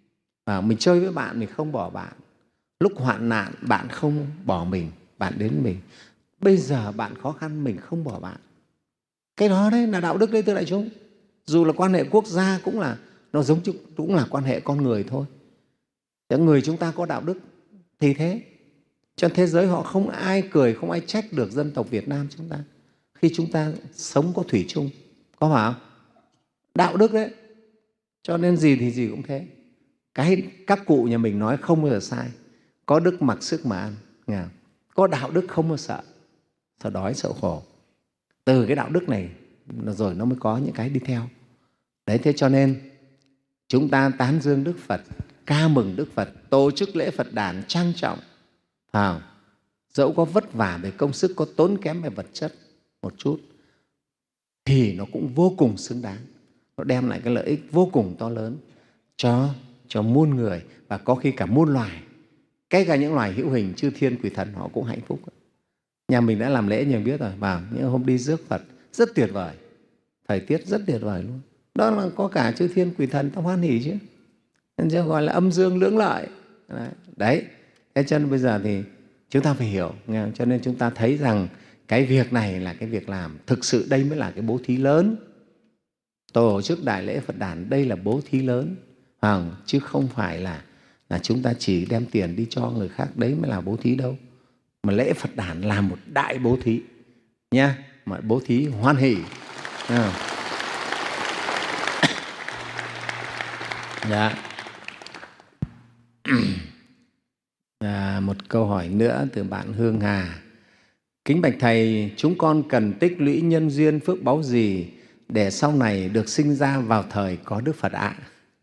Speaker 2: À, mình chơi với bạn, mình không bỏ bạn. Lúc hoạn nạn, bạn không bỏ mình, bạn đến mình. Bây giờ bạn khó khăn, mình không bỏ bạn. Cái đó đấy là đạo đức đấy, thưa đại chúng. Dù là quan hệ quốc gia cũng là, nó giống như cũng là quan hệ con người thôi. Những người chúng ta có đạo đức thì thế. Trên thế giới họ không ai cười, không ai trách được dân tộc Việt Nam chúng ta khi chúng ta sống có thủy chung. Có phải không? Đạo đức đấy. Cho nên gì thì gì cũng thế. Cái các cụ nhà mình nói không bao giờ sai. Có đức mặc sức mà ăn. Nghe không? Có đạo đức không bao sợ. Sợ đói, sợ khổ. Từ cái đạo đức này rồi nó mới có những cái đi theo. Đấy, thế cho nên chúng ta tán dương Đức Phật, ca mừng Đức Phật, tổ chức lễ Phật đản trang trọng. À, dẫu có vất vả về công sức, có tốn kém về vật chất một chút, thì nó cũng vô cùng xứng đáng. Nó đem lại cái lợi ích vô cùng to lớn cho, cho muôn người và có khi cả muôn loài. Cái cả những loài hữu hình, chư thiên, quỷ thần họ cũng hạnh phúc. Nhà mình đã làm lễ nhiều biết rồi, vào những hôm đi rước Phật rất tuyệt vời, thời tiết rất tuyệt vời luôn. Đó là có cả chư thiên, quỷ thần ta hoan hỉ chứ. Nên chứ gọi là âm dương lưỡng lợi. Đấy. Đấy. Thế cho nên bây giờ thì chúng ta phải hiểu, nghe không? Cho nên chúng ta thấy rằng cái việc này là cái việc làm, thực sự đây mới là cái bố thí lớn. Tổ chức đại lễ Phật đản đây là bố thí lớn, à, chứ không phải là, là chúng ta chỉ đem tiền đi cho người khác, đấy mới là bố thí đâu. Mà lễ Phật đản là một đại bố thí nha, mà bố thí hoan hỷ. À. Dạ. À, một câu hỏi nữa từ bạn Hương Hà. Kính bạch Thầy, chúng con cần tích lũy nhân duyên phước báu gì để sau này được sinh ra vào thời có Đức Phật ạ?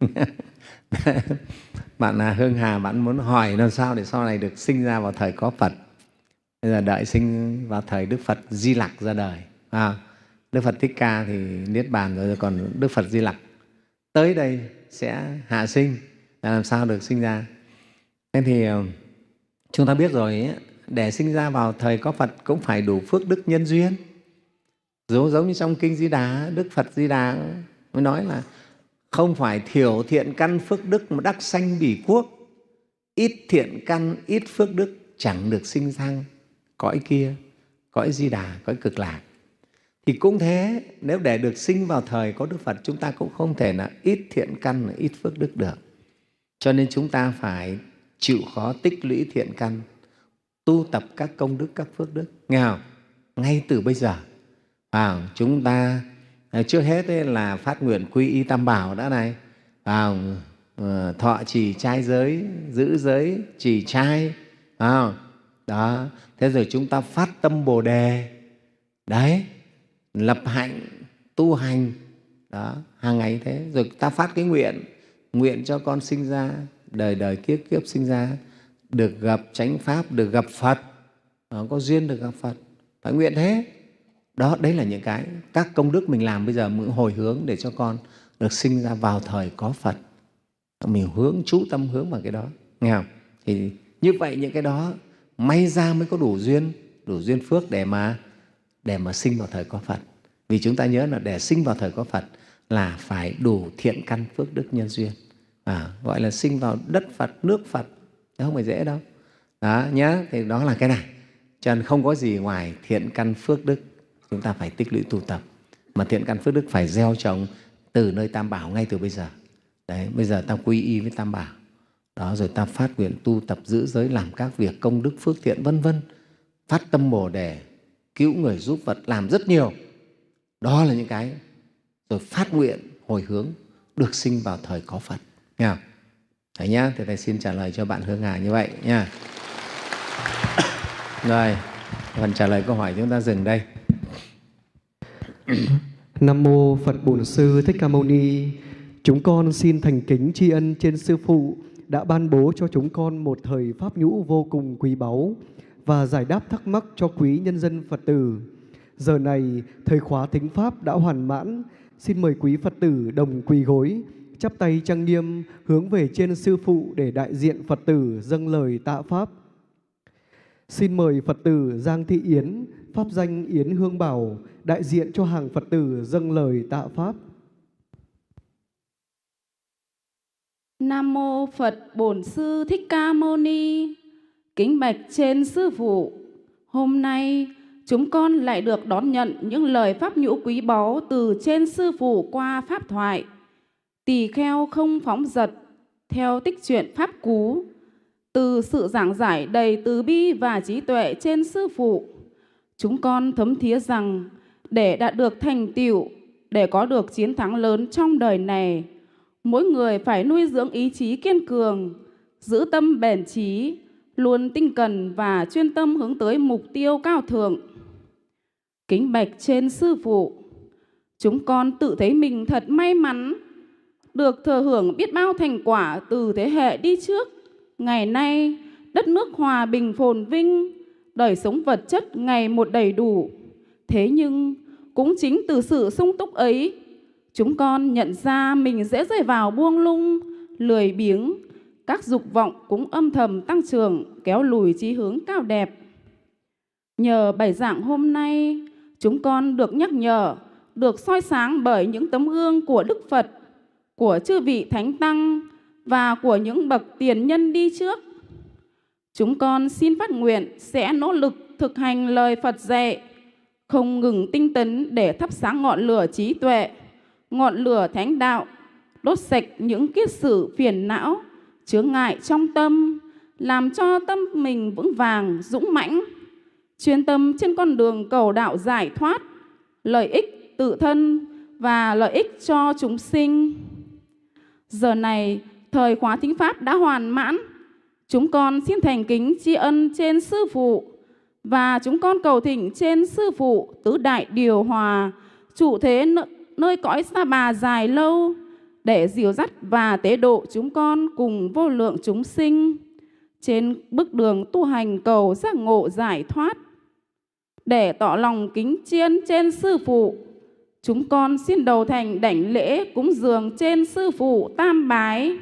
Speaker 2: À? Bạn là Hương Hà, bạn muốn hỏi làm sao để sau này được sinh ra vào thời có Phật. Bây giờ đợi sinh vào thời Đức Phật Di Lặc ra đời. À, Đức Phật Thích Ca thì niết bàn rồi, còn Đức Phật Di Lặc tới đây sẽ hạ sinh, là làm sao được sinh ra. Thế thì chúng ta biết rồi, để sinh ra vào thời có Phật cũng phải đủ phước đức nhân duyên. Giống, giống như trong Kinh Di Đà, Đức Phật Di Đà mới nói là không phải thiểu thiện căn phước đức mà đắc sanh bỉ quốc, ít thiện căn, ít phước đức chẳng được sinh sang cõi kia, cõi Di Đà, cõi Cực Lạc. Thì cũng thế, nếu để được sinh vào thời có Đức Phật, chúng ta cũng không thể là ít thiện căn, ít phước đức được. Cho nên chúng ta phải chịu khó tích lũy thiện căn, tu tập các công đức, các phước đức. Nghe không? Ngay từ bây giờ, à, chúng ta trước hết ấy là phát nguyện quy y Tam Bảo đã này, à, thọ trì trai giới, giữ giới trì trai, à, đó. Thế rồi chúng ta phát tâm Bồ Đề, đấy, lập hạnh, tu hành, đó, hàng ngày thế. Rồi ta phát cái nguyện, nguyện cho con sinh ra, đời đời kiếp kiếp sinh ra, được gặp chánh Pháp, được gặp Phật, đó, có duyên được gặp Phật, phải nguyện thế. Đó, đấy là những cái các công đức mình làm bây giờ, mình hồi hướng để cho con được sinh ra vào thời có Phật. Mình hướng, chú tâm hướng vào cái đó, nghe không? Thì như vậy những cái đó may ra mới có đủ duyên, đủ duyên phước để mà để mà sinh vào thời có Phật. Vì chúng ta nhớ là để sinh vào thời có Phật là phải đủ thiện căn phước đức nhân duyên, à, gọi là sinh vào đất Phật, nước Phật, đó không phải dễ đâu. Đó nhá, thì đó là cái này. Cho nên không có gì ngoài thiện căn phước đức chúng ta phải tích lũy tu tập. Mà thiện căn phước đức phải gieo trồng từ nơi Tam Bảo ngay từ bây giờ. Đấy, bây giờ ta quy y với Tam Bảo. Đó, rồi ta phát nguyện tu tập giữ giới, làm các việc công đức phước thiện vân vân, phát tâm Bồ Đề, cứu người giúp vật, làm rất nhiều. Đó là những cái. Rồi phát nguyện hồi hướng được sinh vào thời có Phật. Nghe không? Đấy nhá, thì Thầy xin trả lời cho bạn Hương Hà như vậy nha. Rồi, phần trả lời câu hỏi chúng ta dừng đây.
Speaker 1: Nam mô Phật Bổn Sư Thích Ca Mâu Ni. Chúng con xin thành kính tri ân trên Sư Phụ đã ban bố cho chúng con một thời pháp nhũ vô cùng quý báu và giải đáp thắc mắc cho quý nhân dân Phật tử. Giờ này, thời khóa thính Pháp đã hoàn mãn. Xin mời quý Phật tử đồng quỳ gối, chắp tay trang nghiêm hướng về trên Sư Phụ để đại diện Phật tử dâng lời tạ Pháp. Xin mời Phật tử Giang Thị Yến, pháp danh Yến Hương Bảo, đại diện cho hàng Phật tử dâng lời tạ Pháp.
Speaker 3: Nam mô Phật Bổn Sư Thích Ca Mâu Ni. Kính bạch trên sư phụ, hôm nay chúng con lại được đón nhận những lời pháp nhũ quý báu từ trên sư phụ qua pháp thoại. Tỳ kheo không phóng dật, theo tích truyện pháp cú. Từ sự giảng giải đầy từ bi và trí tuệ trên sư phụ, chúng con thấm thía rằng để đạt được thành tựu, để có được chiến thắng lớn trong đời này, mỗi người phải nuôi dưỡng ý chí kiên cường, giữ tâm bền trí, luôn tinh cần và chuyên tâm hướng tới mục tiêu cao thượng. Kính bạch trên sư phụ, chúng con tự thấy mình thật may mắn được thừa hưởng biết bao thành quả từ thế hệ đi trước. Ngày nay, đất nước hòa bình phồn vinh, đời sống vật chất ngày một đầy đủ. Thế nhưng, cũng chính từ sự sung túc ấy, chúng con nhận ra mình dễ rơi vào buông lung, lười biếng. Các dục vọng cũng âm thầm tăng trưởng, kéo lùi chí hướng cao đẹp. Nhờ bài giảng hôm nay, chúng con được nhắc nhở, được soi sáng bởi những tấm gương của Đức Phật, của chư vị Thánh Tăng và của những bậc tiền nhân đi trước. Chúng con xin phát nguyện sẽ nỗ lực thực hành lời Phật dạy, không ngừng tinh tấn để thắp sáng ngọn lửa trí tuệ, ngọn lửa thánh đạo, đốt sạch những kiết sử phiền não, chướng ngại trong tâm, làm cho tâm mình vững vàng, dũng mãnh, chuyên tâm trên con đường cầu đạo giải thoát, lợi ích tự thân và lợi ích cho chúng sinh. Giờ này, thời khóa thính pháp đã hoàn mãn. Chúng con xin thành kính tri ân trên sư phụ, và chúng con cầu thỉnh trên sư phụ tứ đại điều hòa, trụ thế nơi cõi Sa Bà dài lâu, để dìu dắt và tế độ chúng con cùng vô lượng chúng sinh trên bước đường tu hành cầu giác ngộ giải thoát. Để tỏ lòng kính chiên trên sư phụ, chúng con xin đầu thành đảnh lễ cúng dường trên sư phụ tam bái.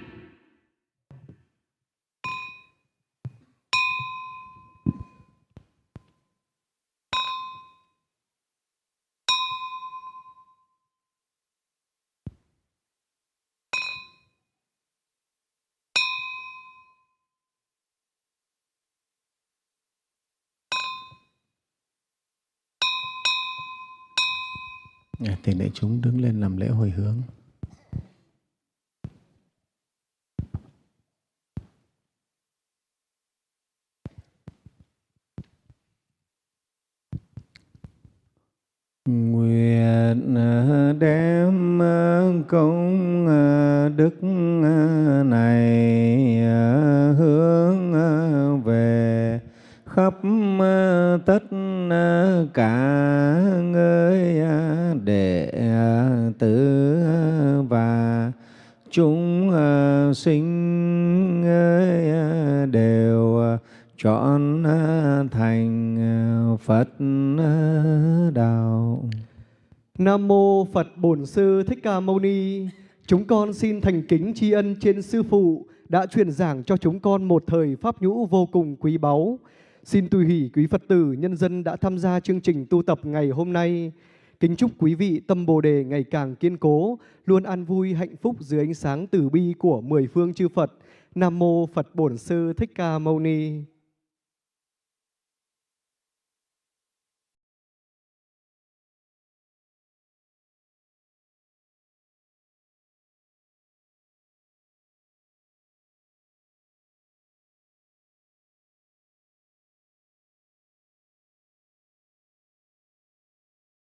Speaker 2: Thì đại chúng đứng lên làm lễ hồi hướng. Nguyện đem công đức này hướng về khắp tất cả người đệ tử và chúng sinh đều chọn thành Phật đạo.
Speaker 1: Nam mô Phật Bổn Sư Thích Ca Mâu Ni. Chúng con xin thành kính tri ân trên sư phụ đã truyền giảng cho chúng con một thời pháp nhũ vô cùng quý báu. Xin tùy hỷ quý Phật tử nhân dân đã tham gia chương trình tu tập ngày hôm nay. Kính chúc quý vị tâm Bồ đề ngày càng kiên cố, luôn an vui hạnh phúc dưới ánh sáng từ bi của mười phương chư Phật. Nam mô Phật Bổn Sư Thích Ca Mâu Ni.